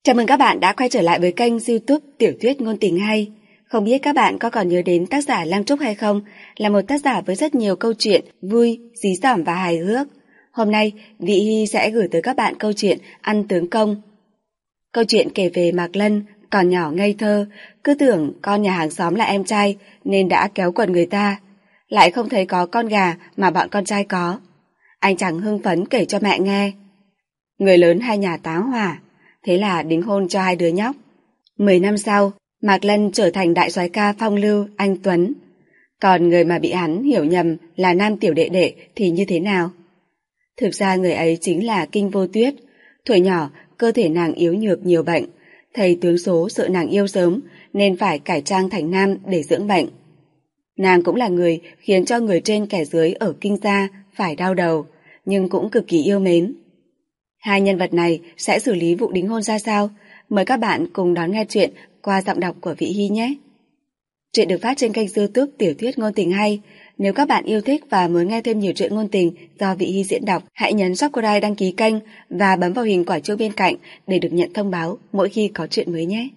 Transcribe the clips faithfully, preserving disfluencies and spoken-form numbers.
Chào mừng các bạn đã quay trở lại với kênh YouTube Tiểu thuyết ngôn tình hay. Không biết các bạn có còn nhớ đến tác giả Lam Trúc hay không? Là một tác giả với rất nhiều câu chuyện vui, dí dỏm và hài hước. Hôm nay, Vị Hy sẽ gửi tới các bạn câu chuyện Ăn tướng công. Câu chuyện kể về Mạc Lân, còn nhỏ ngây thơ, cứ tưởng con nhà hàng xóm là em trai nên đã kéo quần người ta. Lại không thấy có con gà mà bọn con trai có. Anh chàng hưng phấn kể cho mẹ nghe. Người lớn hai nhà táo hỏa, thế là đính hôn cho hai đứa nhóc. Mười năm sau, Mạc Lân trở thành đại soái ca phong lưu anh Tuấn. Còn người mà bị hắn hiểu nhầm là nam tiểu đệ đệ thì như thế nào? Thực ra người ấy chính là Kinh Vô Tuyết. Tuổi nhỏ, cơ thể nàng yếu nhược nhiều bệnh. Thầy tướng số sợ nàng yêu sớm nên phải cải trang thành nam để dưỡng bệnh. Nàng cũng là người khiến cho người trên kẻ dưới ở Kinh gia phải đau đầu, nhưng cũng cực kỳ yêu mến. Hai nhân vật này sẽ xử lý vụ đính hôn ra sao? Mời các bạn cùng đón nghe chuyện qua giọng đọc của Vị Hy nhé. Chuyện được phát trên kênh YouTube Tiểu thuyết ngôn tình hay. Nếu các bạn yêu thích và muốn nghe thêm nhiều chuyện ngôn tình do Vị Hy diễn đọc, hãy nhấn subscribe đăng ký kênh và bấm vào hình quả chuông bên cạnh để được nhận thông báo mỗi khi có chuyện mới nhé.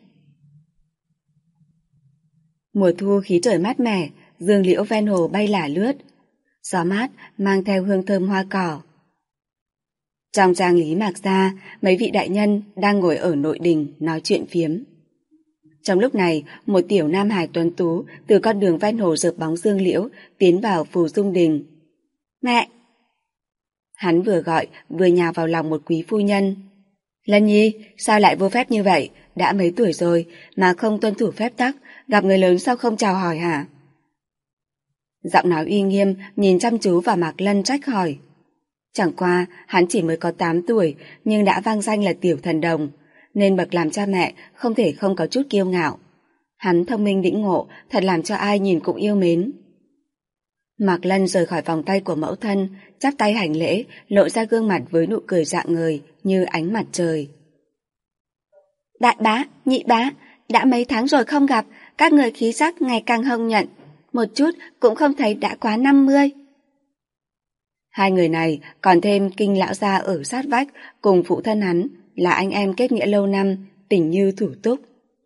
Mùa thu khí trời mát mẻ, dương liễu ven hồ bay lả lướt. Gió mát mang theo hương thơm hoa cỏ. Trong trang lý Mạc gia, mấy vị đại nhân đang ngồi ở nội đình nói chuyện phiếm. Trong lúc này, một tiểu nam hài tuấn tú từ con đường ven hồ rợp bóng dương liễu tiến vào Phù Dung Đình. Mẹ! Hắn vừa gọi vừa nhào vào lòng một quý phu nhân. Lân Nhi, sao lại vô phép như vậy? Đã mấy tuổi rồi mà không tuân thủ phép tắc, gặp người lớn sao không chào hỏi hả? Giọng nói uy nghiêm nhìn chăm chú vào Mạc Lân trách hỏi. Chẳng qua hắn chỉ mới có tám tuổi nhưng đã vang danh là tiểu thần đồng, nên bậc làm cha mẹ không thể không có chút kiêu ngạo. Hắn thông minh đĩnh ngộ, thật làm cho ai nhìn cũng yêu mến. Mạc Lân rời khỏi vòng tay của mẫu thân, chắp tay hành lễ, lộ ra gương mặt với nụ cười rạng ngời như ánh mặt trời. Đại bá, nhị bá, đã mấy tháng rồi không gặp, các người khí sắc ngày càng hồng nhuận, một chút cũng không thấy đã quá năm mươi. Hai người này còn thêm Kinh lão gia ở sát vách cùng phụ thân hắn là anh em kết nghĩa lâu năm, tình như thủ túc.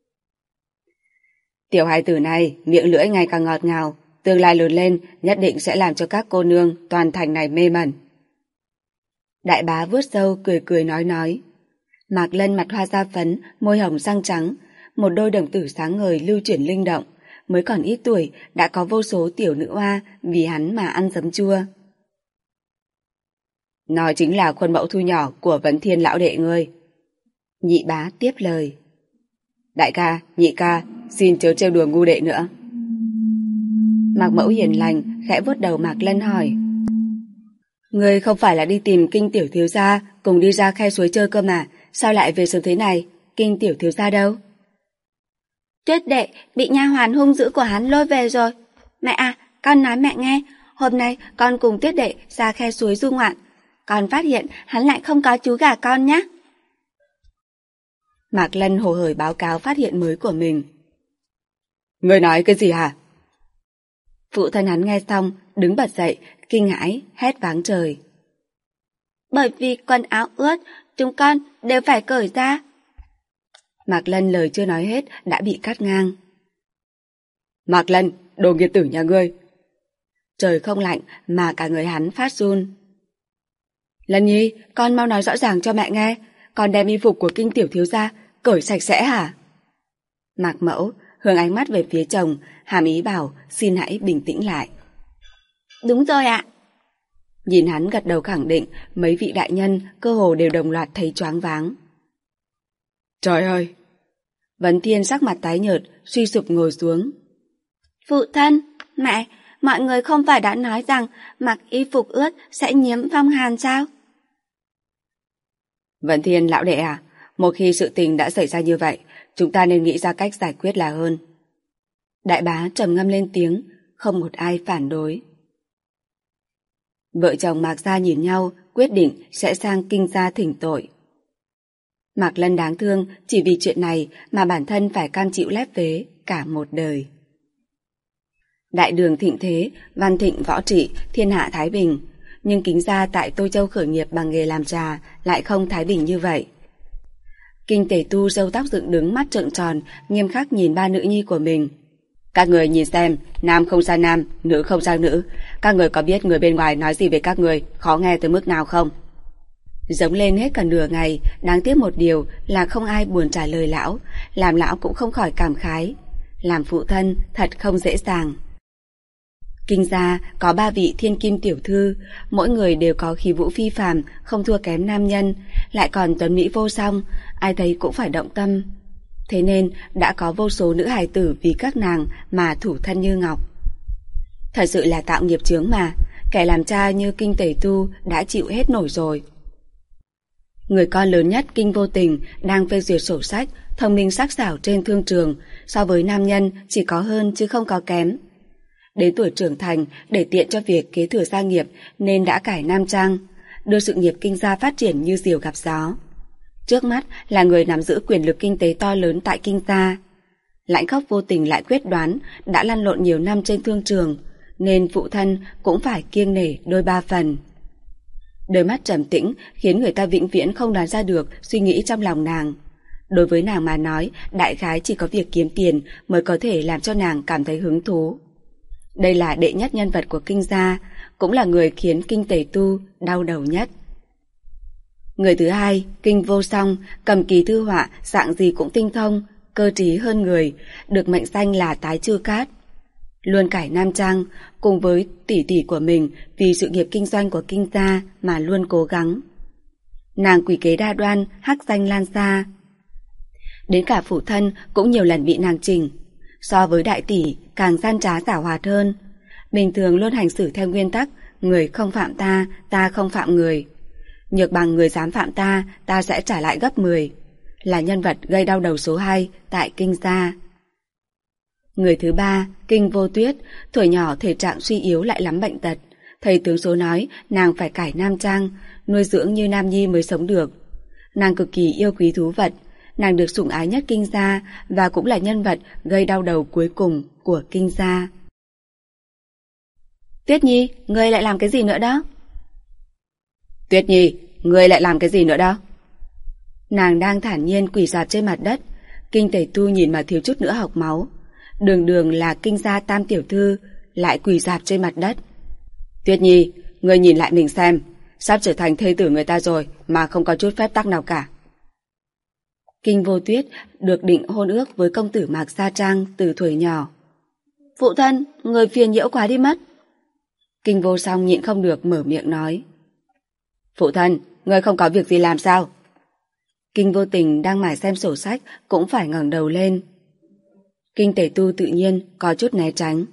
Tiểu hài tử này miệng lưỡi ngày càng ngọt ngào, tương lai lớn lên nhất định sẽ làm cho các cô nương toàn thành này mê mẩn. Đại bá vuốt râu cười cười nói nói. Mạc Lân mặt hoa da phấn, môi hồng răng trắng, một đôi đồng tử sáng ngời lưu chuyển linh động, mới còn ít tuổi đã có vô số tiểu nữ oa vì hắn mà ăn giấm chua. Nó chính là khuôn mẫu thu nhỏ của Vấn Thiên lão đệ ngươi. Nhị bá tiếp lời. Đại ca, nhị ca, xin chớ trêu đùa ngu đệ nữa. Mạc mẫu hiền lành khẽ vuốt đầu Mạc Lân hỏi. Ngươi không phải là đi tìm Kinh tiểu thiếu gia cùng đi ra khe suối chơi cơ mà, sao lại về sớm thế này? Kinh tiểu thiếu gia đâu? Tuyết đệ bị nha hoàn hung dữ của hắn lôi về rồi. Mẹ à, con nói mẹ nghe, hôm nay con cùng Tuyết đệ ra khe suối du ngoạn. Con phát hiện hắn lại không có chú gà con nhé. Mạc Lân hồ hởi báo cáo phát hiện mới của mình. Ngươi nói cái gì hả? Phụ thân hắn nghe xong, đứng bật dậy, kinh hãi, hét váng trời. Bởi vì quần áo ướt, chúng con đều phải cởi ra. Mạc Lân lời chưa nói hết đã bị cắt ngang. Mạc Lân, đồ nghiệt tử nhà ngươi. Trời không lạnh mà cả người hắn phát run. Lân Nhi, con mau nói rõ ràng cho mẹ nghe, con đem y phục của Kinh tiểu thiếu gia cởi sạch sẽ hả? Mạc mẫu hướng ánh mắt về phía chồng, hàm ý bảo xin hãy bình tĩnh lại. Đúng rồi ạ. Nhìn hắn gật đầu khẳng định, mấy vị đại nhân cơ hồ đều đồng loạt thấy choáng váng. Trời ơi! Vấn Thiên sắc mặt tái nhợt, suy sụp ngồi xuống. Phụ thân, mẹ, mọi người không phải đã nói rằng mặc y phục ướt sẽ nhiễm phong hàn sao? Vấn Thiên lão đệ à, một khi sự tình đã xảy ra như vậy, chúng ta nên nghĩ ra cách giải quyết là hơn. Đại bá trầm ngâm lên tiếng, không một ai phản đối. Vợ chồng Mạc gia nhìn nhau, quyết định sẽ sang Kinh gia thỉnh tội. Mạc Lân đáng thương chỉ vì chuyện này mà bản thân phải cam chịu lép vế cả một đời. Đại đường thịnh thế, văn thịnh võ trị, thiên hạ thái bình, nhưng Kính gia tại Tô Châu khởi nghiệp bằng nghề làm trà lại không thái bình như vậy. Kinh Tể Tu râu tóc dựng đứng, mắt trợn tròn, nghiêm khắc nhìn ba nữ nhi của mình. Các người nhìn xem, nam không ra nam, nữ không ra nữ. Các người có biết người bên ngoài nói gì về các người, khó nghe tới mức nào không? Giống lên hết cả nửa ngày, đáng tiếc một điều là không ai buồn trả lời lão, làm lão cũng không khỏi cảm khái. Làm phụ thân thật không dễ dàng. Kinh gia có ba vị thiên kim tiểu thư, mỗi người đều có khí vũ phi phàm, không thua kém nam nhân, lại còn tuấn mỹ vô song, ai thấy cũng phải động tâm. Thế nên đã có vô số nữ hài tử vì các nàng mà thủ thân như ngọc. Thật sự là tạo nghiệp chướng mà, kẻ làm cha như Kinh Tể Tu đã chịu hết nổi rồi. Người con lớn nhất Kinh Vô Tình đang phê duyệt sổ sách, thông minh sắc sảo trên thương trường, so với nam nhân chỉ có hơn chứ không có kém. Đến tuổi trưởng thành, để tiện cho việc kế thừa gia nghiệp nên đã cải nam trang, đưa sự nghiệp Kinh gia phát triển như diều gặp gió. Trước mắt là người nắm giữ quyền lực kinh tế to lớn tại Kinh gia. Lãnh Khốc Vô Tình lại quyết đoán, đã lăn lộn nhiều năm trên thương trường, nên phụ thân cũng phải kiêng nể đôi ba phần. Đôi mắt trầm tĩnh khiến người ta vĩnh viễn không đoán ra được suy nghĩ trong lòng nàng. Đối với nàng mà nói, đại khái chỉ có việc kiếm tiền mới có thể làm cho nàng cảm thấy hứng thú. Đây là đệ nhất nhân vật của Kinh gia, cũng là người khiến Kinh Tể Tu đau đầu nhất. Người thứ hai, Kinh Vô Song, cầm kỳ thư họa, dạng gì cũng tinh thông, cơ trí hơn người, được mệnh danh là Tái Chư Cát. Luôn cải nam trang, cùng với tỷ tỷ của mình vì sự nghiệp kinh doanh của Kinh gia mà luôn cố gắng. Nàng quỷ kế đa đoan, hắc danh lan xa. Đến cả phụ thân cũng nhiều lần bị nàng chỉnh. So với đại tỷ càng gian trá giảo hoạt hơn. Bình thường luôn hành xử theo nguyên tắc người không phạm ta, ta không phạm người. Nhược bằng người dám phạm ta, ta sẽ trả lại gấp mười. Là nhân vật gây đau đầu số hai tại Kinh gia. Người thứ ba, Kinh Vô Tuyết, tuổi nhỏ thể trạng suy yếu lại lắm bệnh tật. Thầy tướng số nói nàng phải cải nam trang, nuôi dưỡng như nam nhi mới sống được. Nàng cực kỳ yêu quý thú vật, nàng được sủng ái nhất Kinh gia và cũng là nhân vật gây đau đầu cuối cùng của Kinh gia. Tuyết Nhi, ngươi lại làm cái gì nữa đó? Tuyết Nhi, ngươi lại làm cái gì nữa đó? Nàng đang thản nhiên quỳ rạp trên mặt đất. Kinh Tể Tu nhìn mà thiếu chút nữa học máu. Đường đường là Kinh gia tam tiểu thư, lại quỳ rạp trên mặt đất. Tuyết Nhi, ngươi nhìn lại mình xem, sắp trở thành thê tử người ta rồi mà không có chút phép tắc nào cả. Kinh Vô Tuyết được định hôn ước với công tử Mạc Sa Trang từ tuổi nhỏ. Phụ thân, người phiền nhiễu quá đi mất. Kinh Vô Song nhịn không được mở miệng nói. Phụ thân, người không có việc gì làm sao? Kinh Vô Tình đang mải xem sổ sách cũng phải ngẩng đầu lên. Kinh Tể Tu tự nhiên có chút né tránh.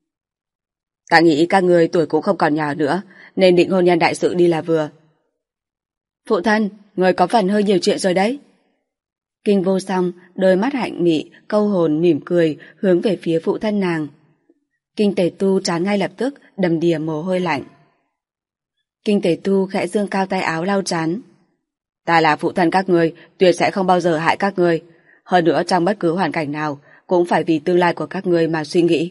Ta nghĩ các người tuổi cũng không còn nhỏ nữa, nên định hôn nhân đại sự đi là vừa. Phụ thân, người có phần hơi nhiều chuyện rồi đấy. Kinh Vô Song, đôi mắt hạnh mị, câu hồn mỉm cười hướng về phía phụ thân nàng. Kinh Tể Tu trán ngay lập tức, đầm đìa mồ hôi lạnh. Kinh Tể Tu khẽ dương cao tay áo lau trán. Ta là phụ thân các người, tuyệt sẽ không bao giờ hại các người. Hơn nữa trong bất cứ hoàn cảnh nào, cũng phải vì tương lai của các người mà suy nghĩ.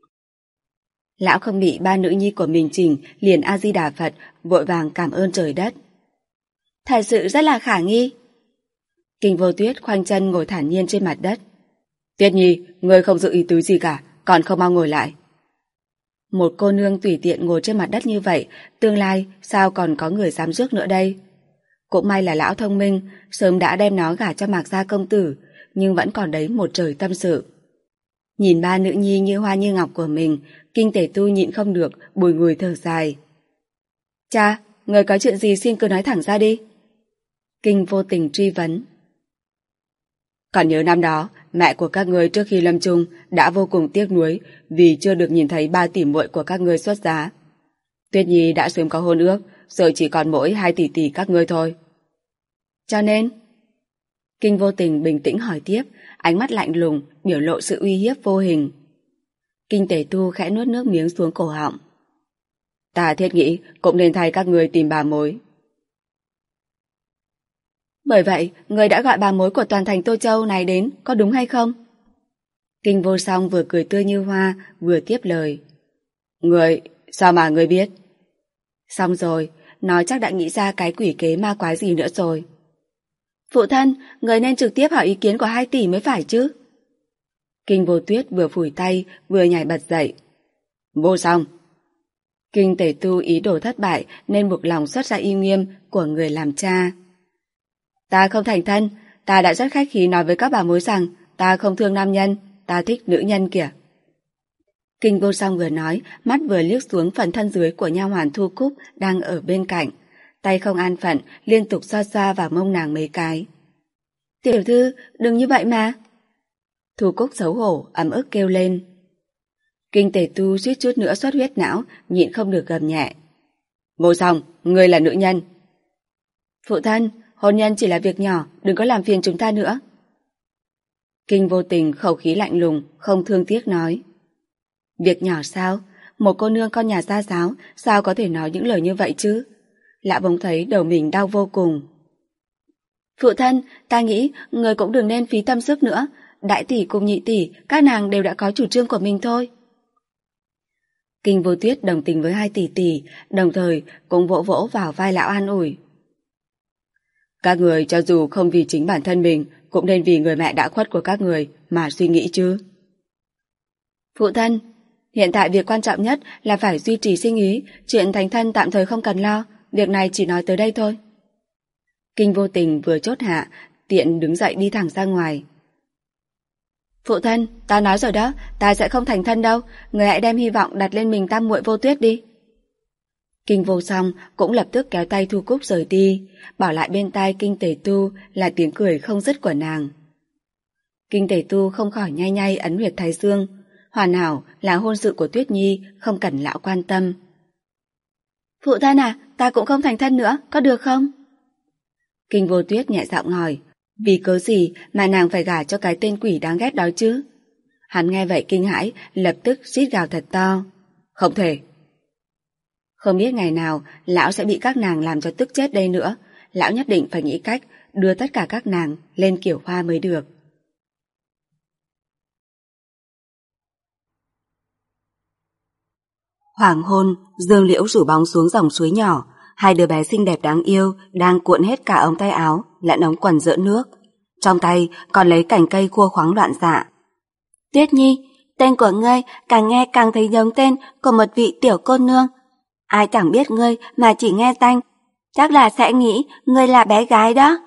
Lão không bị ba nữ nhi của mình chỉnh, liền A-di-đà Phật, vội vàng cảm ơn trời đất. Thật sự rất là khả nghi. Kinh Vô Tuyết khoanh chân ngồi thản nhiên trên mặt đất. Tuyết Nhi, ngươi không dự ý tứ gì cả, còn không mau ngồi lại. Một cô nương tùy tiện ngồi trên mặt đất như vậy, tương lai sao còn có người dám rước nữa đây? Cũng may là lão thông minh, sớm đã đem nó gả cho Mạc gia công tử, nhưng vẫn còn đấy một trời tâm sự. Nhìn ba nữ nhi như hoa như ngọc của mình, Kinh Tể Tu nhịn không được, bùi ngùi thở dài. Cha, người có chuyện gì xin cứ nói thẳng ra đi. Kinh Vô Tình truy vấn. Còn nhớ năm đó, mẹ của các người trước khi lâm chung đã vô cùng tiếc nuối vì chưa được nhìn thấy ba tỷ muội của các người xuất giá. Tuyết Nhi đã sớm có hôn ước, giờ chỉ còn mỗi hai tỷ tỷ các ngươi thôi. Cho nên... Kinh Vô Tình bình tĩnh hỏi tiếp, ánh mắt lạnh lùng, biểu lộ sự uy hiếp vô hình. Kinh Tể Tu khẽ nuốt nước miếng xuống cổ họng. Ta thiết nghĩ cũng nên thay các người tìm bà mối. Bởi vậy, người đã gọi bà mối của toàn thành Tô Châu này đến, có đúng hay không? Kinh Vô Song vừa cười tươi như hoa, vừa tiếp lời. Người, sao mà người biết? Xong rồi, nó chắc đã nghĩ ra cái quỷ kế ma quái gì nữa rồi. Phụ thân, người nên trực tiếp hỏi ý kiến của hai tỷ mới phải chứ. Kinh Vô Tuyết vừa phủi tay vừa nhảy bật dậy. Vô song. Kinh Tể Tu ý đồ thất bại nên buộc lòng xuất ra uy nghiêm của người làm cha. Ta không thành thân, ta đã rất khách khí nói với các bà mối rằng ta không thương nam nhân, ta thích nữ nhân kìa. Kinh Vô Song vừa nói, mắt vừa liếc xuống phần thân dưới của nha hoàn Thu Cúc đang ở bên cạnh, tay không an phận liên tục xoa xoa vào mông nàng mấy cái. Tiểu thư, đừng như vậy mà. Thu Cúc xấu hổ, ấm ức kêu lên. Kinh Tể Tu suýt chút nữa xuất huyết não, nhịn không được gầm nhẹ. Vô Song, ngươi là nữ nhân. Phụ thân, hôn nhân chỉ là việc nhỏ, đừng có làm phiền chúng ta nữa. Kinh Vô Tình khẩu khí lạnh lùng, không thương tiếc nói. Việc nhỏ sao? Một cô nương con nhà gia giáo, sao có thể nói những lời như vậy chứ? Lạ bỗng thấy đầu mình đau vô cùng. Phụ thân, ta nghĩ người cũng đừng nên phí tâm sức nữa. Đại tỷ cùng nhị tỷ, các nàng đều đã có chủ trương của mình thôi. Kinh Vô Tuyết đồng tình với hai tỷ tỷ, đồng thời cũng vỗ vỗ vào vai lão an ủi. Các người cho dù không vì chính bản thân mình, cũng nên vì người mẹ đã khuất của các người mà suy nghĩ chứ. Phụ thân, hiện tại việc quan trọng nhất là phải duy trì sinh ý, chuyện thành thân tạm thời không cần lo, việc này chỉ nói tới đây thôi. Kinh Vô Tình vừa chốt hạ, tiện đứng dậy đi thẳng ra ngoài. Phụ thân, ta nói rồi đó, ta sẽ không thành thân đâu, người hãy đem hy vọng đặt lên mình tam muội Vô Tuyết đi. Kinh Vô Song cũng lập tức kéo tay Thu Cúc rời đi, bỏ lại bên tai Kinh Tể Tu là tiếng cười không dứt của nàng. Kinh Tể Tu không khỏi nhay nhay ấn huyệt thái dương, hoàn hảo là hôn sự của Tuyết Nhi, không cần lão quan tâm. Phụ thân à, ta cũng không thành thân nữa, có được không? Kinh Vô Tuyết nhẹ giọng hỏi, vì cớ gì mà nàng phải gả cho cái tên quỷ đáng ghét đó chứ? Hắn nghe vậy kinh hãi, lập tức rít gào thật to. Không thể. Không biết ngày nào lão sẽ bị các nàng làm cho tức chết đây nữa, lão nhất định phải nghĩ cách đưa tất cả các nàng lên Kiểu Hoa mới được. Hoàng hôn, Dương Liễu rủ bóng xuống dòng suối nhỏ, hai đứa bé xinh đẹp đáng yêu đang cuộn hết cả ống tay áo lẫn ống quần dỡ nước, trong tay còn lấy cành cây khua khoáng loạn xạ. Tuyết Nhi, tên của ngươi càng nghe càng thấy giống tên của một vị tiểu cô nương. Ai chẳng biết ngươi mà chỉ nghe danh, chắc là sẽ nghĩ ngươi là bé gái đó.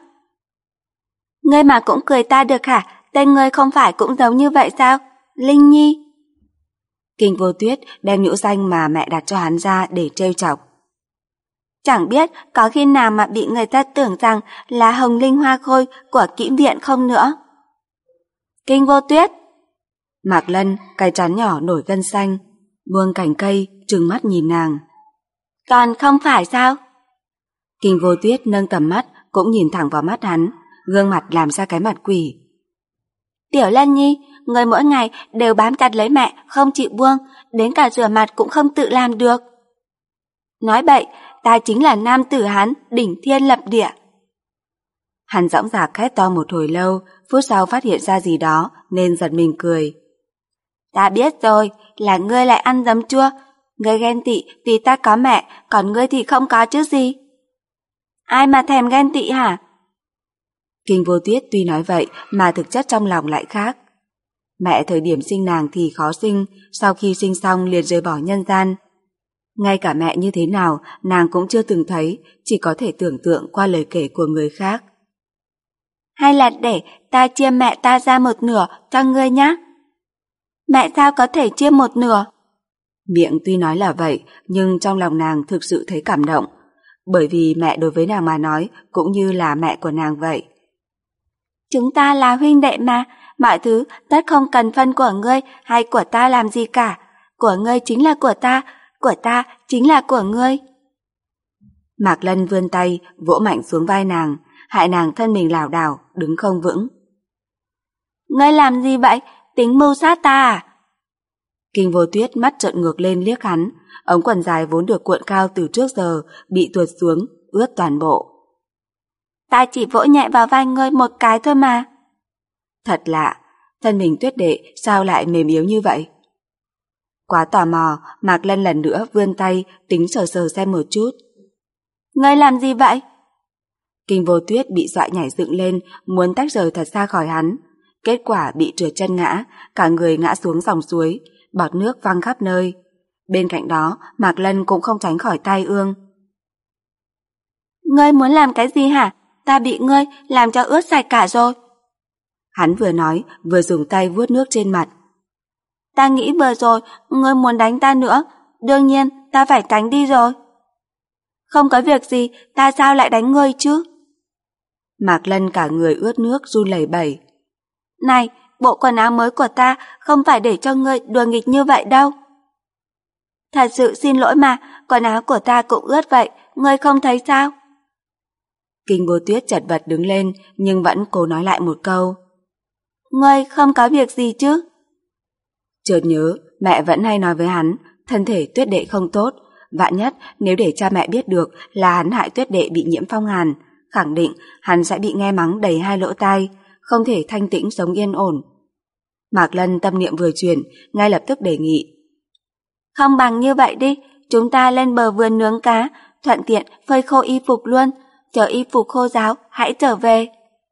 Ngươi mà cũng cười ta được hả? Tên ngươi không phải cũng giống như vậy sao? Linh Nhi. Kinh Vô Tuyết đem nhũ danh mà mẹ đặt cho hắn ra để trêu chọc. Chẳng biết có khi nào mà bị người ta tưởng rằng là Hồng Linh Hoa Khôi của Kỹ Viện không nữa. Kinh Vô Tuyết. Mạc Lân, cái trán nhỏ nổi gân xanh, buông cành cây, trừng mắt nhìn nàng. Còn không phải sao? Kinh Vô Tuyết nâng tầm mắt, cũng nhìn thẳng vào mắt hắn, gương mặt làm ra cái mặt quỷ. Tiểu Lân Nhi, người mỗi ngày đều bám chặt lấy mẹ, không chịu buông, đến cả rửa mặt cũng không tự làm được. Nói bậy, ta chính là nam tử Hán, đỉnh thiên lập địa. Hắn dõng dạc hét to một hồi lâu, phút sau phát hiện ra gì đó nên giật mình cười. Ta biết rồi, là ngươi lại ăn giấm chua. Ngươi ghen tị vì ta có mẹ, còn ngươi thì không có chứ gì. Ai mà thèm ghen tị hả? Kinh Vô Tuyết tuy nói vậy mà thực chất trong lòng lại khác. Mẹ thời điểm sinh nàng thì khó sinh, sau khi sinh xong liền rời bỏ nhân gian. Ngay cả mẹ như thế nào nàng cũng chưa từng thấy, chỉ có thể tưởng tượng qua lời kể của người khác. Hay là để ta chia mẹ ta ra một nửa cho ngươi nhé? Mẹ sao có thể chia một nửa? Miệng tuy nói là vậy, nhưng trong lòng nàng thực sự thấy cảm động, bởi vì mẹ đối với nàng mà nói cũng như là mẹ của nàng vậy. Chúng ta là huynh đệ mà, mọi thứ tất không cần phân của ngươi hay của ta làm gì cả. Của ngươi chính là của ta, của ta chính là của ngươi. Mạc Lân vươn tay, vỗ mạnh xuống vai nàng, hại nàng thân mình lảo đảo, đứng không vững. Ngươi làm gì vậy? Tính mưu sát ta à? Kinh Vô Tuyết mắt trợn ngược lên liếc hắn, ống quần dài vốn được cuộn cao từ trước giờ, bị tuột xuống, ướt toàn bộ. Ta chỉ vỗ nhẹ vào vai ngươi một cái thôi mà. Thật lạ, thân mình Tuyết đệ sao lại mềm yếu như vậy? Quá tò mò, Mạc Lân lần nữa vươn tay, tính sờ sờ xem một chút. Ngươi làm gì vậy? Kinh Vô Tuyết bị dọa nhảy dựng lên, muốn tách rời thật xa khỏi hắn. Kết quả bị trượt chân ngã, cả người ngã xuống dòng suối, bọt nước văng khắp nơi. Bên cạnh đó, Mạc Lân cũng không tránh khỏi tai ương. Ngươi muốn làm cái gì hả? Ta bị ngươi làm cho ướt sạch cả rồi. Hắn vừa nói, vừa dùng tay vuốt nước trên mặt. Ta nghĩ vừa rồi, ngươi muốn đánh ta nữa, đương nhiên ta phải tránh đi rồi. Không có việc gì, ta sao lại đánh ngươi chứ? Mạc Lân cả người ướt nước run lẩy bẩy. Này, bộ quần áo mới của ta không phải để cho ngươi đùa nghịch như vậy đâu. Thật sự xin lỗi mà, quần áo của ta cũng ướt vậy, ngươi không thấy sao? Kinh Vô Tuyết chật vật đứng lên nhưng vẫn cố nói lại một câu. Ngươi không có việc gì chứ? Chợt nhớ, mẹ vẫn hay nói với hắn, thân thể Tuyết đệ không tốt, vạn nhất nếu để cha mẹ biết được là hắn hại Tuyết đệ bị nhiễm phong hàn, khẳng định hắn sẽ bị nghe mắng đầy hai lỗ tai, không thể thanh tĩnh sống yên ổn. Mạc Lân tâm niệm vừa chuyển, ngay lập tức đề nghị. Không bằng như vậy đi, chúng ta lên bờ vườn nướng cá, thuận tiện phơi khô y phục luôn, chờ y phục khô ráo hãy trở về.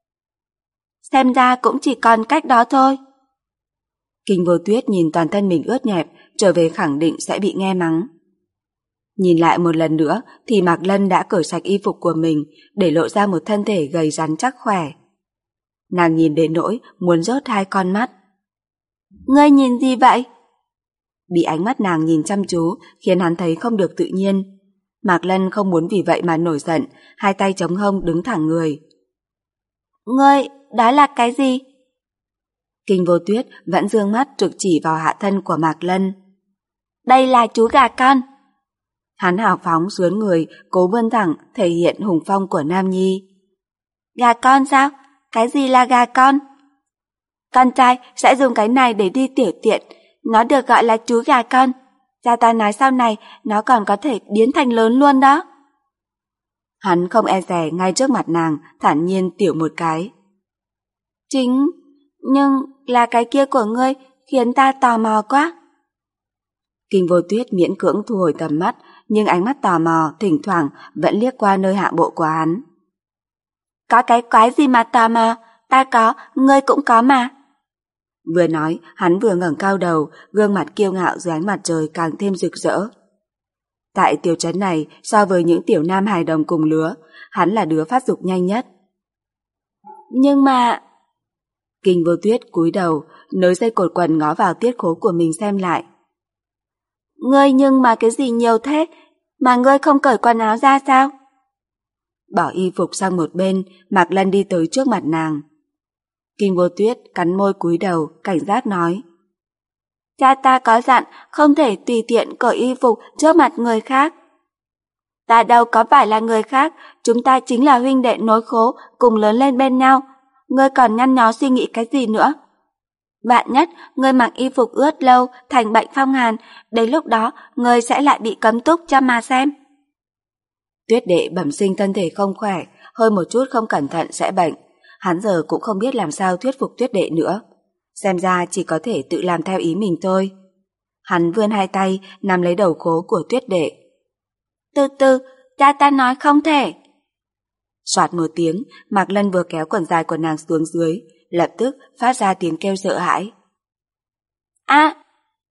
Xem ra cũng chỉ còn cách đó thôi. Kinh Vô Tuyết nhìn toàn thân mình ướt nhẹp, trở về khẳng định sẽ bị nghe mắng. Nhìn lại một lần nữa thì Mạc Lân đã cởi sạch y phục của mình, để lộ ra một thân thể gầy rắn chắc khỏe. Nàng nhìn đến nỗi muốn rớt hai con mắt. Ngươi nhìn gì vậy? Bị ánh mắt nàng nhìn chăm chú khiến hắn thấy không được tự nhiên. Mạc Lân không muốn vì vậy mà nổi giận, hai tay chống hông đứng thẳng người. Ngươi, đó là cái gì? Kinh Vô Tuyết vẫn dương mắt trực chỉ vào hạ thân của Mạc Lân. Đây là chú gà con. Hắn hào phóng xuống người, cố vươn thẳng, thể hiện hùng phong của nam nhi. Gà con sao? Cái gì là gà con? Con trai sẽ dùng cái này để đi tiểu tiện, nó được gọi là chú gà con. Cha ta nói sau này nó còn có thể biến thành lớn luôn đó. Hắn không e dè ngay trước mặt nàng, thản nhiên tiểu một cái. Chính, nhưng là cái kia của ngươi khiến ta tò mò quá. Kinh Vô Tuyết miễn cưỡng thu hồi tầm mắt, nhưng ánh mắt tò mò thỉnh thoảng vẫn liếc qua nơi hạ bộ của hắn. Có cái quái gì mà tò mò, ta có, ngươi cũng có mà. Vừa nói, hắn vừa ngẩng cao đầu, gương mặt kiêu ngạo dưới ánh mặt trời càng thêm rực rỡ. Tại tiểu trấn này, so với những tiểu nam hài đồng cùng lứa, hắn là đứa phát dục nhanh nhất. Nhưng mà... Kinh Vô Tuyết cúi đầu, nối dây cột quần ngó vào tiết khố của mình xem lại. Ngươi nhưng mà cái gì nhiều thế, mà ngươi không cởi quần áo ra sao? Bỏ y phục sang một bên, Mạc Lân đi tới trước mặt nàng. Kinh Vô Tuyết cắn môi cúi đầu, cảnh giác nói. Cha ta có dặn không thể tùy tiện cởi y phục trước mặt người khác. Ta đâu có phải là người khác, chúng ta chính là huynh đệ nối khố, cùng lớn lên bên nhau. Ngươi còn nhăn nhó suy nghĩ cái gì nữa? Vạn nhất, ngươi mặc y phục ướt lâu, thành bệnh phong hàn, đến lúc đó, ngươi sẽ lại bị cấm túc cho mà xem. Tuyết đệ bẩm sinh thân thể không khỏe, hơi một chút không cẩn thận sẽ bệnh. Hắn giờ cũng không biết làm sao thuyết phục Tuyết đệ nữa. Xem ra chỉ có thể tự làm theo ý mình thôi. Hắn vươn hai tay, nắm lấy đầu khố của Tuyết đệ. Từ từ, cha ta nói không thể. Soạt một tiếng, Mạc Lân vừa kéo quần dài của nàng xuống dưới, lập tức phát ra tiếng kêu sợ hãi. À!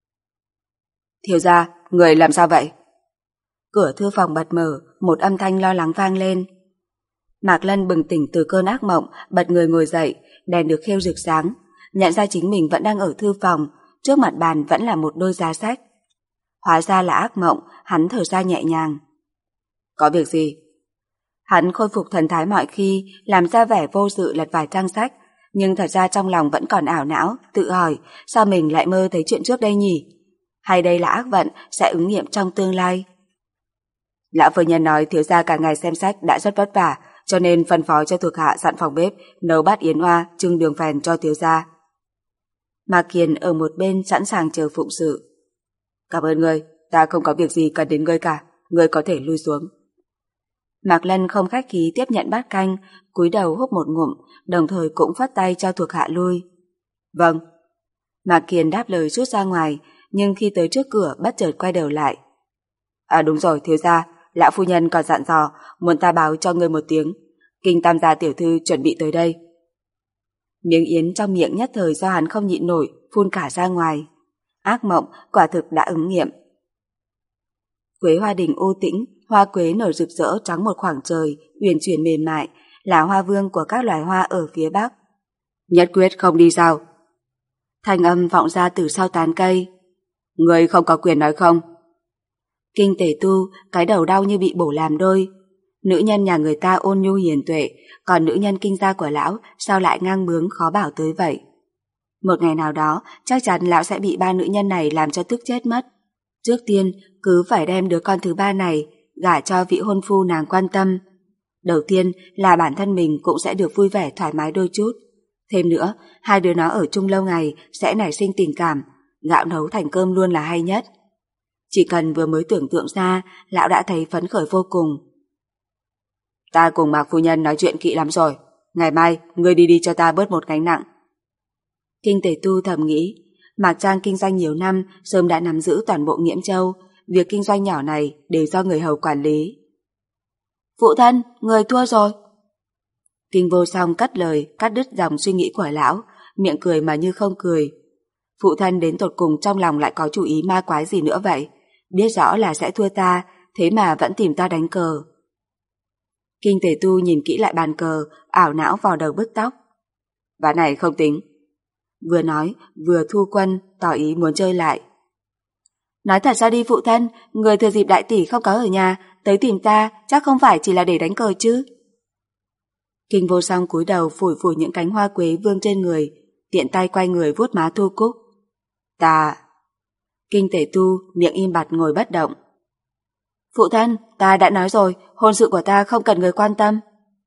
Thiếu gia, người làm sao vậy? Cửa thư phòng bật mở, một âm thanh lo lắng vang lên. Mạc Lân bừng tỉnh từ cơn ác mộng, bật người ngồi dậy, đèn được khêu rực sáng, nhận ra chính mình vẫn đang ở thư phòng, trước mặt bàn vẫn là một đôi giá sách. Hóa ra là ác mộng, hắn thở ra nhẹ nhàng. Có việc gì? Hắn khôi phục thần thái mọi khi, làm ra vẻ vô sự lật vài trang sách, nhưng thật ra trong lòng vẫn còn ảo não, tự hỏi sao mình lại mơ thấy chuyện trước đây nhỉ? Hay đây là ác vận sẽ ứng nghiệm trong tương lai? Lão phu nhân nói thiếu gia cả ngày xem sách đã rất vất vả, cho nên phân phó cho thuộc hạ dặn phòng bếp nấu bát yến oa trưng đường phèn cho thiếu gia. Mạc Kiền ở một bên sẵn sàng chờ phụng sự. Cảm ơn ngươi, ta không có việc gì cần đến ngươi cả, ngươi có thể lui xuống. Mạc Lân không khách khí tiếp nhận bát canh, cúi đầu húp một ngụm, đồng thời cũng phất tay cho thuộc hạ lui. Vâng. Mạc Kiền đáp lời rút ra ngoài, nhưng khi tới trước cửa bất chợt quay đầu lại. À đúng rồi thiếu gia, lão phu nhân còn dặn dò muốn ta báo cho ngươi một tiếng, Kinh Tam gia tiểu thư chuẩn bị tới đây. Miếng yến trong miệng nhất thời do hắn không nhịn nổi, phun cả ra ngoài. Ác mộng quả thực đã ứng nghiệm. Quế hoa đình u tĩnh, hoa quế nở rực rỡ trắng một khoảng trời, uyển chuyển mềm mại, là hoa vương của các loài hoa ở phía bắc. Nhất quyết không đi sao? Thanh âm vọng ra từ sau tán cây. Người không có quyền nói không? Kinh Tề Tu, cái đầu đau như bị bổ làm đôi. Nữ nhân nhà người ta ôn nhu hiền tuệ, còn nữ nhân kinh gia của lão sao lại ngang bướng khó bảo tới vậy? Một ngày nào đó, chắc chắn lão sẽ bị ba nữ nhân này làm cho tức chết mất. Trước tiên, cứ phải đem đứa con thứ ba này gả cho vị hôn phu nàng quan tâm. Đầu tiên là bản thân mình cũng sẽ được vui vẻ thoải mái đôi chút. Thêm nữa, hai đứa nó ở chung lâu ngày sẽ nảy sinh tình cảm, gạo nấu thành cơm luôn là hay nhất. Chỉ cần vừa mới tưởng tượng ra, lão đã thấy phấn khởi vô cùng. Ta cùng Mạc phu nhân nói chuyện kỹ lắm rồi, ngày mai ngươi đi đi cho ta bớt một gánh nặng. Kinh Tề Tu thầm nghĩ, Mạc Trang kinh doanh nhiều năm, sớm đã nắm giữ toàn bộ Nghiễm Châu, việc kinh doanh nhỏ này đều do người hầu quản lý. Phụ thân, người thua rồi. Kinh Vô Song cắt lời, cắt đứt dòng suy nghĩ của lão, miệng cười mà như không cười. Phụ thân đến tột cùng trong lòng lại có chủ ý ma quái gì nữa vậy? Biết rõ là sẽ thua ta, thế mà vẫn tìm ta đánh cờ. Kinh Tề Tu nhìn kỹ lại bàn cờ, ảo não vò đầu bứt tóc. Ván này không tính. Vừa nói, vừa thu quân, tỏ ý muốn chơi lại. Nói thật ra đi phụ thân, người thừa dịp đại tỷ không có ở nhà, tới tìm ta, chắc không phải chỉ là để đánh cờ chứ. Kinh Vô Song cúi đầu phủi phủi những cánh hoa quế vương trên người, tiện tay quay người vuốt má Thu Cúc. Ta... Kinh Tề Tu miệng im bặt ngồi bất động. Phụ thân, ta đã nói rồi, hôn sự của ta không cần người quan tâm.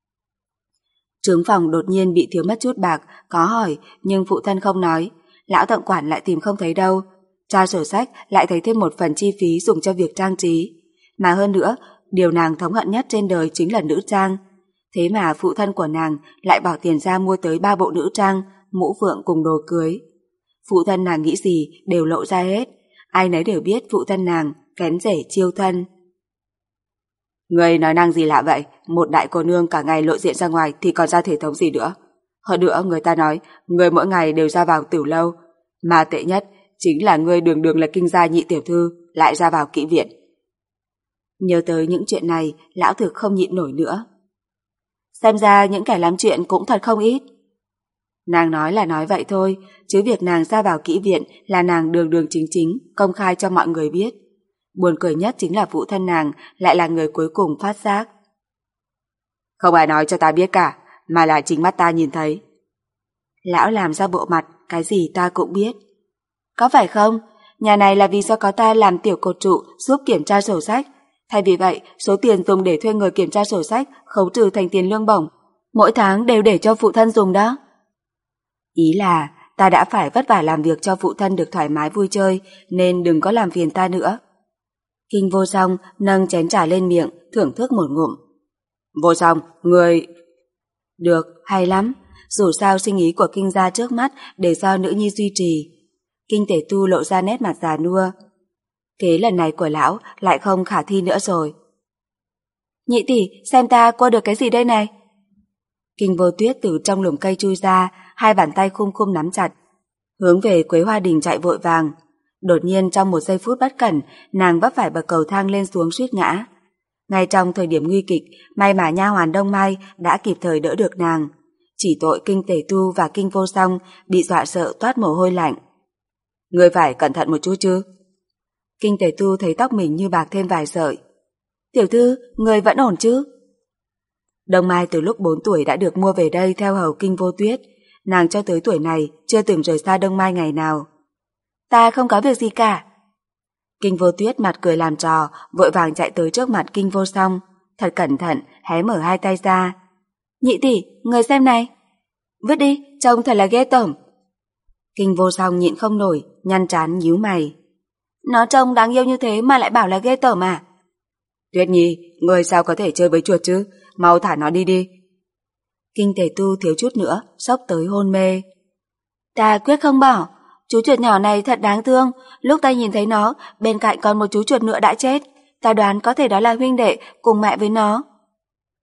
Trướng phòng đột nhiên bị thiếu mất chút bạc, có hỏi, nhưng phụ thân không nói. Lão tổng quản lại tìm không thấy đâu. Tra sổ sách lại thấy thêm một phần chi phí dùng cho việc trang trí. Mà hơn nữa, điều nàng thống hận nhất trên đời chính là nữ trang. Thế mà phụ thân của nàng lại bỏ tiền ra mua tới ba bộ nữ trang, mũ phượng cùng đồ cưới. Phụ thân nàng nghĩ gì đều lộ ra hết. Ai nấy đều biết phụ thân nàng kén rể chiêu thân. Người nói năng gì lạ vậy? Một đại cô nương cả ngày lộ diện ra ngoài thì còn ra thể thống gì nữa? Hơn nữa người ta nói người mỗi ngày đều ra vào tiểu lâu, mà tệ nhất chính là người đường đường là kinh gia nhị tiểu thư lại ra vào kỹ viện. Nhớ tới những chuyện này, lão thực không nhịn nổi nữa. Xem ra những kẻ làm chuyện cũng thật không ít. Nàng nói là nói vậy thôi, chứ việc nàng ra vào kỹ viện là nàng đường đường chính chính, công khai cho mọi người biết. Buồn cười nhất chính là phụ thân nàng lại là người cuối cùng phát giác. Không ai nói cho ta biết cả, mà là chính mắt ta nhìn thấy. Lão làm ra bộ mặt, cái gì ta cũng biết. Có phải không? Nhà này là vì do có ta làm tiểu cột trụ giúp kiểm tra sổ sách. Thay vì vậy, số tiền dùng để thuê người kiểm tra sổ sách khấu trừ thành tiền lương bổng. Mỗi tháng đều để cho phụ thân dùng đó. Ý là ta đã phải vất vả làm việc cho phụ thân được thoải mái vui chơi, nên đừng có làm phiền ta nữa. Kinh Vô Song nâng chén trà lên miệng, thưởng thức một ngụm. Vô Song, người... Được, hay lắm. Dù sao sinh ý của kinh gia trước mắt để do nữ nhi duy trì. Kinh Tề Tu lộ ra nét mặt già nua. Kế lần này của lão lại không khả thi nữa rồi. Nhị tỷ, xem ta qua được cái gì đây này? Kinh Vô Tuyết từ trong lùm cây chui ra, hai bàn tay khum khum nắm chặt, hướng về Quế Hoa Đình chạy vội vàng. Đột nhiên trong một giây phút bất cẩn, nàng vấp phải bậc cầu thang lên xuống suýt ngã. Ngay trong thời điểm nguy kịch, may mà nha hoàn Đông Mai đã kịp thời đỡ được nàng. Chỉ tội Kinh Tề Tu và Kinh Vô Song bị dọa sợ toát mồ hôi lạnh. Ngươi phải cẩn thận một chút chứ? Kinh Tề Tu thấy tóc mình như bạc thêm vài sợi. Tiểu thư, người vẫn ổn chứ? Đông Mai từ lúc bốn tuổi đã được mua về đây theo hầu Kinh Vô Tuyết. Nàng cho tới tuổi này chưa từng rời xa Đông Mai ngày nào. Ta không có việc gì cả. Kinh Vô Tuyết mặt cười làm trò, vội vàng chạy tới trước mặt Kinh Vô Song, thật cẩn thận hé mở hai tay ra. Nhị tỷ, người xem này. Vứt đi, trông thật là ghê tởm. Kinh Vô Song nhịn không nổi, nhăn trán nhíu mày. Nó trông đáng yêu như thế mà lại bảo là ghê tởm à? Tuyết Nhi, người sao có thể chơi với chuột chứ? Mau thả nó đi đi. Kinh Tề Tu thiếu chút nữa sốc tới hôn mê. Ta quyết không bỏ. Chú chuột nhỏ này thật đáng thương. Lúc ta nhìn thấy nó, bên cạnh còn một chú chuột nữa đã chết. Ta đoán có thể đó là huynh đệ cùng mẹ với nó.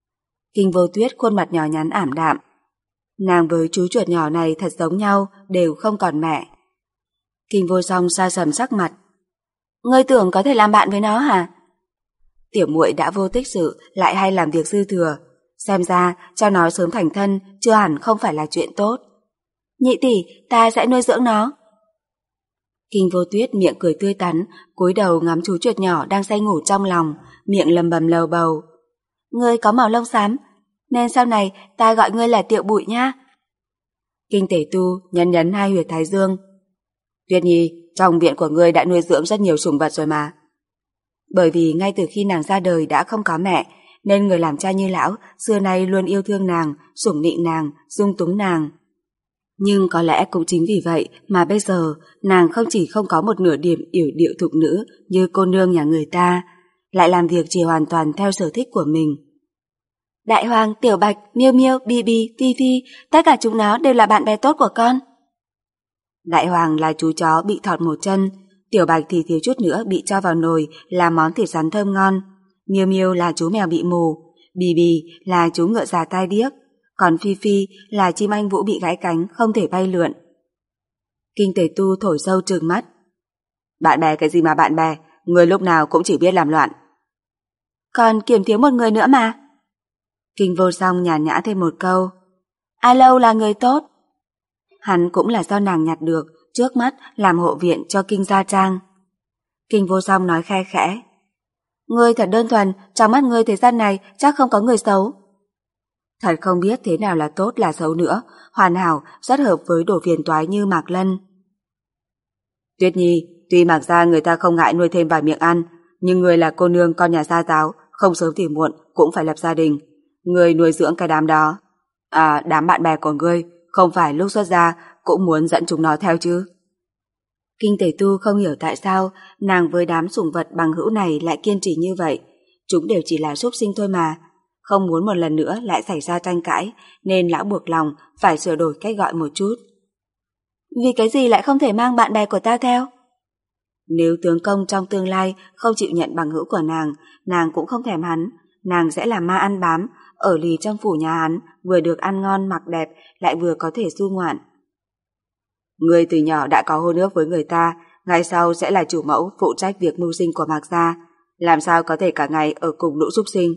Kinh Vô Tuyết khuôn mặt nhỏ nhắn ảm đạm. Nàng với chú chuột nhỏ này thật giống nhau, đều không còn mẹ. Kinh Vô Song sa sầm sắc mặt. Ngươi tưởng có thể làm bạn với nó hả? Tiểu muội đã vô tích sự, lại hay làm việc dư thừa. Xem ra cho nó sớm thành thân chưa hẳn không phải là chuyện tốt. Nhị tỷ, ta sẽ nuôi dưỡng nó. Kinh Vô Tuyết miệng cười tươi tắn, cúi đầu ngắm chú chuột nhỏ đang say ngủ trong lòng, miệng lầm bầm lầu bầu. Ngươi có màu lông xám, nên sau này ta gọi ngươi là Tiểu Bụi nha. Kinh Tể Tu nhấn nhấn hai huyệt thái dương. Tuyết Nhi, trong viện của ngươi đã nuôi dưỡng rất nhiều sủng vật rồi mà. Bởi vì ngay từ khi nàng ra đời đã không có mẹ, nên người làm cha như lão xưa nay luôn yêu thương nàng, sủng nịnh nàng, dung túng nàng. Nhưng có lẽ cũng chính vì vậy mà bây giờ nàng không chỉ không có một nửa điểm yểu điệu thục nữ như cô nương nhà người ta, lại làm việc chỉ hoàn toàn theo sở thích của mình. Đại Hoàng, Tiểu Bạch, Miêu Miêu, Bi Bi, Phi Phi, tất cả chúng nó đều là bạn bè tốt của con. Đại Hoàng là chú chó bị thọt một chân, Tiểu Bạch thì thiếu chút nữa bị cho vào nồi làm món thịt rắn thơm ngon. Miêu Miêu là chú mèo bị mù, Bì Bì là chú ngựa già tai điếc, còn Phi Phi là chim anh vũ bị gãy cánh không thể bay lượn. Kinh Tể Tu thổi sâu trừng mắt. Bạn bè cái gì mà bạn bè, người lúc nào cũng chỉ biết làm loạn. Còn kiểm thiếu một người nữa mà. Kinh Vô Song nhàn nhã thêm một câu. A Lâu là người tốt. Hắn cũng là do nàng nhặt được, trước mắt làm hộ viện cho Kinh Gia Trang. Kinh Vô Song nói khe khẽ. Ngươi thật đơn thuần, trong mắt ngươi thời gian này chắc không có người xấu. Thật không biết thế nào là tốt là xấu nữa, hoàn hảo, rất hợp với đồ phiền toái như Mạc Lân. Tuyết Nhi, tuy Mạc gia người ta không ngại nuôi thêm vài miệng ăn, nhưng người là cô nương con nhà gia giáo, không sớm thì muộn cũng phải lập gia đình. Người nuôi dưỡng cái đám đó. À, đám bạn bè của ngươi, không phải lúc xuất gia cũng muốn dẫn chúng nó theo chứ. Kinh Tể Tu không hiểu tại sao nàng với đám sủng vật bằng hữu này lại kiên trì như vậy. Chúng đều chỉ là súc sinh thôi mà. Không muốn một lần nữa lại xảy ra tranh cãi, nên lão buộc lòng phải sửa đổi cách gọi một chút. Vì cái gì lại không thể mang bạn bè của ta theo? Nếu tướng công trong tương lai không chịu nhận bằng hữu của nàng, nàng cũng không thèm hắn. Nàng sẽ làm ma ăn bám, ở lì trong phủ nhà hắn, vừa được ăn ngon mặc đẹp, lại vừa có thể du ngoạn. Người từ nhỏ đã có hôn ước với người ta, ngày sau sẽ là chủ mẫu phụ trách việc mưu sinh của Mạc gia, làm sao có thể cả ngày ở cùng lũ súc sinh.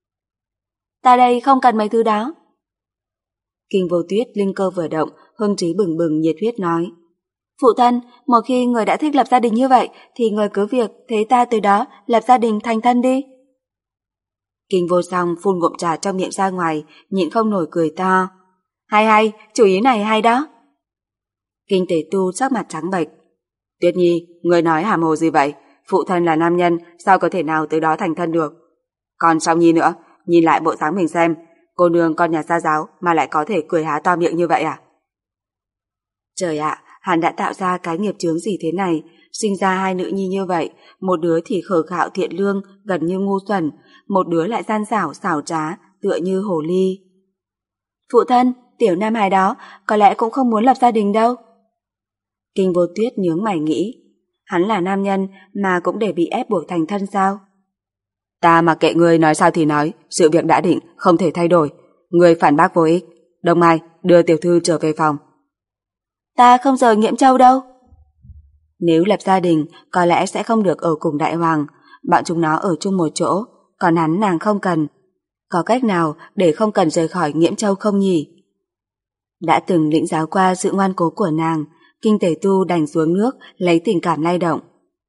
Ta đây không cần mấy thứ đó. Kinh Vô Tuyết linh cơ vừa động, hưng trí bừng bừng nhiệt huyết nói. Phụ thân, một khi người đã thích lập gia đình như vậy, thì người cứ việc thế ta từ đó lập gia đình thành thân đi. Kinh Vô Song phun ngụm trà trong miệng ra ngoài, nhịn không nổi cười to. Hay hay, chủ ý này hay đó. Kinh Tể Tu sắc mặt trắng bệch. Tuyết Nhi, người nói hàm hồ gì vậy? Phụ thân là nam nhân, sao có thể nào tới đó thành thân được? Còn Song Nhi nữa, nhìn lại bộ dáng mình xem, cô nương con nhà gia giáo mà lại có thể cười há to miệng như vậy à? Trời ạ, hắn đã tạo ra cái nghiệp chướng gì thế này, sinh ra hai nữ nhi như vậy, một đứa thì khờ khạo thiện lương, gần như ngu xuẩn, một đứa lại gian xảo xảo trá, tựa như hồ ly. Phụ thân, tiểu nam hài đó có lẽ cũng không muốn lập gia đình đâu. Kinh Vô Tuyết nhướng mày nghĩ, hắn là nam nhân mà cũng để bị ép buộc thành thân sao? Ta mà kệ ngươi nói sao thì nói, sự việc đã định, không thể thay đổi. Ngươi phản bác vô ích. Đông Mai, đưa tiểu thư trở về phòng. Ta không rời Nghiễm Châu đâu. Nếu lập gia đình, có lẽ sẽ không được ở cùng Đại Hoàng, bọn chúng nó ở chung một chỗ, còn hắn nàng không cần. Có cách nào để không cần rời khỏi Nghiễm Châu không nhỉ? Đã từng lĩnh giáo qua sự ngoan cố của nàng, Kinh Tể Tu đành xuống nước lấy tình cảm lay động.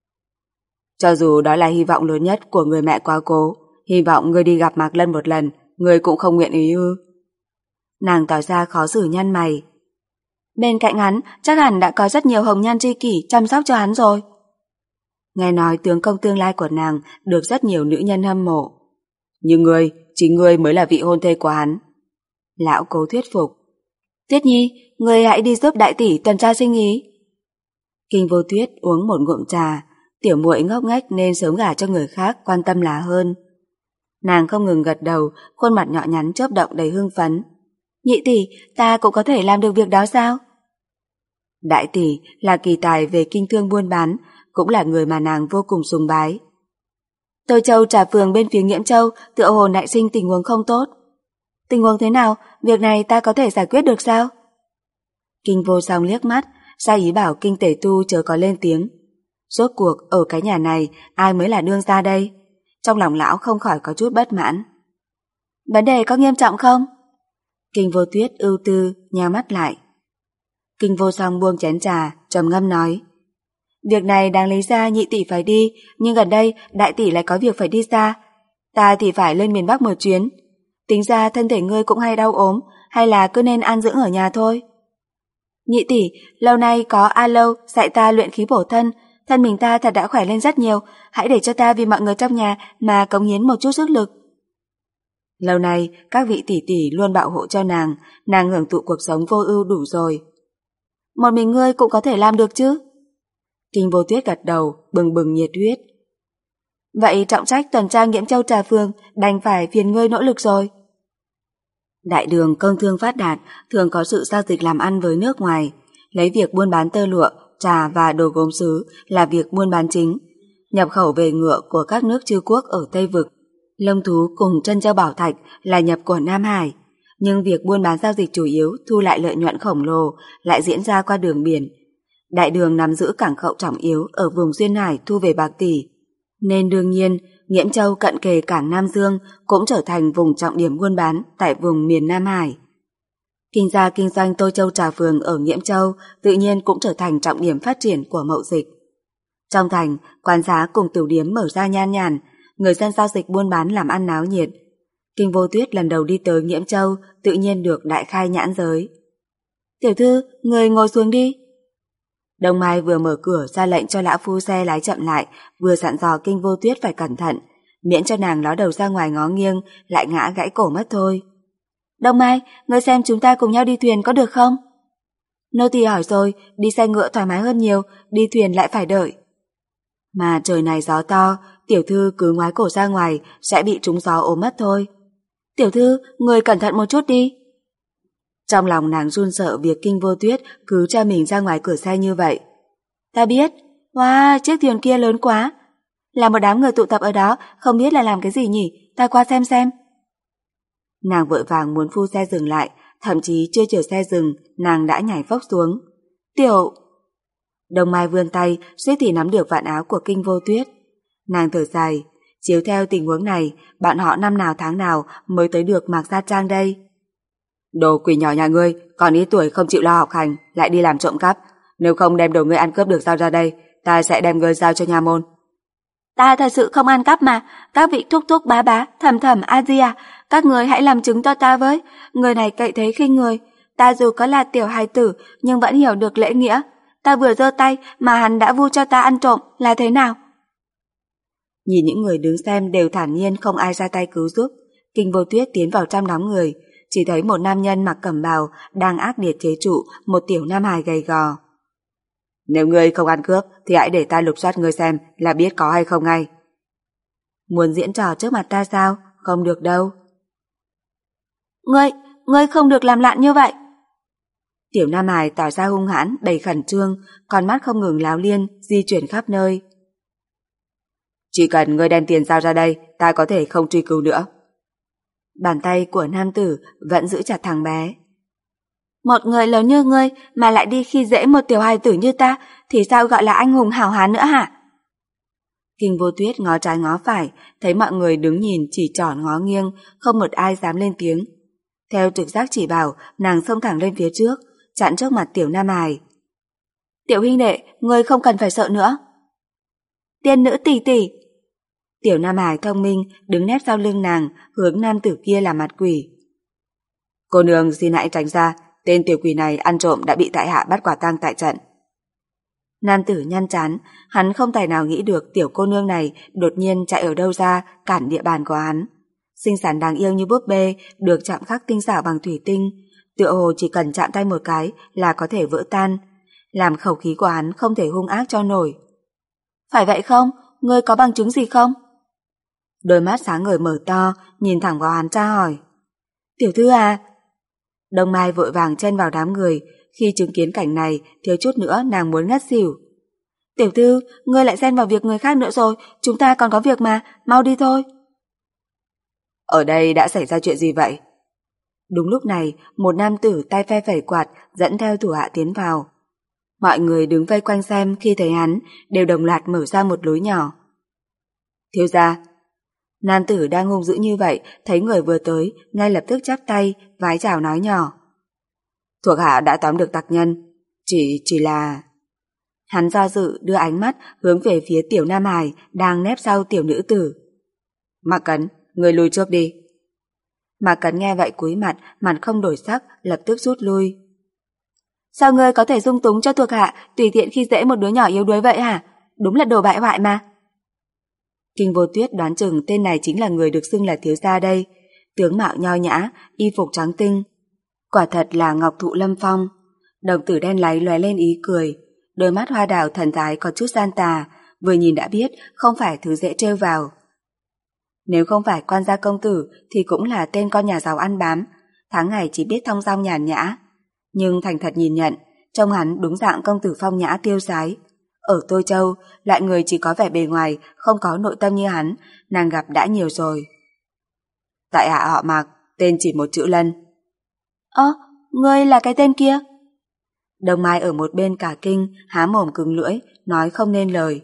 Cho dù đó là hy vọng lớn nhất của người mẹ quá cố, hy vọng ngươi đi gặp Mạc Lân một lần, ngươi cũng không nguyện ý ư? Nàng tỏ ra khó xử nhăn mày. Bên cạnh hắn chắc hẳn đã có rất nhiều hồng nhan tri kỷ chăm sóc cho hắn rồi. Nghe nói tướng công tương lai của nàng được rất nhiều nữ nhân hâm mộ. Nhưng ngươi, chính ngươi mới là vị hôn thê của hắn. Lão cố thuyết phục. Tuyết Nhi, ngươi hãy đi giúp đại tỷ tuần tra sinh ý. Kinh Vô Tuyết uống một ngụm trà, tiểu muội ngốc nghếch nên sớm gả cho người khác quan tâm là hơn. Nàng không ngừng gật đầu, khuôn mặt nhỏ nhắn chớp động đầy hưng phấn. Nhị tỷ, ta cũng có thể làm được việc đó sao? Đại tỷ là kỳ tài về kinh thương buôn bán, cũng là người mà nàng vô cùng sùng bái. Tôi Châu Trà Phường bên phía Nghiễm Châu tựa hồ nảy sinh tình huống không tốt. Tình huống thế nào? Việc này ta có thể giải quyết được sao? Kinh Vô Song liếc mắt, ra ý bảo Kinh Tể Tu chớ có lên tiếng. Rốt cuộc ở cái nhà này ai mới là đương gia đây? Trong lòng lão không khỏi có chút bất mãn. Vấn đề có nghiêm trọng không? Kinh Vô Tuyết ưu tư, nheo mắt lại. Kinh Vô Song buông chén trà, trầm ngâm nói. Việc này đáng lý ra nhị tỷ phải đi, nhưng gần đây đại tỷ lại có việc phải đi xa. Ta thì phải lên miền Bắc một chuyến. Tính ra thân thể ngươi cũng hay đau ốm, hay là cứ nên an dưỡng ở nhà thôi. Nhị tỷ, lâu nay có A Lâu dạy ta luyện khí bổ thân, thân mình ta thật đã khỏe lên rất nhiều, hãy để cho ta vì mọi người trong nhà mà cống hiến một chút sức lực. Lâu nay, các vị tỷ tỷ luôn bảo hộ cho nàng, nàng hưởng thụ cuộc sống vô ưu đủ rồi. Một mình ngươi cũng có thể làm được chứ? Kinh Vô Tuyết gật đầu, bừng bừng nhiệt huyết. Vậy trọng trách tuần tra Nghiễm Châu Trà Phường đành phải phiền ngươi nỗ lực rồi. Đại đường công thương phát đạt, thường có sự giao dịch làm ăn với nước ngoài, lấy việc buôn bán tơ lụa, trà và đồ gốm sứ là việc buôn bán chính, nhập khẩu về ngựa của các nước chư quốc ở Tây Vực, lông thú cùng trân châu bảo thạch là nhập của Nam Hải, nhưng việc buôn bán giao dịch chủ yếu thu lại lợi nhuận khổng lồ lại diễn ra qua đường biển. Đại đường nắm giữ cảng khẩu trọng yếu ở vùng duyên hải thu về bạc tỷ, nên đương nhiên Nghiễm Châu cận kề cảng Nam Dương cũng trở thành vùng trọng điểm buôn bán tại vùng miền Nam Hải. Kinh gia kinh doanh Tô Châu Trà Phường ở Nghiễm Châu tự nhiên cũng trở thành trọng điểm phát triển của mậu dịch. Trong thành, quán xá cùng tiểu điếm mở ra nhan nhản, người dân giao dịch buôn bán làm ăn náo nhiệt. Kinh Vô Tuyết lần đầu đi tới Nghiễm Châu tự nhiên được đại khai nhãn giới. Tiểu thư, người ngồi xuống đi. Đông Mai vừa mở cửa ra lệnh cho lão phu xe lái chậm lại, vừa dặn dò Kinh Vô Tuyết phải cẩn thận, miễn cho nàng ló đầu ra ngoài ngó nghiêng, lại ngã gãy cổ mất thôi. Đông Mai, ngươi xem chúng ta cùng nhau đi thuyền có được không? Nô tỳ hỏi rồi, đi xe ngựa thoải mái hơn nhiều, đi thuyền lại phải đợi. Mà trời này gió to, tiểu thư cứ ngoái cổ ra ngoài sẽ bị trúng gió ốm mất thôi. Tiểu thư, người cẩn thận một chút đi. Trong lòng nàng run sợ việc Kinh Vô Tuyết cứ cho mình ra ngoài cửa xe như vậy. Ta biết, wow, chiếc thuyền kia lớn quá. Là một đám người tụ tập ở đó, không biết là làm cái gì nhỉ, ta qua xem xem. Nàng vội vàng muốn phu xe dừng lại, thậm chí chưa chờ xe dừng, nàng đã nhảy phốc xuống. Tiểu... Đông Mai vươn tay, suýt thì nắm được vạt áo của Kinh Vô Tuyết. Nàng thở dài, chiếu theo tình huống này, bọn họ năm nào tháng nào mới tới được Mạc Gia Trang đây. Đồ quỷ nhỏ nhà ngươi, còn ít tuổi không chịu lo học hành, lại đi làm trộm cắp. Nếu không đem đồ ngươi ăn cướp được giao ra đây, ta sẽ đem ngươi giao cho nha môn. Ta thật sự không ăn cắp mà, các vị thúc thúc bá bá, thầm thầm a di à, các người hãy làm chứng cho ta với. Người này cậy thế khinh người, ta dù có là tiểu hài tử nhưng vẫn hiểu được lễ nghĩa. Ta vừa giơ tay mà hắn đã vu cho ta ăn trộm, là thế nào? Nhìn những người đứng xem đều thản nhiên không ai ra tay cứu giúp, Kinh Vô Tuyết tiến vào trong đám người, chỉ thấy một nam nhân mặc cẩm bào đang ác liệt chế trụ một tiểu nam hài gầy gò. Nếu ngươi không ăn cướp thì hãy để ta lục soát ngươi xem là biết có hay không ngay. Muốn diễn trò trước mặt ta sao? Không được đâu. Ngươi, ngươi không được làm lạn như vậy. Tiểu nam hài tỏ ra hung hãn, đầy khẩn trương, con mắt không ngừng láo liên, di chuyển khắp nơi. Chỉ cần ngươi đem tiền giao ra đây, ta có thể không truy cứu nữa. Bàn tay của nam tử vẫn giữ chặt thằng bé. Một người lớn như ngươi mà lại đi khi dễ một tiểu hài tử như ta thì sao gọi là anh hùng hào hán nữa hả? Kinh Vô Tuyết ngó trái ngó phải, thấy mọi người đứng nhìn chỉ trỏ ngó nghiêng, không một ai dám lên tiếng. Theo trực giác chỉ bảo, nàng xông thẳng lên phía trước, chặn trước mặt tiểu nam hài. Tiểu huynh đệ, ngươi không cần phải sợ nữa. Tiên nữ tỷ tỷ. Tiểu nam hài thông minh đứng nép sau lưng nàng, hướng nam tử kia là mặt quỷ. Cô nương xin hãy tránh ra, tên tiểu quỷ này ăn trộm đã bị tại hạ bắt quả tang tại trận. Nam tử nhăn chán, hắn không tài nào nghĩ được tiểu cô nương này đột nhiên chạy ở đâu ra cản địa bàn của hắn. Xinh xắn đáng yêu như búp bê, được chạm khắc tinh xảo bằng thủy tinh, tựa hồ chỉ cần chạm tay một cái là có thể vỡ tan, làm khẩu khí của hắn không thể hung ác cho nổi. Phải vậy không? Ngươi có bằng chứng gì không? Đôi mắt sáng ngời mở to, nhìn thẳng vào hắn tra hỏi. Tiểu thư à? Đông Mai vội vàng chen vào đám người, khi chứng kiến cảnh này, thiếu chút nữa nàng muốn ngất xỉu. Tiểu thư, ngươi lại xen vào việc người khác nữa rồi, chúng ta còn có việc mà, mau đi thôi. Ở đây đã xảy ra chuyện gì vậy? Đúng lúc này, một nam tử tay phe phẩy quạt dẫn theo thủ hạ tiến vào. Mọi người đứng vây quanh xem khi thấy hắn đều đồng loạt mở ra một lối nhỏ. Thiếu gia. Nam tử đang hung dữ như vậy, thấy người vừa tới, ngay lập tức chắp tay, vái chào nói nhỏ. Thuộc hạ đã tóm được tặc nhân, chỉ chỉ là... Hắn do dự đưa ánh mắt hướng về phía tiểu Nam Hải đang nép sau tiểu nữ tử. Mạc Cấn, người lùi trước đi. Mạc Cấn nghe vậy cúi mặt, mặt không đổi sắc, lập tức rút lui. Sao ngươi có thể dung túng cho thuộc hạ tùy tiện khi dễ một đứa nhỏ yếu đuối vậy hả? Đúng là đồ bại hoại mà. Kinh Vô Tuyết đoán chừng tên này chính là người được xưng là thiếu gia đây. Tướng mạo nho nhã, y phục trắng tinh. Quả thật là ngọc thụ lâm phong. Đồng tử đen láy lóe lên ý cười. Đôi mắt hoa đào thần thái có chút gian tà, vừa nhìn đã biết không phải thứ dễ trêu vào. Nếu không phải quan gia công tử thì cũng là tên con nhà giàu ăn bám, tháng ngày chỉ biết thong dong nhàn nhã. Nhưng thành thật nhìn nhận, trông hắn đúng dạng công tử phong nhã tiêu sái. Ở Tô Châu, loại người chỉ có vẻ bề ngoài, không có nội tâm như hắn, nàng gặp đã nhiều rồi. Tại hạ họ Mạc, tên chỉ một chữ Lân. Ơ, ngươi là cái tên kia? Đồng Mai ở một bên cả kinh, há mồm cứng lưỡi, nói không nên lời.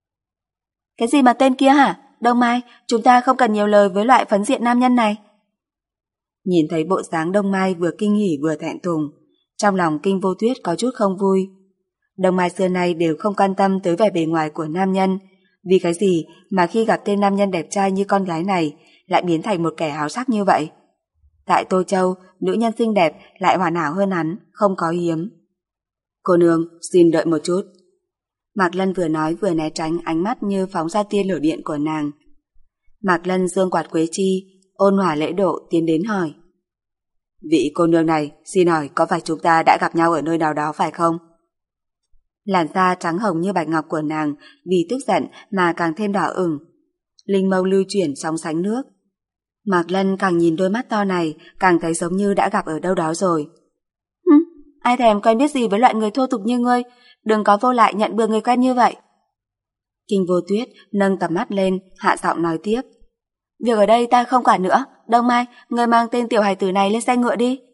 Cái gì mà tên kia hả? Đông Mai, chúng ta không cần nhiều lời với loại phấn diện nam nhân này. Nhìn thấy bộ dáng Đông Mai vừa kinh hỉ vừa thẹn thùng, trong lòng Kinh Vô Tuyết có chút không vui. Đông Mai xưa nay đều không quan tâm tới vẻ bề ngoài của nam nhân, vì cái gì mà khi gặp tên nam nhân đẹp trai như con gái này lại biến thành một kẻ háo sắc như vậy. Tại Tô Châu, nữ nhân xinh đẹp lại hoàn hảo hơn hắn, không có hiếm. Cô nương, xin đợi một chút. Mạc Lân vừa nói vừa né tránh ánh mắt như phóng ra tia lửa điện của nàng. Mạc Lân giương quạt quế chi, ôn hòa lễ độ tiến đến hỏi. Vị cô nương này, xin hỏi có phải chúng ta đã gặp nhau ở nơi nào đó phải không? Làn da trắng hồng như bạch ngọc của nàng vì tức giận mà càng thêm đỏ ửng. Linh mâu lưu chuyển sóng sánh nước. Mạc Lân càng nhìn đôi mắt to này càng thấy giống như đã gặp ở đâu đó rồi. Hứ, ai thèm quen biết gì với loại người thô tục như ngươi, đừng có vô lại nhận bừa người quen như vậy. Kinh Vô Tuyết nâng tầm mắt lên, hạ giọng nói tiếp. Việc ở đây ta không quản nữa, Đông Mai, ngươi mang tên tiểu hài tử này lên xe ngựa đi.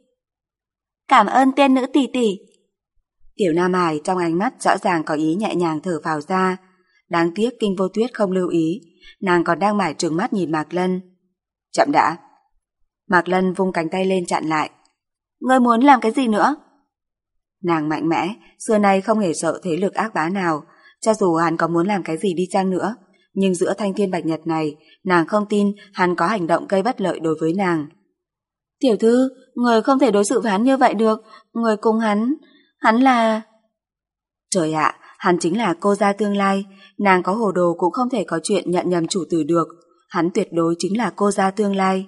Cảm ơn tiên nữ tỷ tỷ. Tiểu Nam Hải trong ánh mắt rõ ràng có ý nhẹ nhàng thở phào ra. Đáng tiếc Kinh Vô Tuyết không lưu ý, nàng còn đang mải trừng mắt nhìn Mạc Lân. Chậm đã. Mạc Lân vung cánh tay lên chặn lại. Ngươi muốn làm cái gì nữa? Nàng mạnh mẽ, xưa nay không hề sợ thế lực ác bá nào, cho dù hắn có muốn làm cái gì đi chăng nữa, nhưng giữa thanh thiên bạch nhật này, nàng không tin hắn có hành động gây bất lợi đối với nàng. Tiểu thư, người không thể đối xử với hắn như vậy được, người cùng hắn, hắn là... Trời ạ, hắn chính là cô gia tương lai, nàng có hồ đồ cũng không thể có chuyện nhận nhầm chủ tử được, hắn tuyệt đối chính là cô gia tương lai.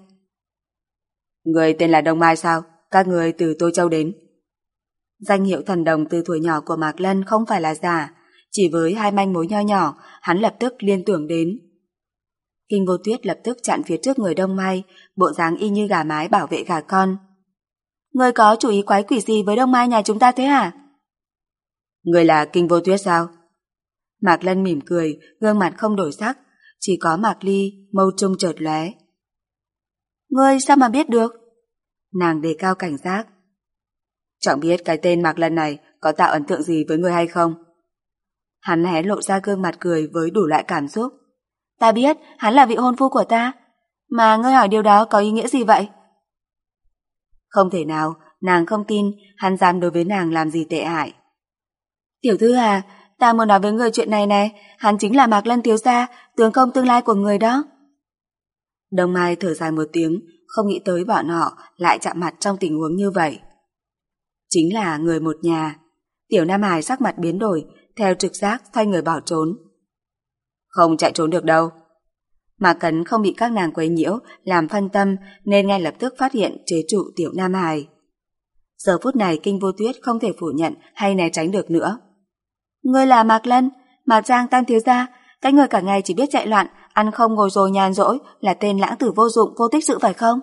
Người tên là Đông Mai sao? Các người từ Tô Châu đến. Danh hiệu thần đồng từ tuổi nhỏ của Mạc Lân không phải là giả, chỉ với hai manh mối nho nhỏ, hắn lập tức liên tưởng đến. Kinh Vô Tuyết lập tức chặn phía trước người Đông Mai, bộ dáng y như gà mái bảo vệ gà con. Ngươi có chủ ý quái quỷ gì với Đông Mai nhà chúng ta thế hả? Ngươi là Kinh Vô Tuyết sao? Mạc Lân mỉm cười, gương mặt không đổi sắc, chỉ có Mạc Ly, mâu trung chợt lóe. Ngươi sao mà biết được? Nàng đề cao cảnh giác. Chẳng biết cái tên Mạc Lân này có tạo ấn tượng gì với người hay không? Hắn hé lộ ra gương mặt cười với đủ loại cảm xúc. Ta biết, hắn là vị hôn phu của ta. Mà ngươi hỏi điều đó có ý nghĩa gì vậy? Không thể nào, nàng không tin hắn dám đối với nàng làm gì tệ hại. Tiểu thư à, ta muốn nói với người chuyện này nè, hắn chính là Mạc Lân thiếu gia, tướng công tương lai của người đó. Đông Mai thở dài một tiếng, không nghĩ tới bọn họ lại chạm mặt trong tình huống như vậy. Chính là người một nhà. Tiểu Nam Hải sắc mặt biến đổi, theo trực giác xoay người bỏ trốn. Không chạy trốn được đâu. Mạc Cấn không bị các nàng quấy nhiễu làm phân tâm nên ngay lập tức phát hiện chế trụ Tiểu Nam Hải. Giờ phút này Kinh Vô Tuyết không thể phủ nhận hay né tránh được nữa. Ngươi là Mạc Lân, Mạc Giang tam thiếu gia, cái người cả ngày chỉ biết chạy loạn, ăn không ngồi rồi nhàn rỗi, là tên lãng tử vô dụng vô tích sự phải không?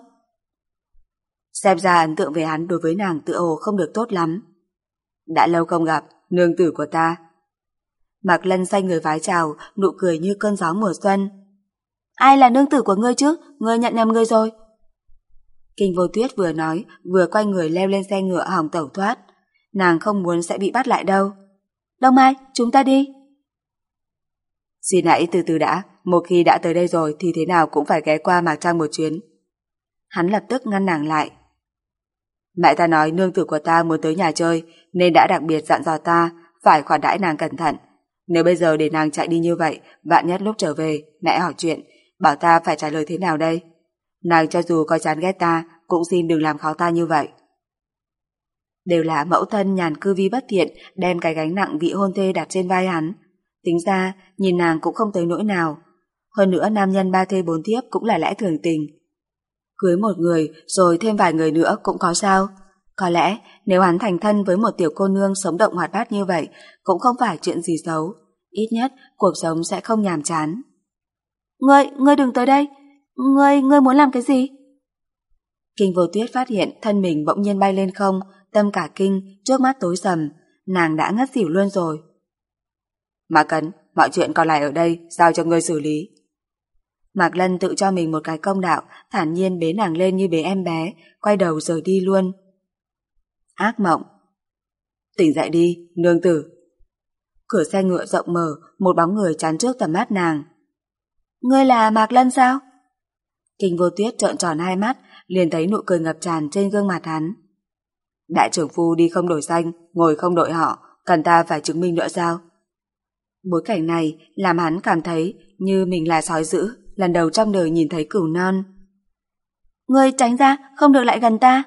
Xem ra ấn tượng về hắn đối với nàng tựa hồ không được tốt lắm. Đã lâu không gặp, nương tử của ta. Mạc Lân xoay người vái chào, nụ cười như cơn gió mùa xuân. Ai là nương tử của ngươi chứ? Ngươi nhận nhầm ngươi rồi. Kinh Vô Tuyết vừa nói, vừa quay người leo lên xe ngựa hòng tẩu thoát. Nàng không muốn sẽ bị bắt lại đâu. Đông Mai, chúng ta đi. Xin hãy từ từ đã, một khi đã tới đây rồi thì thế nào cũng phải ghé qua Mạc Trăng một chuyến. Hắn lập tức ngăn nàng lại. Mẹ ta nói nương tử của ta muốn tới nhà chơi, nên đã đặc biệt dặn dò ta phải khoản đãi nàng cẩn thận. Nếu bây giờ để nàng chạy đi như vậy, vạn nhất lúc trở về, mẹ hỏi chuyện, bảo ta phải trả lời thế nào đây? Nàng cho dù có chán ghét ta, cũng xin đừng làm khó ta như vậy. Đều là mẫu thân nhàn cư vi bất thiện, đem cái gánh nặng vị hôn thê đặt trên vai hắn. Tính ra, nhìn nàng cũng không tới nỗi nào. Hơn nữa nam nhân ba thê bốn thiếp cũng là lẽ thường tình. Cưới một người rồi thêm vài người nữa cũng có sao. Có lẽ nếu hắn thành thân với một tiểu cô nương sống động hoạt bát như vậy cũng không phải chuyện gì xấu. Ít nhất cuộc sống sẽ không nhàm chán. Ngươi, ngươi đừng tới đây. Ngươi, ngươi muốn làm cái gì? Kinh Vô Tuyết phát hiện thân mình bỗng nhiên bay lên không, tâm cả kinh, trước mắt tối sầm, nàng đã ngất xỉu luôn rồi. Mạc Cấn, mọi chuyện còn lại ở đây, giao cho ngươi xử lý. Mạc Lân tự cho mình một cái công đạo, thản nhiên bế nàng lên như bế em bé, quay đầu rời đi luôn. Ác mộng. Tỉnh dậy đi, nương tử. Cửa xe ngựa rộng mở, một bóng người chắn trước tầm mắt nàng. Ngươi là Mạc Lân sao? Kinh Vô Tuyết trợn tròn hai mắt, liền thấy nụ cười ngập tràn trên gương mặt hắn. Đại trưởng phu đi không đổi danh, ngồi không đội họ, cần ta phải chứng minh nữa sao? Bối cảnh này làm hắn cảm thấy như mình là sói dữ, lần đầu trong đời nhìn thấy cừu non. Ngươi tránh ra, không được lại gần ta.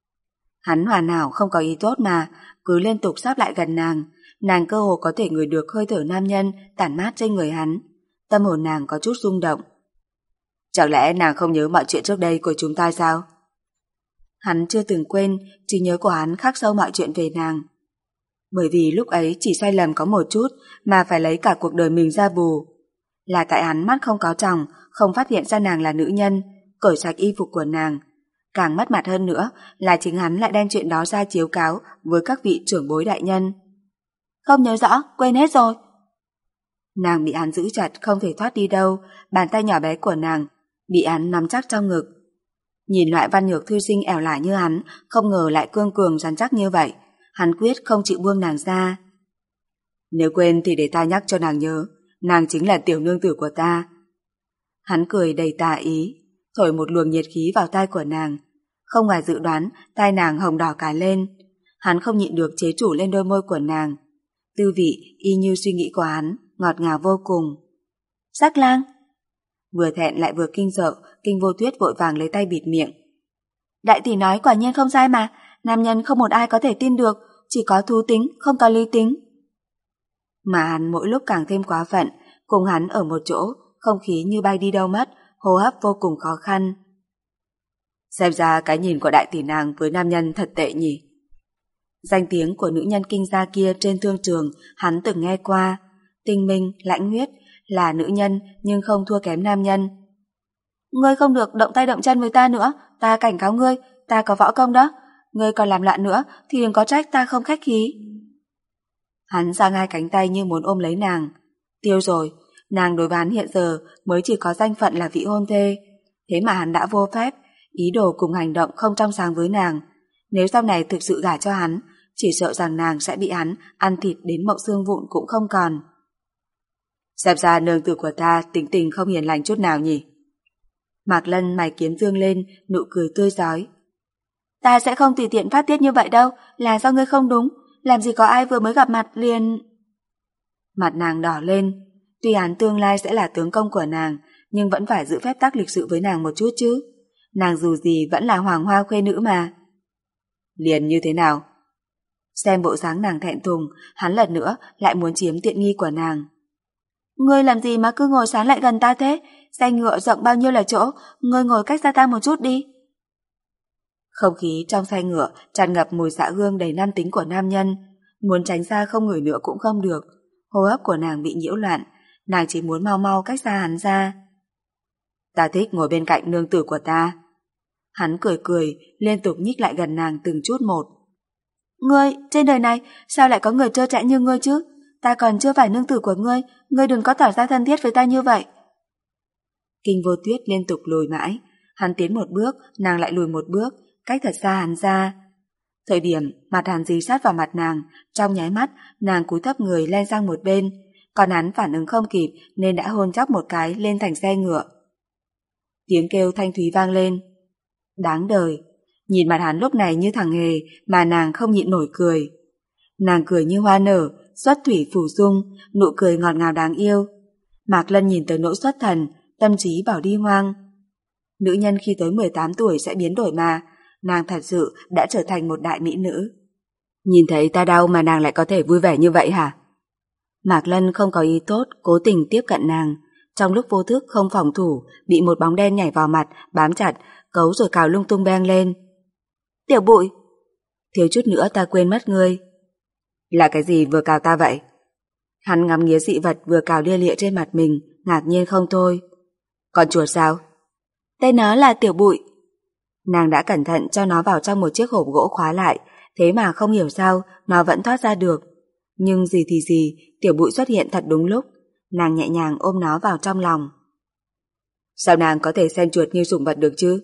Hắn hoàn hảo không có ý tốt mà, cứ liên tục sáp lại gần nàng, nàng cơ hồ có thể ngửi được hơi thở nam nhân tản mát trên người hắn. Tâm hồn nàng có chút rung động. Chẳng lẽ nàng không nhớ mọi chuyện trước đây của chúng ta sao? Hắn chưa từng quên, trí nhớ của hắn khắc sâu mọi chuyện về nàng. Bởi vì lúc ấy chỉ sai lầm có một chút mà phải lấy cả cuộc đời mình ra bù. Là tại hắn mắt không có tròng, không phát hiện ra nàng là nữ nhân, cởi sạch y phục của nàng. Càng mất mặt hơn nữa là chính hắn lại đem chuyện đó ra chiếu cáo với các vị trưởng bối đại nhân. Không nhớ rõ, quên hết rồi. Nàng bị hắn giữ chặt không thể thoát đi đâu, bàn tay nhỏ bé của nàng bị hắn nắm chắc trong ngực. Nhìn loại văn nhược thư sinh ẻo lả như hắn, không ngờ lại cương cường rắn chắc như vậy. Hắn quyết không chịu buông nàng ra. Nếu quên thì để ta nhắc cho nàng nhớ, nàng chính là tiểu nương tử của ta. Hắn cười đầy tà ý, thổi một luồng nhiệt khí vào tai của nàng. Không ngoài dự đoán, tai nàng hồng đỏ cả lên. Hắn không nhịn được chế chủ lên đôi môi của nàng. Tư vị y như suy nghĩ của hắn, ngọt ngào vô cùng. Sắc Lang. Vừa thẹn lại vừa kinh sợ, Kinh Vô Tuyết vội vàng lấy tay bịt miệng. Đại tỷ nói quả nhiên không sai mà, nam nhân không một ai có thể tin được, chỉ có thú tính, không có lý tính. Mà hắn mỗi lúc càng thêm quá phận, cùng hắn ở một chỗ, không khí như bay đi đâu mất, hô hấp vô cùng khó khăn. Xem ra cái nhìn của đại tỷ nàng với nam nhân thật tệ nhỉ. Danh tiếng của nữ nhân kinh gia kia trên thương trường hắn từng nghe qua, tinh minh, lãnh huyết, là nữ nhân nhưng không thua kém nam nhân. Ngươi không được động tay động chân với ta nữa, ta cảnh cáo ngươi, ta có võ công đó. Ngươi còn làm loạn nữa thì đừng có trách ta không khách khí. Hắn giang hai cánh tay như muốn ôm lấy nàng. Tiêu rồi, nàng đối với hắn hiện giờ mới chỉ có danh phận là vị hôn thê. Thế mà hắn đã vô phép, ý đồ cùng hành động không trong sáng với nàng. Nếu sau này thực sự gả cho hắn, chỉ sợ rằng nàng sẽ bị hắn ăn thịt đến mộng xương vụn cũng không còn. Xem ra nương tử của ta tính tình không hiền lành chút nào nhỉ. Mạc Lân mày kiếm dương lên, nụ cười tươi rói. Ta sẽ không tùy tiện phát tiết như vậy đâu, là do ngươi không đúng, làm gì có ai vừa mới gặp mặt liền... Mặt nàng đỏ lên, tuy hắn tương lai sẽ là tướng công của nàng, nhưng vẫn phải giữ phép tắc lịch sự với nàng một chút chứ. Nàng dù gì vẫn là hoàng hoa khuê nữ mà. Liền như thế nào? Xem bộ dáng nàng thẹn thùng, hắn lần nữa lại muốn chiếm tiện nghi của nàng. Ngươi làm gì mà cứ ngồi sán lại gần ta thế? Xe ngựa rộng bao nhiêu là chỗ, ngươi ngồi cách xa ta một chút đi. Không khí trong xe ngựa tràn ngập mùi xạ hương đầy nam tính của nam nhân, muốn tránh xa không ngửi nữa cũng không được. Hô hấp của nàng bị nhiễu loạn, nàng chỉ muốn mau mau cách xa hắn ra. Ta thích ngồi bên cạnh nương tử của ta. Hắn cười cười, liên tục nhích lại gần nàng từng chút một. Ngươi, trên đời này sao lại có người trơ trẽn như ngươi chứ? Ta còn chưa phải nương tử của ngươi, ngươi đừng có tỏ ra thân thiết với ta như vậy. Kinh Vô Tuyết liên tục lùi mãi, Hắn tiến một bước, nàng lại lùi một bước, cách thật xa hắn ra. Thời điểm mặt hắn dí sát vào mặt nàng, trong nháy mắt nàng cúi thấp người lên sang một bên, còn hắn phản ứng không kịp nên đã hôn chóc một cái lên thành xe ngựa. Tiếng kêu thanh thúy vang lên. Đáng đời, nhìn mặt hắn lúc này như thằng hề mà nàng không nhịn nổi cười. Nàng cười như hoa nở, xuất thủy phủ dung, nụ cười ngọt ngào đáng yêu. Mạc Lân nhìn tới nỗi xuất thần, tâm trí bỏ đi hoang. Nữ nhân khi tới mười tám tuổi sẽ biến đổi mà, nàng thật sự đã trở thành một đại mỹ nữ. Nhìn thấy ta đau mà nàng lại có thể vui vẻ như vậy hả? Mạc Lân không có ý tốt, cố tình tiếp cận nàng. Trong lúc vô thức không phòng thủ, bị một bóng đen nhảy vào mặt, bám chặt, cấu rồi cào lung tung beng lên. Tiểu Bụi! Thiếu chút nữa ta quên mất ngươi. Là cái gì vừa cào ta vậy? Hắn ngắm nghía dị vật vừa cào lia lịa trên mặt mình, ngạc nhiên không thôi. Con chuột sao? Tên nó là Tiểu Bụi. Nàng đã cẩn thận cho nó vào trong một chiếc hộp gỗ khóa lại, thế mà không hiểu sao nó vẫn thoát ra được. Nhưng gì thì gì, Tiểu Bụi xuất hiện thật đúng lúc. Nàng nhẹ nhàng ôm nó vào trong lòng. Sao nàng có thể xem chuột như sủng vật được chứ?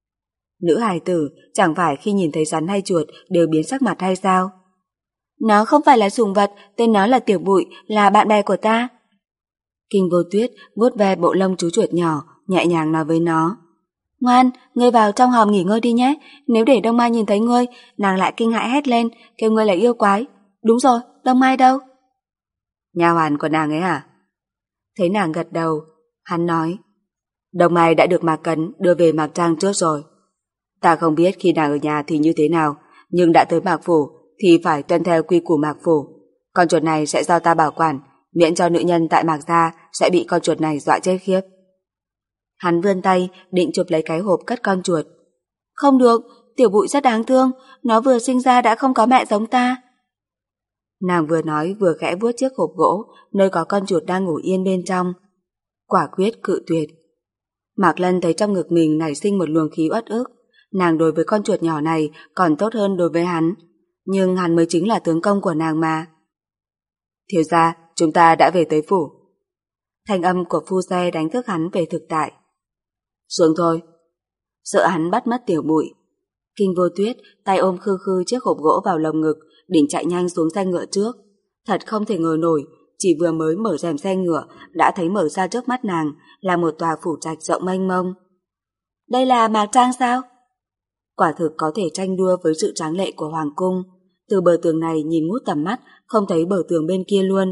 Nữ hài tử chẳng phải khi nhìn thấy rắn hay chuột đều biến sắc mặt hay sao? Nó không phải là sủng vật, tên nó là Tiểu Bụi, là bạn bè của ta. Kinh Vô Tuyết vuốt ve bộ lông chú chuột nhỏ, nhẹ nhàng nói với nó. Ngoan, ngươi vào trong hòm nghỉ ngơi đi nhé, nếu để Đông Mai nhìn thấy ngươi, nàng lại kinh hãi hét lên, kêu ngươi là yêu quái. Đúng rồi, Đông Mai đâu? Nha hoàn của nàng ấy hả? Thấy nàng gật đầu, hắn nói. Đông Mai đã được Mạc Cấn đưa về Mạc Trang trước rồi. Ta không biết khi nàng ở nhà thì như thế nào, nhưng đã tới Mạc Phủ thì phải tuân theo quy củ Mạc Phủ. Con chuột này sẽ do ta bảo quản, miễn cho nữ nhân tại Mạc Gia sẽ bị con chuột này dọa chết khiếp. Hắn vươn tay định chụp lấy cái hộp cất con chuột. Không được, Tiểu Bụi rất đáng thương, nó vừa sinh ra đã không có mẹ giống ta. Nàng vừa nói vừa khẽ vuốt chiếc hộp gỗ nơi có con chuột đang ngủ yên bên trong. Quả quyết cự tuyệt. Mạc Lân thấy trong ngực mình nảy sinh một luồng khí uất ức. Nàng đối với con chuột nhỏ này còn tốt hơn đối với hắn, nhưng hắn mới chính là tướng công của nàng mà. Thiếu gia, chúng ta đã về tới phủ. Thanh âm của phu xe đánh thức hắn về thực tại. Xuống thôi. Sợ hắn bắt mất Tiểu Bụi. Kinh Vô Tuyết tay ôm khư khư chiếc hộp gỗ vào lồng ngực, định chạy nhanh xuống xe ngựa trước. Thật không thể ngờ nổi, chỉ vừa mới mở rèm xe ngựa đã thấy mở ra trước mắt nàng là một tòa phủ trạch rộng mênh mông. Đây là Mạc Trang sao? Quả thực có thể tranh đua với sự tráng lệ của hoàng cung. Từ bờ tường này nhìn ngút tầm mắt, không thấy bờ tường bên kia luôn.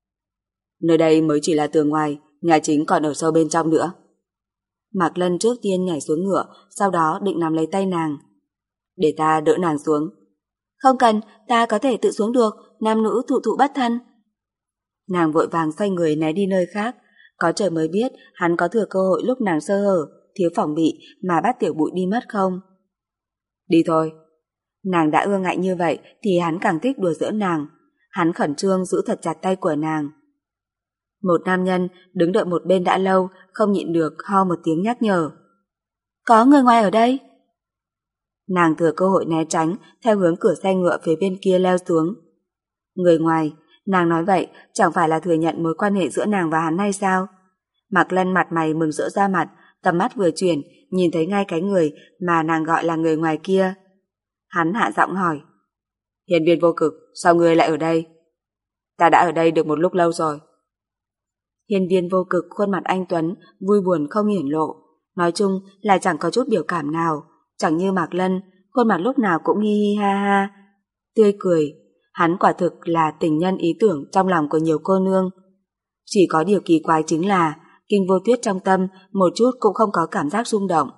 Nơi đây mới chỉ là tường ngoài, nhà chính còn ở sâu bên trong nữa. Mạc Lân trước tiên nhảy xuống ngựa, sau đó định nắm lấy tay nàng. Để ta đỡ nàng xuống. Không cần, ta có thể tự xuống được, nam nữ thụ thụ bất thân. Nàng vội vàng xoay người né đi nơi khác. Có trời mới biết hắn có thừa cơ hội lúc nàng sơ hở, thiếu phòng bị mà bắt Tiểu Bụi đi mất không. Đi thôi. Nàng đã ưa ngại như vậy thì hắn càng thích đùa giỡn nàng. Hắn khẩn trương giữ thật chặt tay của nàng. Một nam nhân đứng đợi một bên đã lâu, không nhịn được ho một tiếng nhắc nhở. Có người ngoài ở đây. Nàng thừa cơ hội né tránh, theo hướng cửa xe ngựa phía bên kia leo xuống. Người ngoài, nàng nói vậy chẳng phải là thừa nhận mối quan hệ giữa nàng và hắn hay sao? Mạc Lân mặt mày mừng rỡ ra mặt, tầm mắt vừa chuyển, nhìn thấy ngay cái người mà nàng gọi là người ngoài kia. Hắn hạ giọng hỏi. Hiền viên Vô Cực, sao ngươi lại ở đây? Ta đã ở đây được một lúc lâu rồi. Hiền viên Vô Cực khuôn mặt anh tuấn, vui buồn không hiển lộ. Nói chung là chẳng có chút biểu cảm nào. Chẳng như Mạc Lân, khuôn mặt lúc nào cũng hi hi ha ha. Tươi cười, hắn quả thực là tình nhân ý tưởng trong lòng của nhiều cô nương. Chỉ có điều kỳ quái chính là Kinh Vô Tuyết trong tâm một chút cũng không có cảm giác rung động.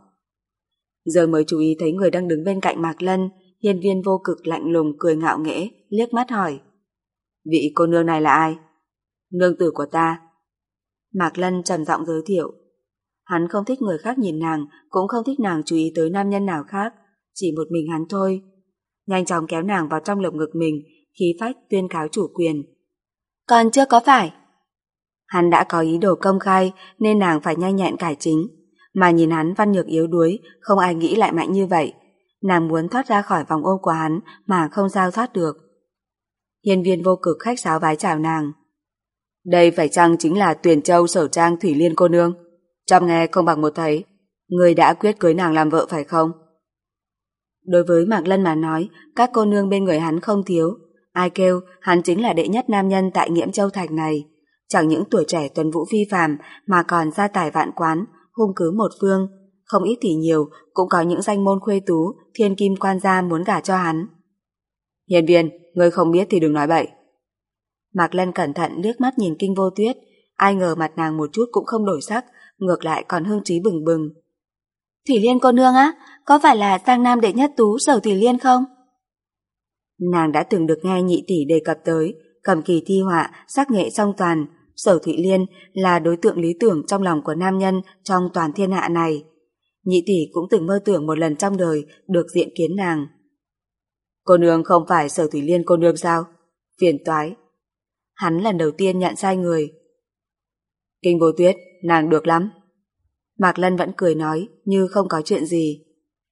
Giờ mới chú ý thấy người đang đứng bên cạnh Mạc Lân. Hiên viên Vô Cực lạnh lùng cười ngạo nghễ, liếc mắt hỏi. Vị cô nương này là ai? Nương tử của ta. Mạc Lân trầm giọng giới thiệu. Hắn không thích người khác nhìn nàng, cũng không thích nàng chú ý tới nam nhân nào khác, chỉ một mình hắn thôi. Nhanh chóng kéo nàng vào trong lồng ngực mình, khí phách tuyên cáo chủ quyền. Còn chưa có phải. Hắn đã có ý đồ công khai nên nàng phải nhanh nhẹn cải chính, mà nhìn hắn văn nhược yếu đuối, không ai nghĩ lại mạnh như vậy. Nàng muốn thoát ra khỏi vòng ôm của hắn mà không sao thoát được. Hiên viên Vô Cực khách sáo vái chào nàng. Đây phải chăng chính là Tuyền Châu Sở Trang Thủy Liên cô nương? Chăm nghe không bằng một thấy. Ngươi đã quyết cưới nàng làm vợ phải không? Đối với Mạc Lân mà nói, các cô nương bên người hắn không thiếu. Ai kêu, hắn chính là đệ nhất nam nhân tại Nghiễm Châu Thành này. Chẳng những tuổi trẻ tuấn vũ phi phàm mà còn gia tài vạn quán, hung cứ một phương. Không ít thì nhiều, cũng có những danh môn khuê tú, thiên kim quan gia muốn gả cho hắn. Hiên Viên, ngươi không biết thì đừng nói bậy. Mạc Lân cẩn thận liếc mắt nhìn Kinh Vô Tuyết, ai ngờ mặt nàng một chút cũng không đổi sắc, ngược lại còn hưng trí bừng bừng. Thủy Liên cô nương á, có phải là Giang Nam đệ nhất tú Sở Thủy Liên không? Nàng đã từng được nghe nhị tỷ đề cập tới, cầm kỳ thi họa, sắc nghệ song toàn, Sở Thủy Liên là đối tượng lý tưởng trong lòng của nam nhân trong toàn thiên hạ này. Nhị tỷ cũng từng mơ tưởng một lần trong đời được diện kiến nàng. Cô nương không phải Sở Thủy Liên cô nương sao? Phiền toái. Hắn lần đầu tiên nhận sai người. Kinh Vô Tuyết, nàng được lắm. Mạc Lân vẫn cười nói như không có chuyện gì.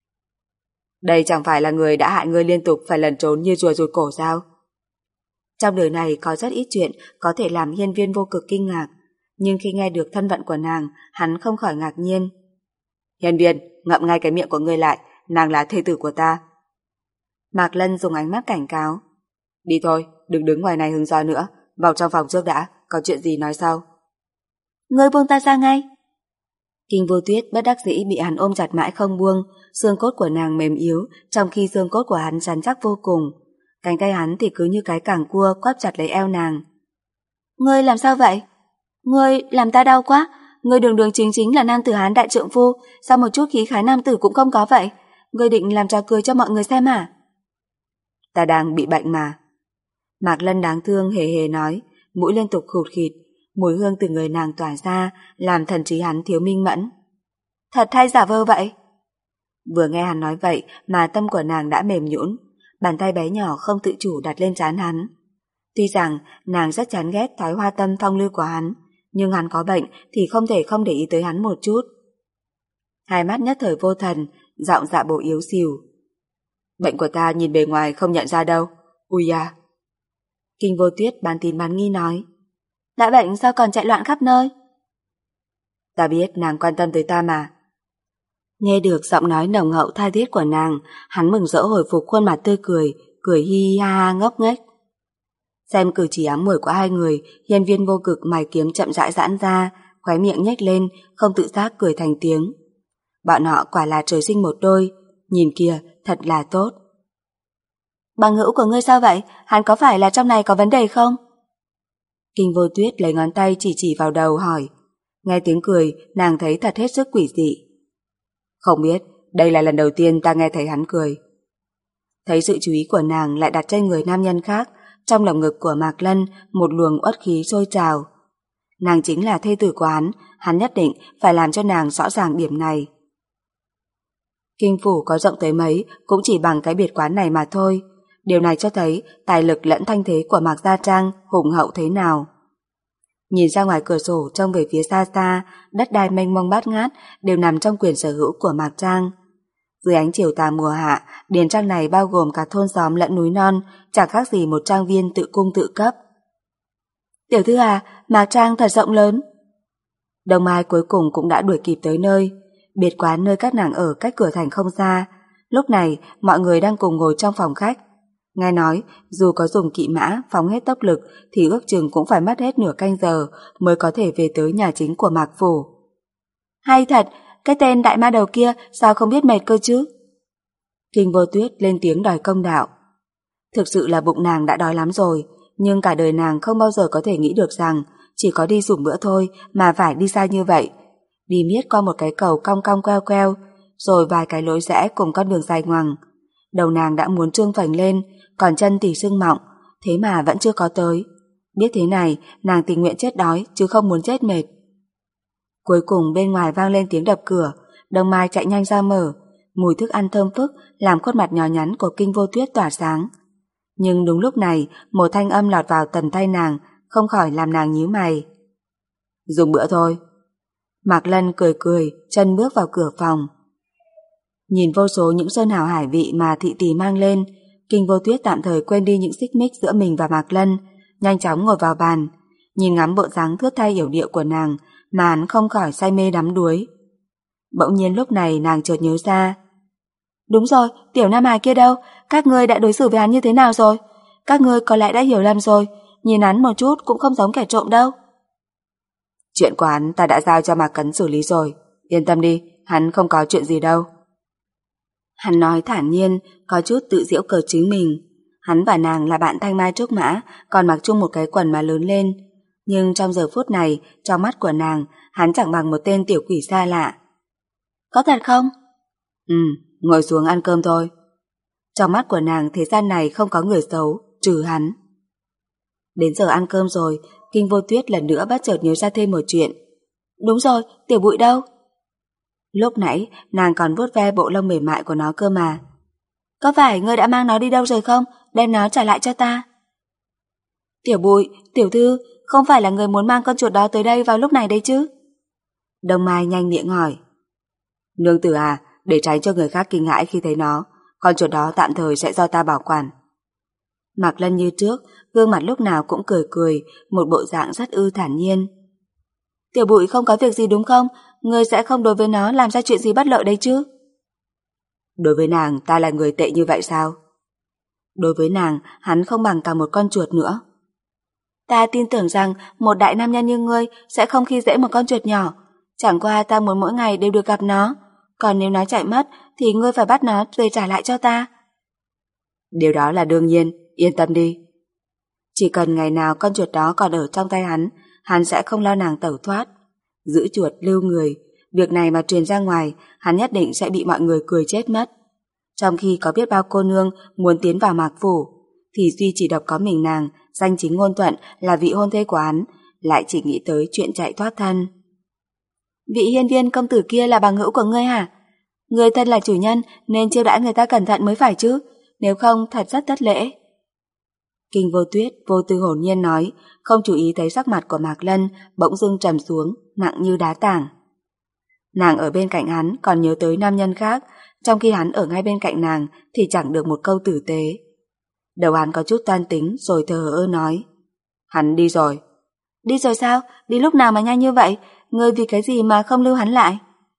Đây chẳng phải là người đã hại ngươi liên tục phải lẩn trốn như rùa rụt cổ sao? Trong đời này có rất ít chuyện có thể làm Hiên Viên vô cực kinh ngạc, nhưng khi nghe được thân phận của nàng, hắn không khỏi ngạc nhiên. Hiên Viên, ngậm ngay cái miệng của ngươi lại, nàng là thê tử của ta. Mạc Lân dùng ánh mắt cảnh cáo. Đi thôi, đừng đứng ngoài này hứng gió nữa, vào trong phòng trước đã, có chuyện gì nói sau. Ngươi buông ta ra ngay. Kinh Vô Tuyết bất đắc dĩ bị hắn ôm chặt mãi không buông, xương cốt của nàng mềm yếu, trong khi xương cốt của hắn rắn chắc vô cùng. Cánh tay hắn thì cứ như cái cẳng cua quắp chặt lấy eo nàng. Ngươi làm sao vậy? Ngươi làm ta đau quá, ngươi đường đường chính chính là nam tử Hán đại trượng phu, sao một chút khí khái nam tử cũng không có vậy? Ngươi định làm trò cười cho mọi người xem à? Ta đang bị bệnh mà. Mạc Lân đáng thương hề hề nói, mũi liên tục khụt khịt, mùi hương từ người nàng tỏa ra làm thần trí hắn thiếu minh mẫn. Thật hay giả vơ vậy? Vừa nghe hắn nói vậy mà tâm của nàng đã mềm nhũn, bàn tay bé nhỏ không tự chủ đặt lên trán hắn. Tuy rằng nàng rất chán ghét thói hoa tâm phong lưu của hắn, nhưng hắn có bệnh thì không thể không để ý tới hắn một chút. Hai mắt nhất thời vô thần, giọng dạ bộ yếu xìu. Bệnh của ta nhìn bề ngoài không nhận ra đâu. Ui à. Kinh Vô Tuyết bán tín bán nghi nói. Đã bệnh sao còn chạy loạn khắp nơi? Ta biết nàng quan tâm tới ta mà. Nghe được giọng nói nồng hậu tha thiết của nàng, hắn mừng rỡ hồi phục khuôn mặt tươi cười, cười hi hi ha ha ngốc nghếch. Xem cử chỉ ám muội của hai người, Hiên Viên vô cực mày kiếm chậm rãi giãn ra, khóe miệng nhếch lên, không tự giác cười thành tiếng. Bọn họ quả là trời sinh một đôi, nhìn kìa, thật là tốt. Bằng hữu của ngươi sao vậy? Hắn có phải là trong này có vấn đề không? Kinh Vô Tuyết lấy ngón tay chỉ chỉ vào đầu hỏi. Nghe tiếng cười, nàng thấy thật hết sức quỷ dị. Không biết, đây là lần đầu tiên ta nghe thấy hắn cười. Thấy sự chú ý của nàng lại đặt trên người nam nhân khác, trong lồng ngực của Mạc Lân một luồng uất khí sôi trào. Nàng chính là thê tử của hắn, hắn nhất định phải làm cho nàng rõ ràng điểm này. Kinh phủ có rộng tới mấy cũng chỉ bằng cái biệt quán này mà thôi. Điều này cho thấy tài lực lẫn thanh thế của Mạc Gia Trang hùng hậu thế nào. Nhìn ra ngoài cửa sổ trông về phía xa xa, đất đai mênh mông bát ngát đều nằm trong quyền sở hữu của Mạc Trang. Dưới ánh chiều tà mùa hạ, điền trang này bao gồm cả thôn xóm lẫn núi non, chẳng khác gì một trang viên tự cung tự cấp. Tiểu thư à, Mạc Trang thật rộng lớn. Đồng Mai cuối cùng cũng đã đuổi kịp tới nơi. Biệt quán nơi các nàng ở cách cửa thành không xa. Lúc này mọi người đang cùng ngồi trong phòng khách. Nghe nói dù có dùng kỵ mã phóng hết tốc lực thì ước chừng cũng phải mất hết nửa canh giờ mới có thể về tới nhà chính của Mạc Phủ. Hay thật, cái tên đại ma đầu kia sao không biết mệt cơ chứ? Kinh Vô Tuyết lên tiếng đòi công đạo. Thực sự là bụng nàng đã đói lắm rồi, nhưng cả đời nàng không bao giờ có thể nghĩ được rằng chỉ có đi dùng bữa thôi mà phải đi xa như vậy. Đi miết qua một cái cầu cong cong queo queo, rồi vài cái lối rẽ cùng con đường dài ngoằng. Đầu nàng đã muốn trương phành lên, còn chân thì sưng mọng, thế mà vẫn chưa có tới. Biết thế này, nàng tình nguyện chết đói chứ không muốn chết mệt. Cuối cùng bên ngoài vang lên tiếng đập cửa, Đông Mai chạy nhanh ra mở, mùi thức ăn thơm phức làm khuôn mặt nhỏ nhắn của Kinh Vô Tuyết tỏa sáng. Nhưng đúng lúc này, một thanh âm lọt vào tầm tay nàng, không khỏi làm nàng nhíu mày. Dùng bữa thôi. Mạc Lân cười cười, chân bước vào cửa phòng. Nhìn vô số những sơn hào hải vị mà thị tỷ mang lên, Kinh Vô Tuyết tạm thời quên đi những xích mích giữa mình và Mạc Lân, nhanh chóng ngồi vào bàn, nhìn ngắm bộ dáng thướt tha yểu điệu của nàng mà hắn không khỏi say mê đắm đuối. Bỗng nhiên lúc này nàng chợt nhớ ra. Đúng rồi, Tiểu Nam Hải kia đâu? Các ngươi đã đối xử với hắn như thế nào rồi? Các ngươi có lẽ đã hiểu lầm rồi, nhìn hắn một chút cũng không giống kẻ trộm đâu. Chuyện của hắn ta đã giao cho Mạc Cấn xử lý rồi, yên tâm đi, hắn không có chuyện gì đâu. Hắn nói thản nhiên, có chút tự giễu cợt chính mình. Hắn và nàng là bạn thanh mai trúc mã, còn mặc chung một cái quần mà lớn lên. Nhưng trong giờ phút này, trong mắt của nàng, hắn chẳng bằng một tên tiểu quỷ xa lạ. Có thật không? Ừ, ngồi xuống ăn cơm thôi. Trong mắt của nàng thế gian này không có người xấu, trừ hắn. Đến giờ ăn cơm rồi, Kinh Vô Tuyết lần nữa bất chợt nhớ ra thêm một chuyện. Đúng rồi, Tiểu Bụi đâu? Lúc nãy nàng còn vuốt ve bộ lông mềm mại của nó cơ mà. Có phải ngươi đã mang nó đi đâu rồi không? Đem nó trả lại cho ta. Tiểu Bụi, tiểu thư, không phải là người muốn mang con chuột đó tới đây vào lúc này đấy chứ? Đông Mai nhanh miệng hỏi. Nương tử à, để tránh cho người khác kinh hãi khi thấy nó, con chuột đó tạm thời sẽ do ta bảo quản. Mạc Lân như trước, gương mặt lúc nào cũng cười cười, một bộ dạng rất ư thản nhiên. Tiểu Bụi không có việc gì đúng không? Ngươi sẽ không đối với nó làm ra chuyện gì bất lợi đấy chứ? Đối với nàng ta là người tệ như vậy sao? Đối với nàng hắn không bằng cả một con chuột nữa. Ta tin tưởng rằng một đại nam nhân như ngươi sẽ không khi dễ một con chuột nhỏ. Chẳng qua ta muốn mỗi ngày đều được gặp nó. Còn nếu nó chạy mất thì ngươi phải bắt nó về trả lại cho ta. Điều đó là đương nhiên, yên tâm đi. Chỉ cần ngày nào con chuột đó còn ở trong tay hắn, hắn sẽ không lo nàng tẩu thoát. Giữ chuột lưu người, việc này mà truyền ra ngoài, hắn nhất định sẽ bị mọi người cười chết mất. Trong khi có biết bao cô nương muốn tiến vào Mạc Phủ, thì duy chỉ độc có mình nàng, danh chính ngôn thuận là vị hôn thê của hắn, lại chỉ nghĩ tới chuyện chạy thoát thân. Vị hiên viên công tử kia là bằng hữu của ngươi hả? Ngươi thân là chủ nhân nên chiêu đãi người ta cẩn thận mới phải chứ, nếu không thật rất thất lễ. Kinh Vô Tuyết vô tư hồn nhiên nói, không chú ý thấy sắc mặt của Mạc Lân bỗng dưng trầm xuống, nặng như đá tảng. Nàng ở bên cạnh hắn còn nhớ tới nam nhân khác, trong khi hắn ở ngay bên cạnh nàng thì chẳng được một câu tử tế. Đầu hắn có chút toan tính rồi thờ ơ nói. Hắn đi rồi. Đi rồi sao? Đi lúc nào mà nhanh như vậy? Ngươi vì cái gì mà không lưu hắn lại?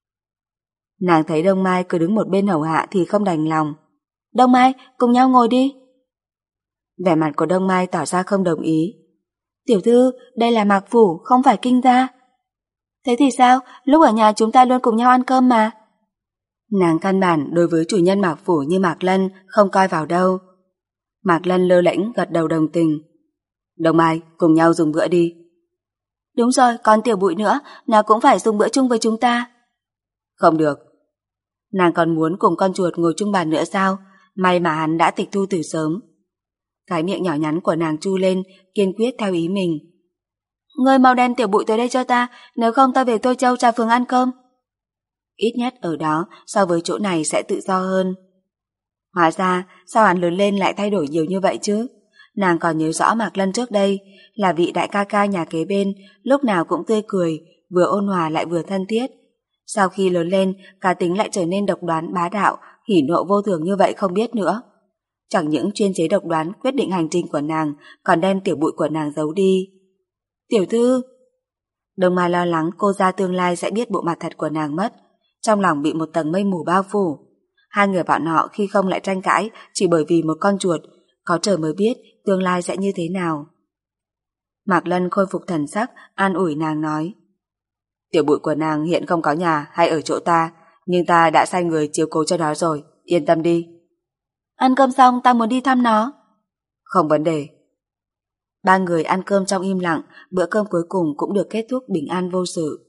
Nàng thấy Đông Mai cứ đứng một bên hầu hạ thì không đành lòng. Đông Mai, cùng nhau ngồi đi. Vẻ mặt của Đông Mai tỏ ra không đồng ý. Tiểu thư, đây là Mạc Phủ, không phải Kinh gia. Thế thì sao? Lúc ở nhà chúng ta luôn cùng nhau ăn cơm mà. Nàng căn bản đối với chủ nhân Mạc Phủ như Mạc Lân không coi vào đâu. Mạc Lân lơ lễnh gật đầu đồng tình. Đông Mai, cùng nhau dùng bữa đi. Đúng rồi, còn Tiểu Bụi nữa, nào cũng phải dùng bữa chung với chúng ta. Không được. Nàng còn muốn cùng con chuột ngồi chung bàn nữa sao? May mà hắn đã tịch thu từ sớm. Cái miệng nhỏ nhắn của nàng chu lên, kiên quyết theo ý mình. Ngươi mau đem Tiểu Bụi tới đây cho ta, nếu không ta về Tô Châu Trà Phường ăn cơm. Ít nhất ở đó so với chỗ này sẽ tự do hơn. Hóa ra sao hắn lớn lên lại thay đổi nhiều như vậy chứ? Nàng còn nhớ rõ Mạc Lân trước đây là vị đại ca ca nhà kế bên, lúc nào cũng tươi cười, vừa ôn hòa lại vừa thân thiết. Sau khi lớn lên, cá tính lại trở nên độc đoán bá đạo, hỉ nộ vô thường như vậy không biết nữa. Chẳng những chuyên chế độc đoán quyết định hành trình của nàng, còn đem Tiểu Bụi của nàng giấu đi. Tiểu thư! Đông Mai lo lắng cô ra tương lai sẽ biết bộ mặt thật của nàng mất, trong lòng bị một tầng mây mù bao phủ. Hai người bọn họ khi không lại tranh cãi chỉ bởi vì một con chuột, có trời mới biết tương lai sẽ như thế nào. Mạc Lân khôi phục thần sắc, an ủi nàng nói. Tiểu Bụi của nàng hiện không có nhà hay ở chỗ ta, nhưng ta đã sai người chiếu cố cho nó rồi, yên tâm đi. Ăn cơm xong ta muốn đi thăm nó. Không vấn đề. Ba người ăn cơm trong im lặng, bữa cơm cuối cùng cũng được kết thúc bình an vô sự.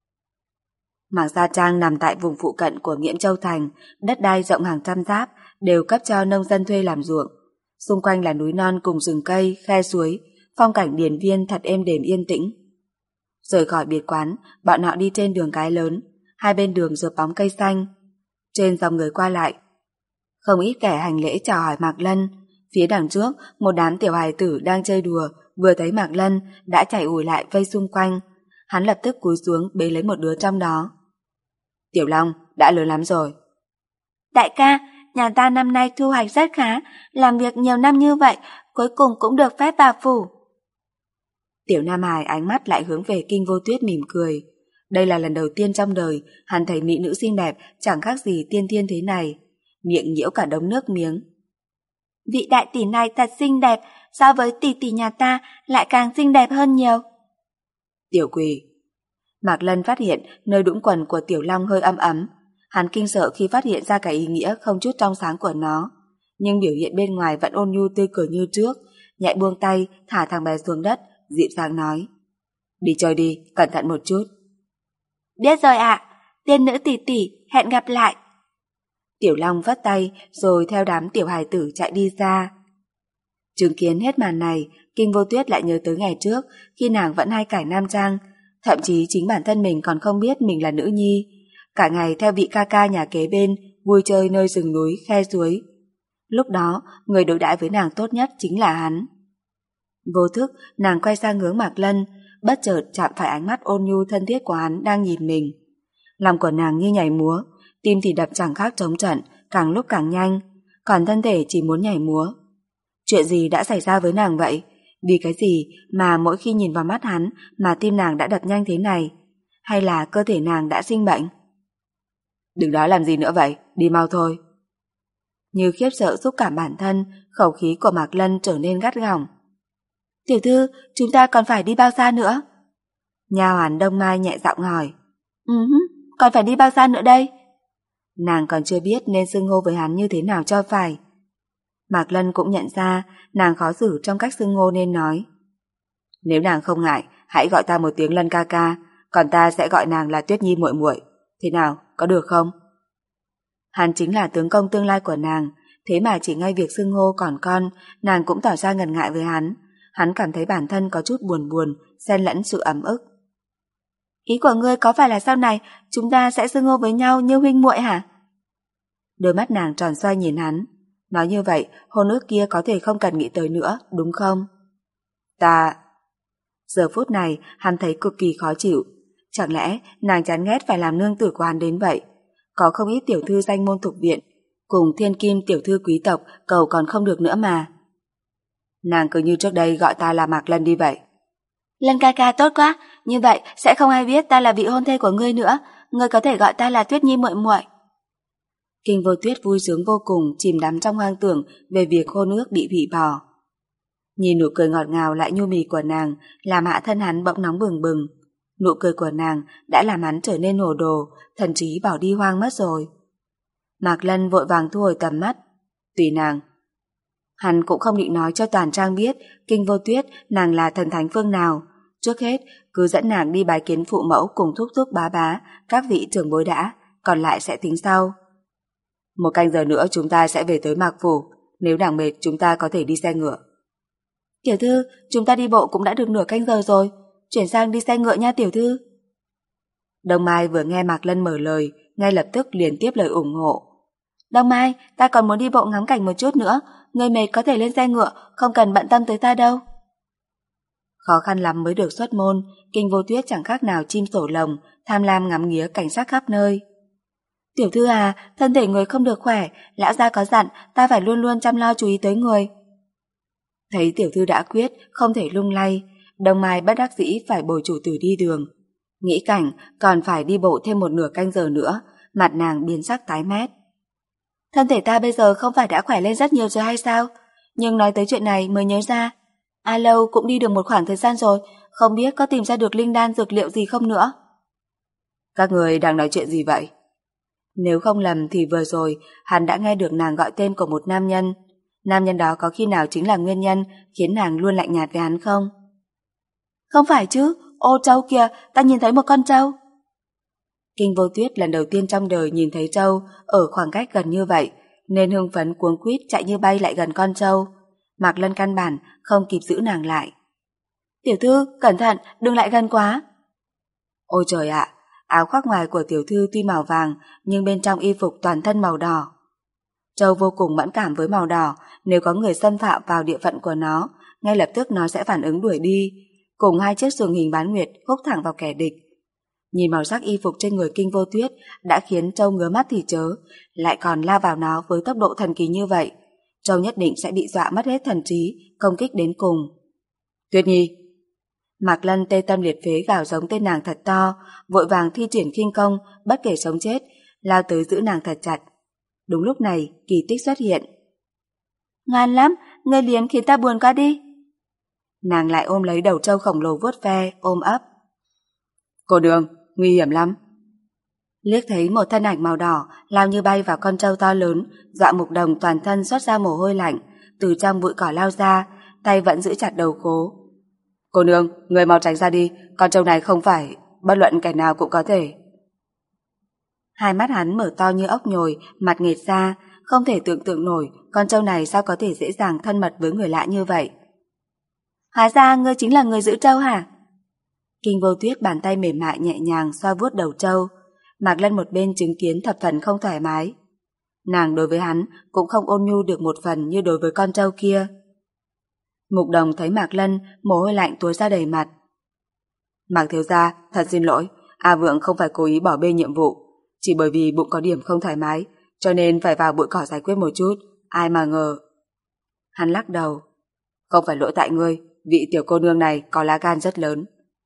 Mạc Gia Trang nằm tại vùng phụ cận của Nghiễm Châu Thành, đất đai rộng hàng trăm giáp, đều cấp cho nông dân thuê làm ruộng. Xung quanh là núi non cùng rừng cây, khe suối, phong cảnh điền viên thật êm đềm yên tĩnh. Rời khỏi biệt quán, bọn họ đi trên đường cái lớn, hai bên đường rợp bóng cây xanh. Trên dòng người qua lại, không ít kẻ hành lễ chào hỏi Mạc Lân. Phía đằng trước, một đám tiểu hài tử đang chơi đùa, vừa thấy Mạc Lân đã chạy ùi lại vây xung quanh. Hắn lập tức cúi xuống bế lấy một đứa trong đó. Tiểu Long, đã lớn lắm rồi. Đại ca, nhà ta năm nay thu hoạch rất khá, làm việc nhiều năm như vậy, cuối cùng cũng được phép vào phủ. Tiểu Nam Hải ánh mắt lại hướng về Kinh Vô Tuyết mỉm cười. Đây là lần đầu tiên trong đời hắn thấy mỹ nữ xinh đẹp chẳng khác gì tiên thiên thế này, miệng nhiễu cả đống nước miếng. Vị đại tỷ này thật xinh đẹp, so với tỷ tỷ nhà ta lại càng xinh đẹp hơn nhiều. Tiểu quỷ. Mạc Lân phát hiện nơi đũng quần của Tiểu Long hơi ấm ấm. Hắn kinh sợ khi phát hiện ra cái ý nghĩa không chút trong sáng của nó, nhưng biểu hiện bên ngoài vẫn ôn nhu tươi cười như trước, nhẹ buông tay thả thằng bé xuống đất, dịu dàng nói: Đi chơi đi, cẩn thận một chút. Biết rồi ạ, tiên nữ tỷ tỷ, hẹn gặp lại. Tiểu Long vất tay rồi theo đám tiểu hài tử chạy đi ra. Chứng kiến hết màn này, Kinh Vô Tuyết lại nhớ tới ngày trước khi nàng vẫn hay cải nam trang, thậm chí chính bản thân mình còn không biết mình là nữ nhi, cả ngày theo vị ca ca nhà kế bên vui chơi nơi rừng núi khe suối. Lúc đó người đối đãi với nàng tốt nhất chính là hắn. Vô thức nàng quay sang hướng Mạc Lân, bất chợt chạm phải ánh mắt ôn nhu thân thiết của hắn đang nhìn mình. Lòng của nàng như nhảy múa, tim thì đập chẳng khác trống trận, càng lúc càng nhanh, còn thân thể chỉ muốn nhảy múa. Chuyện gì đã xảy ra với nàng vậy? Vì cái gì mà mỗi khi nhìn vào mắt hắn mà tim nàng đã đập nhanh thế này? Hay là cơ thể nàng đã sinh bệnh? Đừng nói làm gì nữa vậy, đi mau thôi. Như khiếp sợ xúc cảm bản thân, khẩu khí của Mạc Lân trở nên gắt gỏng. Tiểu thư, chúng ta còn phải đi bao xa nữa? Nha hoàn Đông Mai nhẹ giọng hỏi. Ừ, còn phải đi bao xa nữa đây? Nàng còn chưa biết nên xưng hô với hắn như thế nào cho phải. Mạc Lân cũng nhận ra nàng khó xử trong cách xưng hô nên nói: Nếu nàng không ngại, hãy gọi ta một tiếng Lân ca ca, còn ta sẽ gọi nàng là Tuyết Nhi muội muội. Thế nào, có được không? Hắn chính là tướng công tương lai của nàng, thế mà chỉ ngay việc xưng hô còn con, nàng cũng tỏ ra ngần ngại với hắn. Hắn cảm thấy bản thân có chút buồn buồn, xen lẫn sự ấm ức. Ý của ngươi có phải là sau này chúng ta sẽ xưng hô với nhau như huynh muội hả? Đôi mắt nàng tròn xoay nhìn hắn. Nói như vậy, hôn ước kia có thể không cần nghĩ tới nữa, đúng không? Ta... Giờ phút này, hắn thấy cực kỳ khó chịu. Chẳng lẽ nàng chán ghét phải làm nương tử của hắn đến vậy? Có không ít tiểu thư danh môn thục viện, cùng thiên kim tiểu thư quý tộc cầu còn không được nữa mà. Nàng cứ như trước đây gọi ta là Mạc Lân đi vậy. Lân ca ca tốt quá, như vậy sẽ không ai biết ta là vị hôn thê của ngươi nữa, ngươi có thể gọi ta là Tuyết Nhi muội muội. Kinh Vô Tuyết vui sướng vô cùng, chìm đắm trong hoang tưởng về việc hôn ước bị hủy bỏ. Nhìn nụ cười ngọt ngào lại nhu mì của nàng, làm hạ thân hắn bỗng nóng bừng bừng. Nụ cười của nàng đã làm hắn trở nên hồ đồ, thần trí bỏ đi hoang mất rồi. Mạc Lân vội vàng thu hồi tầm mắt. Tùy nàng. Hắn cũng không định nói cho toàn trang biết Kinh Vô Tuyết nàng là thần thánh phương nào. Trước hết cứ dẫn nàng đi bái kiến phụ mẫu cùng thúc thúc bá bá, các vị trưởng bối đã, còn lại sẽ tính sau. Một canh giờ nữa chúng ta sẽ về tới Mạc Phủ, nếu nàng mệt chúng ta có thể đi xe ngựa. Tiểu thư, chúng ta đi bộ cũng đã được nửa canh giờ rồi, chuyển sang đi xe ngựa nha tiểu thư. Đông Mai vừa nghe Mạc Lân mở lời, ngay lập tức liền tiếp lời ủng hộ. Đông Mai, ta còn muốn đi bộ ngắm cảnh một chút nữa, người mệt có thể lên xe ngựa, không cần bận tâm tới ta đâu. Khó khăn lắm mới được xuất môn, Kinh Vô Tuyết chẳng khác nào chim sổ lồng, tham lam ngắm nghía cảnh sắc khắp nơi. Tiểu thư à, thân thể người không được khỏe, lão gia có dặn ta phải luôn luôn chăm lo chú ý tới người. Thấy tiểu thư đã quyết, không thể lung lay, Đông Mai bất đắc dĩ phải bồi chủ tử đi đường. Nghĩ cảnh còn phải đi bộ thêm một nửa canh giờ nữa, mặt nàng biến sắc tái mét. Thân thể ta bây giờ không phải đã khỏe lên rất nhiều rồi hay sao? Nhưng nói tới chuyện này mới nhớ ra, A Lâu cũng đi được một khoảng thời gian rồi, không biết có tìm ra được linh đan dược liệu gì không nữa. Các người đang nói chuyện gì vậy? Nếu không lầm thì vừa rồi hắn đã nghe được nàng gọi tên của một nam nhân. Nam nhân đó có khi nào chính là nguyên nhân khiến nàng luôn lạnh nhạt với hắn không? Không phải chứ, ô trâu kìa, ta nhìn thấy một con trâu. Kinh Vô Tuyết lần đầu tiên trong đời nhìn thấy trâu ở khoảng cách gần như vậy, nên hưng phấn cuống quýt chạy như bay lại gần con trâu. Mạc Lân căn bản không kịp giữ nàng lại. Tiểu thư, cẩn thận, đừng lại gần quá. Ôi trời ạ, áo khoác ngoài của tiểu thư tuy màu vàng nhưng bên trong y phục toàn thân màu đỏ. Trâu vô cùng mẫn cảm với màu đỏ, nếu có người xâm phạm vào địa phận của nó, ngay lập tức nó sẽ phản ứng đuổi đi, cùng hai chiếc xuồng hình bán nguyệt húc thẳng vào kẻ địch. Nhìn màu sắc y phục trên người Kinh Vô Tuyết đã khiến Trâu ngứa mắt thì chớ, lại còn lao vào nó với tốc độ thần kỳ như vậy, Trâu nhất định sẽ bị dọa mất hết thần trí, công kích đến cùng. Tuyết Nhi! Mạc Lân tê tâm liệt phế gào giống tên nàng thật to, vội vàng thi triển khinh công, bất kể sống chết, lao tới giữ nàng thật chặt. Đúng lúc này, kỳ tích xuất hiện. Ngon lắm, ngươi liếm khiến ta buồn quá đi. Nàng lại ôm lấy đầu trâu khổng lồ vuốt ve, ôm ấp. Cô nương, nguy hiểm lắm. Liếc thấy một thân ảnh màu đỏ lao như bay vào con trâu to lớn, dọa Mục Đồng toàn thân xuất ra mồ hôi lạnh, từ trong bụi cỏ lao ra, tay vẫn giữ chặt đầu cố. Cô nương, người mau tránh ra đi, con trâu này không phải bất luận kẻ nào cũng có thể. Hai mắt hắn mở to như ốc nhồi, mặt nghệt ra, không thể tưởng tượng nổi con trâu này sao có thể dễ dàng thân mật với người lạ như vậy. Hóa ra ngươi chính là người giữ trâu hả? Kinh Vô Tuyết bàn tay mềm mại nhẹ nhàng xoa vuốt đầu trâu. Mạc Lân một bên chứng kiến thập phần không thoải mái. Nàng đối với hắn cũng không ôn nhu được một phần như đối với con trâu kia. Mục Đồng thấy Mạc Lân, mồ hôi lạnh túa ra đầy mặt. Mạc thiếu gia, thật xin lỗi, A Vượng không phải cố ý bỏ bê nhiệm vụ, chỉ bởi vì bụng có điểm không thoải mái, cho nên phải vào bụi cỏ giải quyết một chút, ai mà ngờ. Hắn lắc đầu. Không phải lỗi tại ngươi, vị tiểu cô nương này có lá gan rất lớn.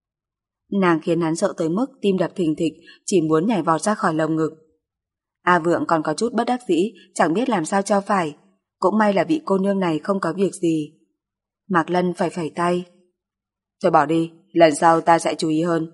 Nàng khiến hắn sợ tới mức tim đập thình thịch, chỉ muốn nhảy vọt ra khỏi lồng ngực. A Vượng còn có chút bất đắc dĩ, chẳng biết làm sao cho phải. Cũng may là vị cô nương này không có việc gì. Mạc Lân phải phẩy tay. Thôi bỏ đi, lần sau ta sẽ chú ý hơn.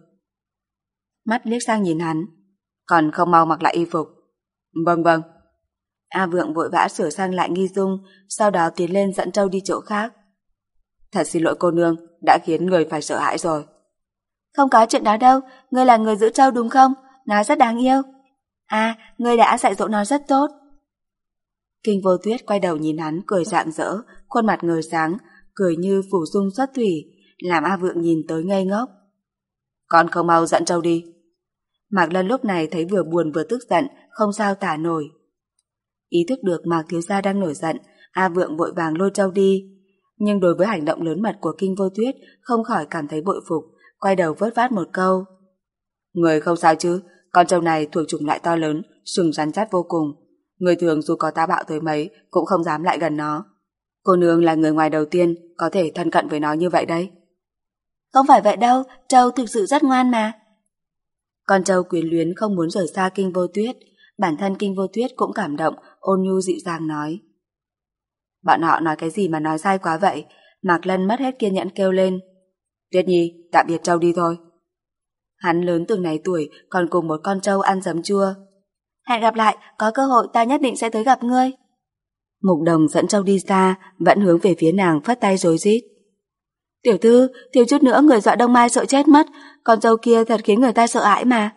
Mắt liếc sang nhìn hắn. Còn không mau mặc lại y phục. Vâng vâng. A Vượng vội vã sửa sang lại nghi dung, sau đó tiến lên dẫn trâu đi chỗ khác. Thật xin lỗi cô nương, đã khiến người phải sợ hãi rồi. Không có chuyện đó đâu, ngươi là người giữ trâu đúng không? Nó rất đáng yêu. À, ngươi đã dạy dỗ nó rất tốt. Kinh Vô Tuyết quay đầu nhìn hắn cười rạng rỡ, khuôn mặt ngời sáng, cười như phủ dung xuất thủy, làm A Vượng nhìn tới ngây ngốc. Con không mau dẫn trâu đi. Mạc Lân lúc này thấy vừa buồn vừa tức giận, không sao tả nổi. Ý thức được Mạc thiếu gia đang nổi giận, A Vượng vội vàng lôi trâu đi. Nhưng đối với hành động lớn mật của Kinh Vô Tuyết, không khỏi cảm thấy bội phục, quay đầu vớt vát một câu. Người không sao chứ, con trâu này thuộc chủng loại to lớn, sừng rắn chắc vô cùng. Người thường dù có táo bạo tới mấy, cũng không dám lại gần nó. Cô nương là người ngoài đầu tiên có thể thân cận với nó như vậy đấy. Không phải vậy đâu, trâu thực sự rất ngoan mà. Con trâu quyến luyến không muốn rời xa Kinh Vô Tuyết, bản thân Kinh Vô Tuyết cũng cảm động, ôn nhu dịu dàng nói. Bọn họ nói cái gì mà nói sai quá vậy? Mạc Lân mất hết kiên nhẫn kêu lên. Tuyết Nhi, tạm biệt trâu đi thôi. Hắn lớn từng này tuổi còn cùng một con trâu ăn giấm chua. Hẹn gặp lại, có cơ hội ta nhất định sẽ tới gặp ngươi. Mục Đồng dẫn trâu đi xa, vẫn hướng về phía nàng phất tay rối rít. Tiểu thư, thiếu chút nữa người dọa Đông Mai sợ chết mất, con trâu kia thật khiến người ta sợ hãi mà.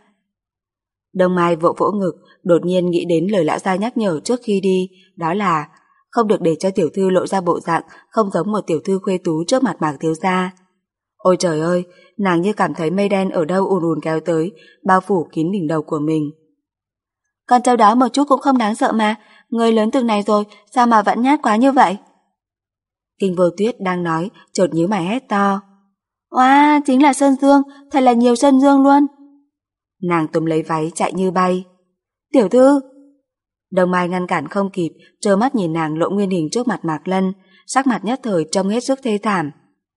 Đông Mai vỗ vỗ ngực, đột nhiên nghĩ đến lời lão gia nhắc nhở trước khi đi, đó là không được để cho tiểu thư lộ ra bộ dạng không giống một tiểu thư khuê tú trước mặt Mạc thiếu gia. Ôi trời ơi, nàng như cảm thấy mây đen ở đâu ùn ùn kéo tới, bao phủ kín đỉnh đầu của mình. Con trâu đó một chút cũng không đáng sợ mà, người lớn từng này rồi, sao mà vẫn nhát quá như vậy? Kinh Vô Tuyết đang nói, chợt nhíu mày hét to. Oa, chính là Sơn Dương, thật là nhiều Sơn Dương luôn. Nàng túm lấy váy chạy như bay. Tiểu thư! Đông Mai ngăn cản không kịp, trơ mắt nhìn nàng lộ nguyên hình trước mặt Mạc Lân, sắc mặt nhất thời trông hết sức thê thảm.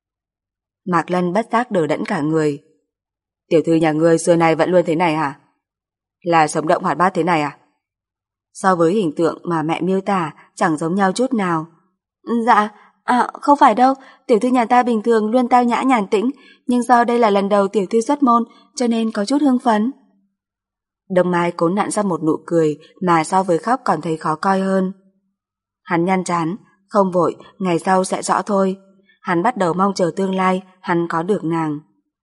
Mạc Lân bất giác đờ đẫn cả người. Tiểu thư nhà ngươi xưa nay vẫn luôn thế này hả? Là sống động hoạt bát thế này à? So với hình tượng mà mẹ miêu tả chẳng giống nhau chút nào. Dạ, à, không phải đâu, tiểu thư nhà ta bình thường luôn tao nhã nhàn tĩnh, nhưng do đây là lần đầu tiểu thư xuất môn cho nên có chút hưng phấn. Đông Mai cố nặn ra một nụ cười mà so với khóc còn thấy khó coi hơn. Hắn nhăn trán, không vội, ngày sau sẽ rõ thôi. Hắn bắt đầu mong chờ tương lai hắn có được nàng.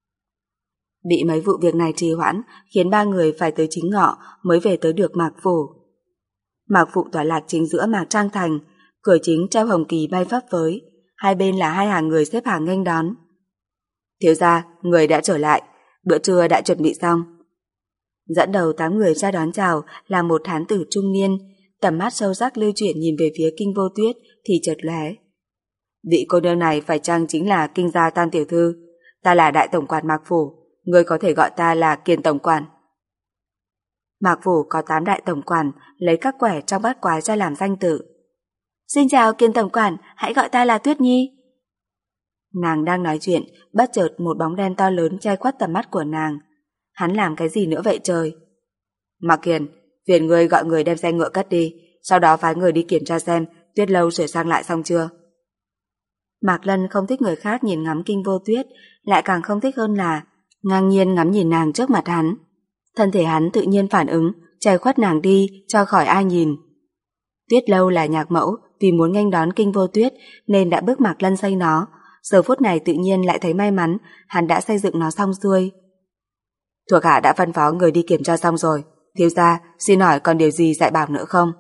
Bị mấy vụ việc này trì hoãn khiến ba người phải tới chính ngọ mới về tới được Mạc Phủ. Mạc Phủ tọa lạc chính giữa Mạc Trang Thành, cửa chính treo hồng kỳ bay phấp phới, hai bên là hai hàng người xếp hàng nghênh đón. Thiếu gia, người đã trở lại, bữa trưa đã chuẩn bị xong. Dẫn đầu tám người ra đón chào là một hán tử trung niên, tầm mắt sâu sắc lưu chuyển nhìn về phía Kinh Vô Tuyết thì chợt lóe. Vị cô nương này phải chăng chính là Kinh gia Tam tiểu thư? Ta là đại tổng quản Mạc Phủ, ngươi có thể gọi ta là Kiền tổng quản. Mạc Phủ có tám đại tổng quản, lấy các quẻ trong bát quái ra làm danh tự. Xin chào Kiền tổng quản, hãy gọi ta là Tuyết Nhi. Nàng đang nói chuyện, bất chợt một bóng đen to lớn che khuất tầm mắt của nàng. Hắn làm cái gì nữa vậy trời? Mạc Kiền, phiền ngươi gọi người đem xe ngựa cất đi, sau đó phái người đi kiểm tra xem Tuyết Lâu sửa sang lại xong chưa. Mạc Lân không thích người khác nhìn ngắm Kinh Vô Tuyết, lại càng không thích hơn là ngang nhiên ngắm nhìn nàng trước mặt hắn. Thân thể hắn tự nhiên phản ứng, che khuất nàng đi cho khỏi ai nhìn. Tuyết Lâu là nhạc mẫu, vì muốn nghênh đón Kinh Vô Tuyết nên đã bước Mạc Lân xây nó. Giờ phút này tự nhiên lại thấy may mắn hắn đã xây dựng nó xong xuôi. Thuộc hạ đã phân phó người đi kiểm tra xong rồi, thiếu gia xin hỏi còn điều gì dạy bảo nữa không?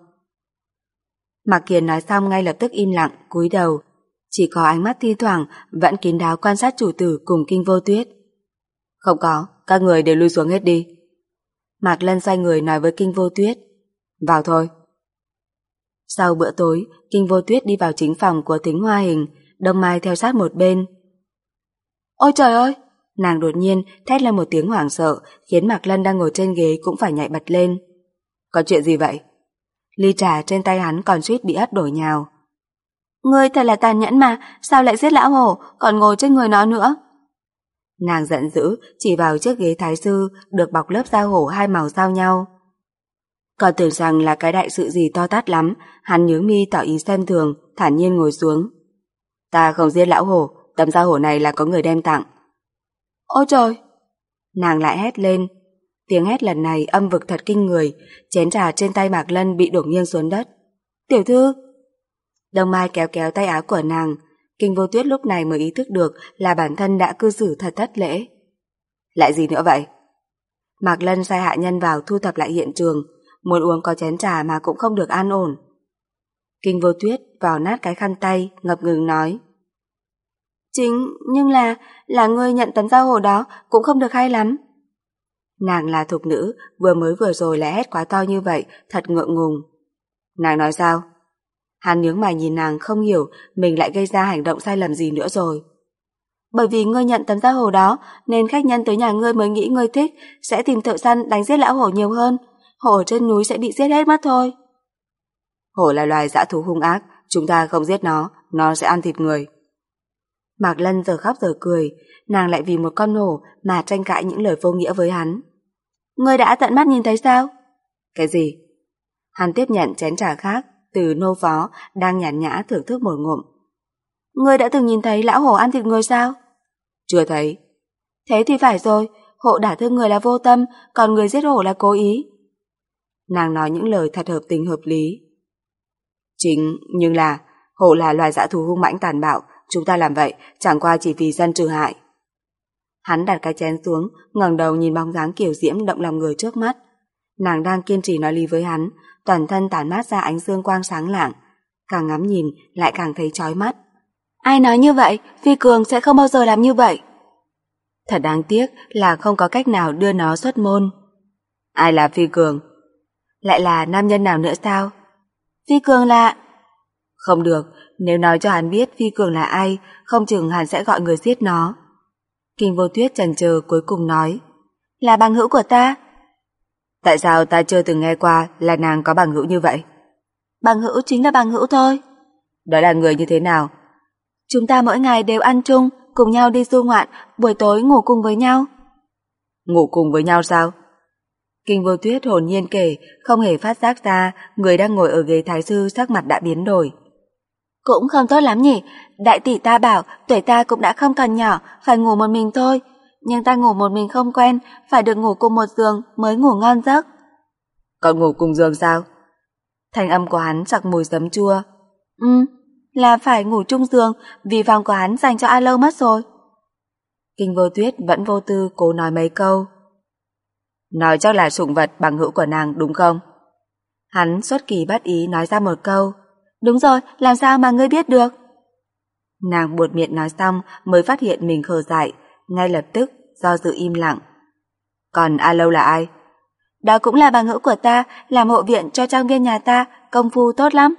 Mạc Kiền nói xong ngay lập tức im lặng, cúi đầu, chỉ có ánh mắt thi thoảng vẫn kín đáo quan sát chủ tử cùng Kinh Vô Tuyết. Không có, các người đều lui xuống hết đi. Mạc Lân xoay người nói với Kinh Vô Tuyết, vào thôi. Sau bữa tối, Kinh Vô Tuyết đi vào chính phòng của Thính Hoa Hình, Đông Mai theo sát một bên. Ôi trời ơi! Nàng đột nhiên thét lên một tiếng hoảng sợ, khiến Mạc Lân đang ngồi trên ghế cũng phải nhảy bật lên. Có chuyện gì vậy? Ly trà trên tay hắn còn suýt bị hất đổ nhào. Ngươi thật là tàn nhẫn mà, sao lại giết lão hổ, còn ngồi trên người nó nữa? Nàng giận dữ, chỉ vào chiếc ghế thái sư được bọc lớp da hổ hai màu giao nhau. Còn tưởng rằng là cái đại sự gì to tát lắm, hắn nhướng mi tỏ ý xem thường, thản nhiên ngồi xuống. Ta không giết lão hổ, tấm da hổ này là có người đem tặng. Ôi trời! Nàng lại hét lên. Tiếng hét lần này âm vực thật kinh người, chén trà trên tay Mạc Lân bị đổ nghiêng xuống đất. Tiểu thư! Đông Mai kéo kéo tay áo của nàng. Kinh Vô Tuyết lúc này mới ý thức được là bản thân đã cư xử thật thất lễ. Lại gì nữa vậy? Mạc Lân sai hạ nhân vào thu thập lại hiện trường, muốn uống có chén trà mà cũng không được an ổn. Kinh Vô Tuyết vào nát cái khăn tay, ngập ngừng nói. Chính, nhưng là, là ngươi nhận tấm da hổ đó cũng không được hay lắm. Nàng là thục nữ, vừa mới vừa rồi lại hét quá to như vậy, thật ngượng ngùng. Nàng nói sao? Hắn nhướng mày nhìn nàng không hiểu mình lại gây ra hành động sai lầm gì nữa rồi. Bởi vì ngươi nhận tấm da hổ đó nên khách nhân tới nhà ngươi mới nghĩ ngươi thích sẽ tìm thợ săn đánh giết lão hổ nhiều hơn. Hổ ở trên núi sẽ bị giết hết mất thôi. Hổ là loài dã thú hung ác, chúng ta không giết nó, nó sẽ ăn thịt người. Mạc Lân giờ khóc giờ cười, nàng lại vì một con hổ mà tranh cãi những lời vô nghĩa với hắn. Ngươi đã tận mắt nhìn thấy sao? Cái gì? Hắn tiếp nhận chén trà khác từ nô phó đang nhàn nhã thưởng thức một ngụm. Ngươi đã từng nhìn thấy lão hổ ăn thịt người sao? Chưa thấy. Thế thì phải rồi, hổ đả thương người là vô tâm, còn người giết hổ là cố ý. Nàng nói những lời thật hợp tình hợp lý. Chính, nhưng là hổ là loài dã thú hung mãnh tàn bạo, chúng ta làm vậy chẳng qua chỉ vì dân trừ hại. Hắn đặt cái chén xuống, ngẩng đầu nhìn bóng dáng kiều diễm động lòng người trước mắt. Nàng đang kiên trì nói lý với hắn, toàn thân tản mát ra ánh dương quang sáng lạng, càng ngắm nhìn lại càng thấy chói mắt. Ai nói như vậy, Phi Cường sẽ không bao giờ làm như vậy. Thật đáng tiếc là không có cách nào đưa nó xuất môn. Ai là Phi Cường? Lại là nam nhân nào nữa sao? Phi Cường là... Không được, nếu nói cho hắn biết Phi Cường là ai, không chừng hắn sẽ gọi người giết nó. Kinh Vô Tuyết chần chờ cuối cùng nói, là bằng hữu của ta. Tại sao ta chưa từng nghe qua là nàng có bằng hữu như vậy? Bằng hữu chính là bằng hữu thôi. Đó là người như thế nào? Chúng ta mỗi ngày đều ăn chung, cùng nhau đi du ngoạn, buổi tối ngủ cùng với nhau. Ngủ cùng với nhau sao? Kinh Vô Tuyết hồn nhiên kể, không hề phát giác ra người đang ngồi ở ghế thái sư sắc mặt đã biến đổi. Cũng không tốt lắm nhỉ, đại tỷ ta bảo tuổi ta cũng đã không còn nhỏ, phải ngủ một mình thôi. Nhưng ta ngủ một mình không quen, phải được ngủ cùng một giường mới ngủ ngon giấc. Còn ngủ cùng giường sao? Thanh âm của hắn sặc mùi giấm chua. Ừ, là phải ngủ chung giường, vì phòng của hắn dành cho A Lâu mất rồi. Kinh Vô Tuyết vẫn vô tư cố nói mấy câu. Nói chắc là sủng vật bằng hữu của nàng đúng không? Hắn xuất kỳ bất ý nói ra một câu. Đúng rồi, làm sao mà ngươi biết được? Nàng buột miệng nói xong mới phát hiện mình khờ dại, ngay lập tức do dự im lặng. Còn A Lâu là ai? Đó cũng là bằng hữu của ta, làm hộ viện cho trang viên nhà ta, công phu tốt lắm.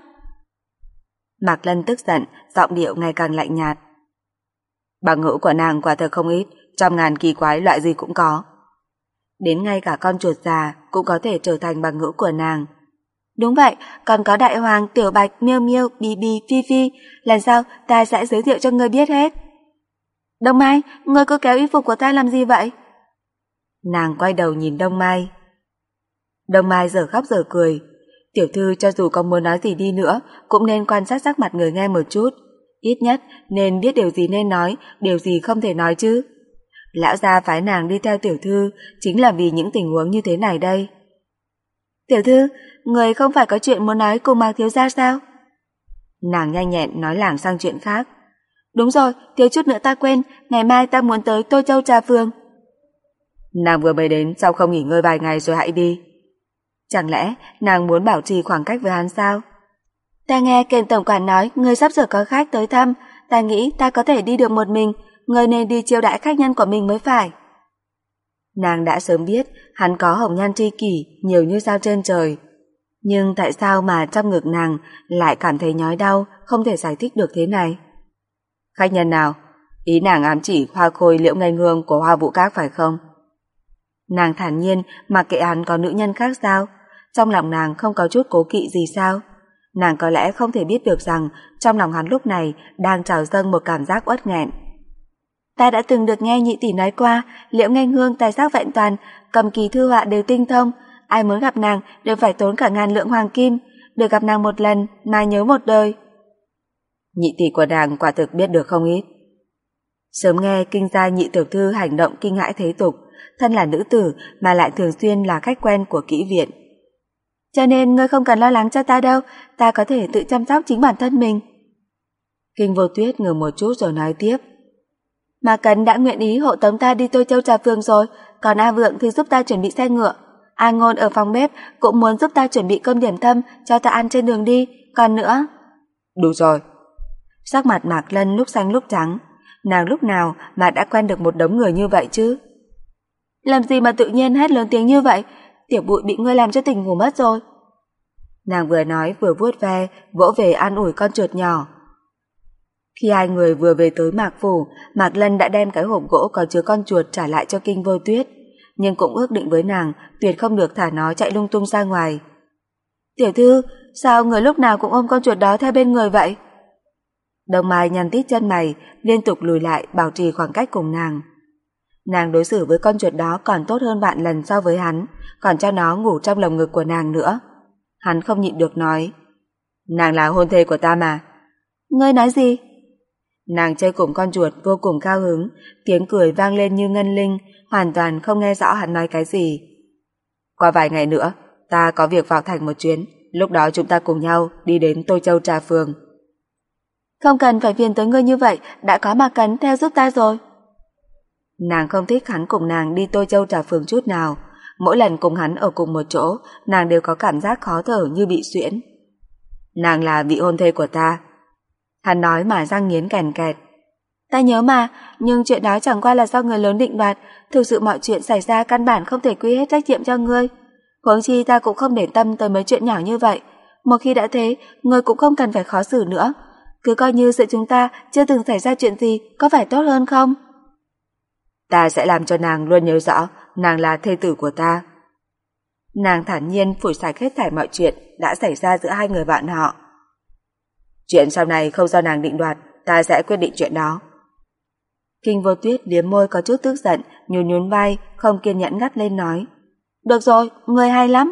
Mạc Lân tức giận, giọng điệu ngày càng lạnh nhạt. Bằng hữu của nàng quả thật không ít, trăm ngàn kỳ quái loại gì cũng có. Đến ngay cả con chuột già cũng có thể trở thành bằng hữu của nàng. Đúng vậy, còn có đại hoàng, tiểu bạch, miêu miêu, bì bì, phi phi, lần sau ta sẽ giới thiệu cho ngươi biết hết. Đông Mai, ngươi cứ kéo y phục của ta làm gì vậy? Nàng quay đầu nhìn Đông Mai. Đông Mai giờ khóc giờ cười. Tiểu thư cho dù có muốn nói gì đi nữa cũng nên quan sát sắc mặt người nghe một chút. Ít nhất nên biết điều gì nên nói, điều gì không thể nói chứ. Lão gia phái nàng đi theo tiểu thư chính là vì những tình huống như thế này đây. Tiểu thư, người không phải có chuyện muốn nói cùng Mạc thiếu gia sao? Nàng nhanh nhẹn nói lảng sang chuyện khác. Đúng rồi, thiếu chút nữa ta quên, ngày mai ta muốn tới Tô Châu Trà Phường. Nàng vừa mới đến, sao không nghỉ ngơi vài ngày rồi hãy đi? Chẳng lẽ nàng muốn bảo trì khoảng cách với hắn sao? Ta nghe Kền tổng quản nói người sắp sửa có khách tới thăm, ta nghĩ ta có thể đi được một mình, người nên đi chiêu đãi khách nhân của mình mới phải. Nàng đã sớm biết hắn có hồng nhan tri kỷ nhiều như sao trên trời. Nhưng tại sao mà trong ngực nàng lại cảm thấy nhói đau, không thể giải thích được thế này? Khách nhân nào? Ý nàng ám chỉ Hoa Khôi Liễu Ngây Hương của Hoa Vũ Các phải không? Nàng thản nhiên mà kệ hắn có nữ nhân khác sao? Trong lòng nàng không có chút cố kỵ gì sao? Nàng có lẽ không thể biết được rằng trong lòng hắn lúc này đang trào dâng một cảm giác uất nghẹn. Ta đã từng được nghe nhị tỷ nói qua, Liễu Ngây Hương tài sắc vẹn toàn, cầm kỳ thư họa đều tinh thông, ai muốn gặp nàng đều phải tốn cả ngàn lượng hoàng kim, được gặp nàng một lần mà nhớ một đời. Nhị tỷ của nàng quả thực biết được không ít. Sớm nghe kinh gia nhị tiểu thư hành động kinh hãi thế tục, thân là nữ tử mà lại thường xuyên là khách quen của kỹ viện. Cho nên ngươi không cần lo lắng cho ta đâu, ta có thể tự chăm sóc chính bản thân mình. Kinh Vô Tuyết ngừng một chút rồi nói tiếp. Mà Cấn đã nguyện ý hộ tống ta đi Tô Châu Trà Phường rồi, còn A Vượng thì giúp ta chuẩn bị xe ngựa. A Ngôn ở phòng bếp cũng muốn giúp ta chuẩn bị cơm điểm tâm cho ta ăn trên đường đi, còn nữa. Đủ rồi. Sắc mặt Mạc Lân lúc xanh lúc trắng, nàng lúc nào mà đã quen được một đống người như vậy chứ? Làm gì mà tự nhiên hét lớn tiếng như vậy? Tiểu Bụi bị ngươi làm cho tỉnh ngủ mất rồi. Nàng vừa nói vừa vuốt ve, vỗ về an ủi con chuột nhỏ. Khi hai người vừa về tới Mạc Phủ, Mạc Lân đã đem cái hộp gỗ có chứa con chuột trả lại cho Kinh Vô Tuyết, nhưng cũng ước định với nàng tuyệt không được thả nó chạy lung tung ra ngoài. Tiểu thư, sao người lúc nào cũng ôm con chuột đó theo bên người vậy? Đông Mai nhăn tít chân mày, liên tục lùi lại bảo trì khoảng cách cùng nàng. Nàng đối xử với con chuột đó còn tốt hơn vạn lần so với hắn, còn cho nó ngủ trong lồng ngực của nàng nữa. Hắn không nhịn được nói, nàng là hôn thê của ta mà. Ngươi nói gì? Nàng chơi cùng con chuột vô cùng cao hứng, tiếng cười vang lên như ngân linh, hoàn toàn không nghe rõ hắn nói cái gì. Qua vài ngày nữa, ta có việc vào thành một chuyến, lúc đó chúng ta cùng nhau đi đến Tô Châu Trà Phường. Không cần phải phiền tới ngươi như vậy, đã có Mạc Cấn theo giúp ta rồi. Nàng không thích hắn cùng nàng đi Tô Châu Trà Phường chút nào, mỗi lần cùng hắn ở cùng một chỗ, nàng đều có cảm giác khó thở như bị suyễn. Nàng là vị hôn thê của ta. Hắn nói mà răng nghiến kèn kẹt. Ta nhớ mà, nhưng chuyện đó chẳng qua là do người lớn định đoạt, thực sự mọi chuyện xảy ra căn bản không thể quy hết trách nhiệm cho ngươi. Huống chi ta cũng không để tâm tới mấy chuyện nhỏ như vậy. Một khi đã thế, ngươi cũng không cần phải khó xử nữa. Cứ coi như giữa chúng ta chưa từng xảy ra chuyện gì, có phải tốt hơn không? Ta sẽ làm cho nàng luôn nhớ rõ nàng là thê tử của ta. Nàng thản nhiên phủi sạch hết thảy mọi chuyện đã xảy ra giữa hai người bạn họ. Chuyện sau này không do nàng định đoạt, ta sẽ quyết định chuyện đó. Kinh Vô Tuyết liếm môi có chút tức giận, nhún nhún vai, không kiên nhẫn ngắt lên nói. Được rồi, người hay lắm.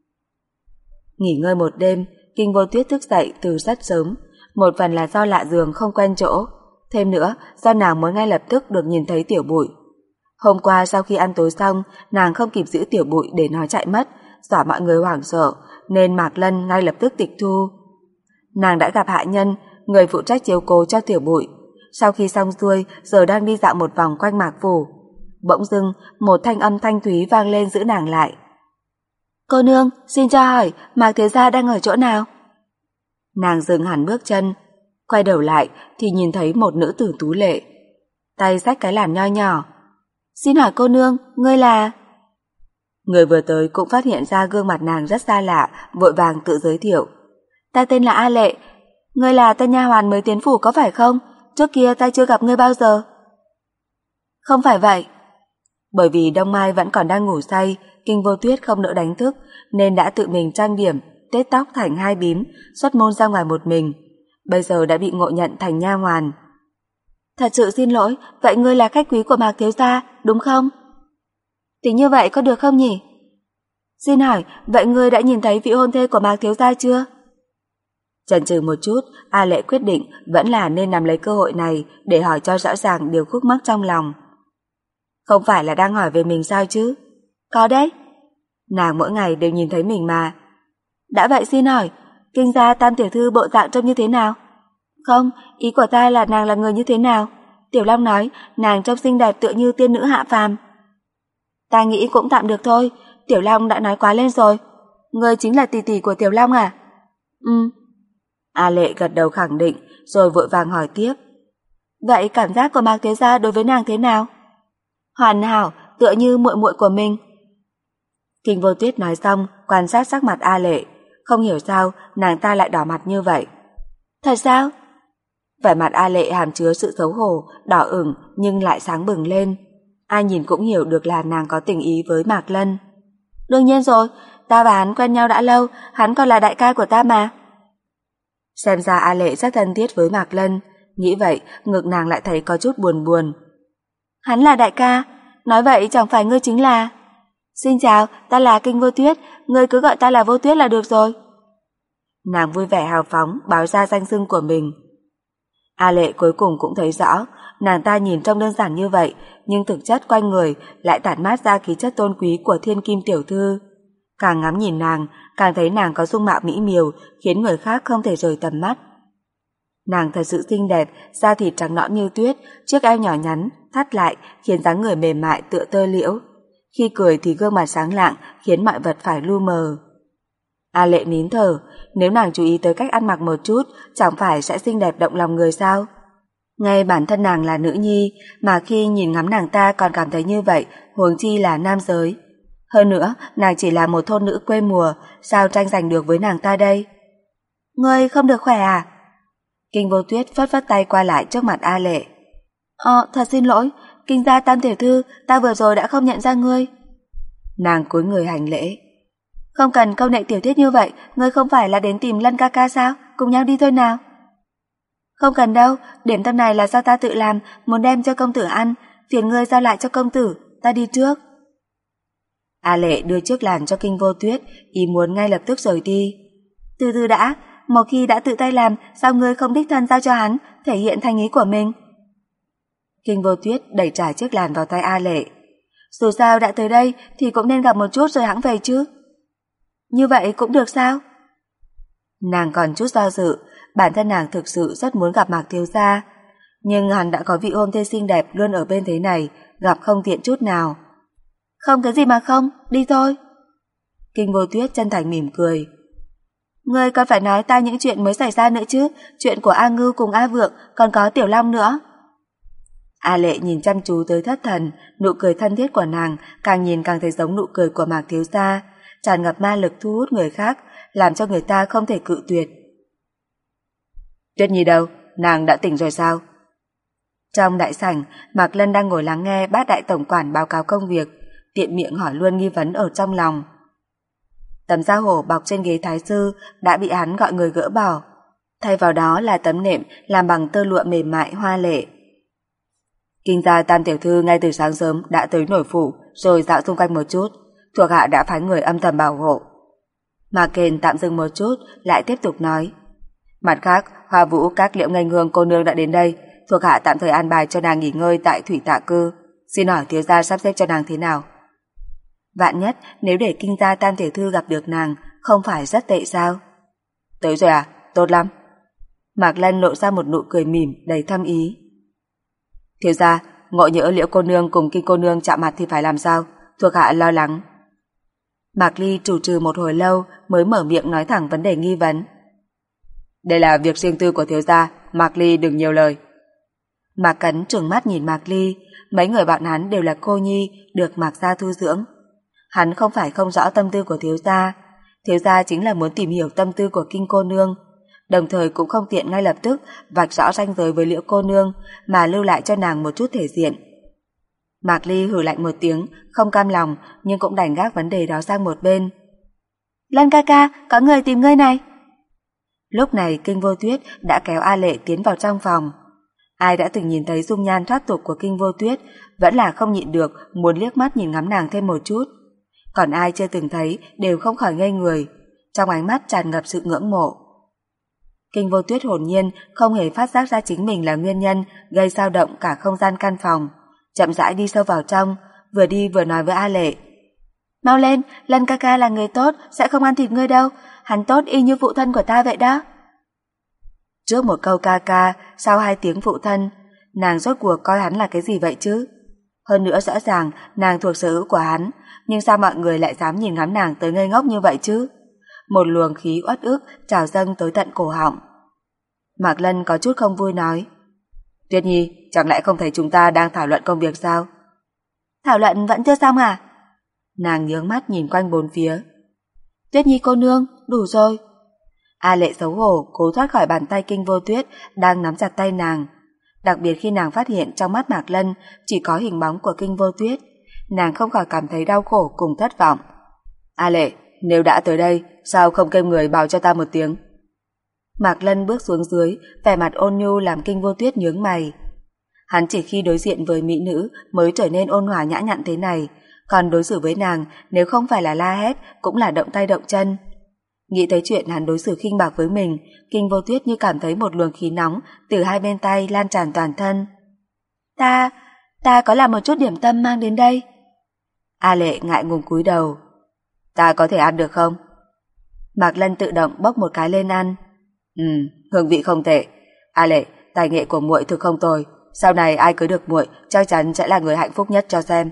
Nghỉ ngơi một đêm, Kinh Vô Tuyết thức dậy từ rất sớm, một phần là do lạ giường không quen chỗ, thêm nữa do nàng muốn ngay lập tức được nhìn thấy Tiểu Bụi. Hôm qua sau khi ăn tối xong, nàng không kịp giữ Tiểu Bụi để nó chạy mất, dọa mọi người hoảng sợ, nên Mạc Lân ngay lập tức tịch thu. Nàng đã gặp hạ nhân, người phụ trách chiếu cố cho Tiểu Bụi. Sau khi xong xuôi, giờ đang đi dạo một vòng quanh Mạc Phủ. Bỗng dưng, một thanh âm thanh thúy vang lên giữ nàng lại. Cô nương, xin cho hỏi, Mạc thiếu gia đang ở chỗ nào? Nàng dừng hẳn bước chân, quay đầu lại thì nhìn thấy một nữ tử tú lệ, tay xách cái làn nho nhỏ. Xin hỏi cô nương, ngươi là... Người vừa tới cũng phát hiện ra gương mặt nàng rất xa lạ, vội vàng tự giới thiệu. Ta tên là A Lệ, ngươi là tân nha hoàn mới tiến phủ có phải không? Trước kia ta chưa gặp ngươi bao giờ. Không phải vậy. Bởi vì Đông Mai vẫn còn đang ngủ say, Kinh Vô Tuyết không nỡ đánh thức, nên đã tự mình trang điểm, tết tóc thành hai bím, xuất môn ra ngoài một mình. Bây giờ đã bị ngộ nhận thành nha hoàn. Thật sự xin lỗi, vậy ngươi là khách quý của Mạc thiếu gia, đúng không? Tính như vậy có được không nhỉ? Xin hỏi, vậy ngươi đã nhìn thấy vị hôn thê của Mạc thiếu gia chưa? Chần chừ một chút, A Lệ quyết định vẫn là nên nắm lấy cơ hội này để hỏi cho rõ ràng điều khúc mắc trong lòng. Không phải là đang hỏi về mình sao chứ? Có đấy. Nàng mỗi ngày đều nhìn thấy mình mà. Đã vậy xin hỏi, Kinh gia Tam tiểu thư bộ dạng trông như thế nào? Không, ý của ta là nàng là người như thế nào? Tiểu Long nói, nàng trông xinh đẹp tựa như tiên nữ hạ phàm. Ta nghĩ cũng tạm được thôi, Tiểu Long đã nói quá lên rồi. Ngươi chính là tỷ tỷ của Tiểu Long à? Ừ. A Lệ gật đầu khẳng định, rồi vội vàng hỏi tiếp. Vậy cảm giác của Mạc thiếu gia đối với nàng thế nào? Hoàn hảo, tựa như muội muội của mình. Kinh Vô Tuyết nói xong, quan sát sắc mặt A Lệ, không hiểu sao nàng ta lại đỏ mặt như vậy. Thật sao? Vẻ mặt A Lệ hàm chứa sự xấu hổ, đỏ ửng nhưng lại sáng bừng lên. Ai nhìn cũng hiểu được là nàng có tình ý với Mạc Lân. Đương nhiên rồi, ta và hắn quen nhau đã lâu, hắn còn là đại ca của ta mà. Xem ra A Lệ rất thân thiết với Mạc Lân, nghĩ vậy ngực nàng lại thấy có chút buồn buồn. Hắn là đại ca, nói vậy chẳng phải ngươi chính là... Xin chào, ta là Kinh Vô Tuyết, ngươi cứ gọi ta là Vô Tuyết là được rồi. Nàng vui vẻ hào phóng báo ra danh xưng của mình. A Lệ cuối cùng cũng thấy rõ, nàng ta nhìn trông đơn giản như vậy, nhưng thực chất quanh người lại tản mát ra khí chất tôn quý của thiên kim tiểu thư. Càng ngắm nhìn nàng, càng thấy nàng có dung mạo mỹ miều, khiến người khác không thể rời tầm mắt. Nàng thật sự xinh đẹp, da thịt trắng nõn như tuyết, chiếc eo nhỏ nhắn, thắt lại, khiến dáng người mềm mại tựa tơ liễu. Khi cười thì gương mặt sáng lạng, khiến mọi vật phải lu mờ. A Lệ nín thở, nếu nàng chú ý tới cách ăn mặc một chút, chẳng phải sẽ xinh đẹp động lòng người sao? Ngay bản thân nàng là nữ nhi, mà khi nhìn ngắm nàng ta còn cảm thấy như vậy, huống chi là nam giới. Hơn nữa, nàng chỉ là một thôn nữ quê mùa, sao tranh giành được với nàng ta đây? Ngươi không được khỏe à? Kinh Vô Tuyết phất phất tay qua lại trước mặt A Lệ. Ờ, thật xin lỗi, Kinh gia Tam tiểu thư, ta vừa rồi đã không nhận ra ngươi. Nàng cúi người hành lễ. Không cần câu nệ tiểu tiết như vậy, ngươi không phải là đến tìm Lân ca ca sao? Cùng nhau đi thôi nào. Không cần đâu, điểm tâm này là do ta tự làm, muốn đem cho công tử ăn, phiền ngươi giao lại cho công tử, ta đi trước. A Lệ đưa chiếc làn cho Kinh Vô Tuyết, ý muốn ngay lập tức rời đi. Từ từ đã, một khi đã tự tay làm, sao ngươi không đích thân giao cho hắn, thể hiện thành ý của mình? Kinh Vô Tuyết đẩy trả chiếc làn vào tay A Lệ. Dù sao đã tới đây thì cũng nên gặp một chút rồi hãng về chứ. Như vậy cũng được sao? Nàng còn chút do dự, bản thân nàng thực sự rất muốn gặp Mạc thiếu gia, nhưng hắn đã có vị hôn thê xinh đẹp luôn ở bên thế này, gặp không tiện chút nào. Không cái gì mà không, đi thôi. Kinh Vô Tuyết chân thành mỉm cười. Ngươi còn phải nói ta những chuyện mới xảy ra nữa chứ, chuyện của A Ngưu cùng A Vượng, còn có Tiểu Long nữa. A Lệ nhìn chăm chú tới thất thần, nụ cười thân thiết của nàng càng nhìn càng thấy giống nụ cười của Mạc thiếu gia, tràn ngập ma lực thu hút người khác, làm cho người ta không thể cự tuyệt. Tuyết Nhi đâu? Nàng đã tỉnh rồi sao? Trong đại sảnh, Mạc Lân đang ngồi lắng nghe bát đại tổng quản báo cáo công việc, tiện miệng hỏi luôn nghi vấn ở trong lòng. Tấm da hổ bọc trên ghế thái sư đã bị hắn gọi người gỡ bỏ, thay vào đó là tấm nệm làm bằng tơ lụa mềm mại hoa lệ. Kinh gia Tam tiểu thư ngay từ sáng sớm đã tới nổi phủ rồi dạo xung quanh một chút, thuộc hạ đã phái người âm thầm bảo hộ. Mạc Kền tạm dừng một chút, lại tiếp tục nói. Mặt khác, Hoa Vũ các Liễu Nghênh Hương cô nương đã đến đây, thuộc hạ tạm thời an bài cho nàng nghỉ ngơi tại Thủy Tạ Cư. Xin hỏi thiếu gia sắp xếp cho nàng thế nào? Vạn nhất nếu để Kinh gia Tam tiểu thư gặp được nàng, không phải rất tệ sao? Tới rồi à? Tốt lắm. Mạc Lân lộ ra một nụ cười mỉm đầy thâm ý. Thiếu gia, ngộ nhỡ Liễu cô nương cùng Kinh cô nương chạm mặt thì phải làm sao? Thuộc hạ lo lắng. Mạc Ly trù trừ một hồi lâu mới mở miệng nói thẳng vấn đề nghi vấn. Đây là việc riêng tư của thiếu gia, Mạc Ly đừng nhiều lời. Mạc Cấn trừng mắt nhìn Mạc Ly, mấy người bọn hắn đều là cô nhi được Mạc gia thu dưỡng. Hắn không phải không rõ tâm tư của thiếu gia, thiếu gia chính là muốn tìm hiểu tâm tư của Kinh cô nương, đồng thời cũng không tiện ngay lập tức vạch rõ ranh giới với Liễu cô nương mà lưu lại cho nàng một chút thể diện. Mạc Ly hừ lạnh một tiếng, không cam lòng nhưng cũng đành gác vấn đề đó sang một bên. Lân ca ca, có người tìm ngươi này. Lúc này Kinh Vô Tuyết đã kéo A Lệ tiến vào trong phòng. Ai đã từng nhìn thấy dung nhan thoát tục của Kinh Vô Tuyết vẫn là không nhịn được muốn liếc mắt nhìn ngắm nàng thêm một chút. Còn ai chưa từng thấy đều không khỏi ngây người, trong ánh mắt tràn ngập sự ngưỡng mộ. Kinh Vô Tuyết hồn nhiên không hề phát giác ra chính mình là nguyên nhân gây dao động cả không gian căn phòng, chậm rãi đi sâu vào trong, vừa đi vừa nói với A Lệ. Mau lên, Lân ca ca là người tốt, sẽ không ăn thịt ngươi đâu, hắn tốt y như phụ thân của ta vậy đó. Trước một câu ca ca, sau hai tiếng phụ thân, nàng rốt cuộc coi hắn là cái gì vậy chứ? Hơn nữa rõ ràng nàng thuộc sở hữu của hắn, nhưng sao mọi người lại dám nhìn ngắm nàng tới ngây ngốc như vậy chứ? Một luồng khí uất ức trào dâng tới tận cổ họng. Mạc Lân có chút không vui nói. Tuyết Nhi, chẳng lẽ không thấy chúng ta đang thảo luận công việc sao? Thảo luận vẫn chưa xong à? Nàng nhướng mắt nhìn quanh bốn phía. Tuyết Nhi cô nương, đủ rồi. A Lệ xấu hổ cố thoát khỏi bàn tay Kinh Vô Tuyết đang nắm chặt tay nàng. Đặc biệt khi nàng phát hiện trong mắt Mạc Lân chỉ có hình bóng của Kinh Vô Tuyết, nàng không khỏi cảm thấy đau khổ cùng thất vọng. A Lệ, nếu đã tới đây, sao không kêu người bảo cho ta một tiếng? Mạc Lân bước xuống dưới, vẻ mặt ôn nhu làm Kinh Vô Tuyết nhướng mày. Hắn chỉ khi đối diện với mỹ nữ mới trở nên ôn hòa nhã nhặn thế này, còn đối xử với nàng nếu không phải là la hét cũng là động tay động chân. Nghĩ tới chuyện hắn đối xử khinh bạc với mình, Kinh Vô Tuyết như cảm thấy một luồng khí nóng từ hai bên tay lan tràn toàn thân. Ta, ta có làm một chút điểm tâm mang đến đây. A Lệ ngại ngùng cúi đầu. Ta có thể ăn được không? Mạc Lân tự động bốc một cái lên ăn. Ừ, hương vị không tệ. A Lệ, tài nghệ của muội thực không tồi. Sau này ai cưới được muội chắc chắn sẽ là người hạnh phúc nhất cho xem.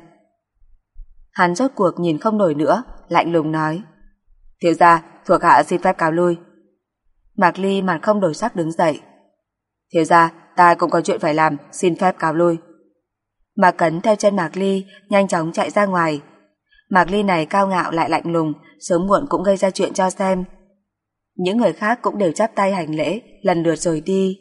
Hắn rốt cuộc nhìn không nổi nữa, lạnh lùng nói. Thiếu gia, thuộc hạ xin phép cáo lui. Mạc Ly mặt không đổi sắc đứng dậy. Thiếu gia, ta cũng có chuyện phải làm, xin phép cáo lui. Mạc Cấn theo chân Mạc Ly nhanh chóng chạy ra ngoài. Mạc Ly này cao ngạo lại lạnh lùng, sớm muộn cũng gây ra chuyện cho xem. Những người khác cũng đều chắp tay hành lễ, lần lượt rời đi.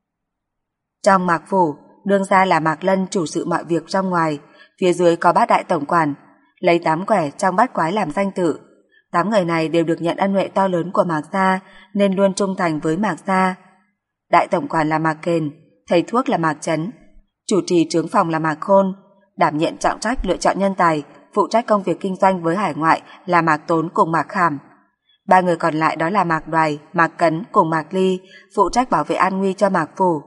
Trong Mạc phủ, đương gia là Mạc Lân chủ sự mọi việc trong ngoài, phía dưới có bát đại tổng quản, lấy tám quẻ trong bát quái làm danh tự. Tám người này đều được nhận ân huệ to lớn của Mạc gia nên luôn trung thành với Mạc gia. Đại tổng quản là Mạc Kền, thầy thuốc là Mạc Trấn, chủ trì trướng phòng là Mạc Khôn, đảm nhận trọng trách lựa chọn nhân tài, phụ trách công việc kinh doanh với hải ngoại là Mạc Tốn cùng Mạc Khảm. Ba người còn lại đó là Mạc Đoài, Mạc Cấn cùng Mạc Ly, phụ trách bảo vệ an nguy cho Mạc phủ.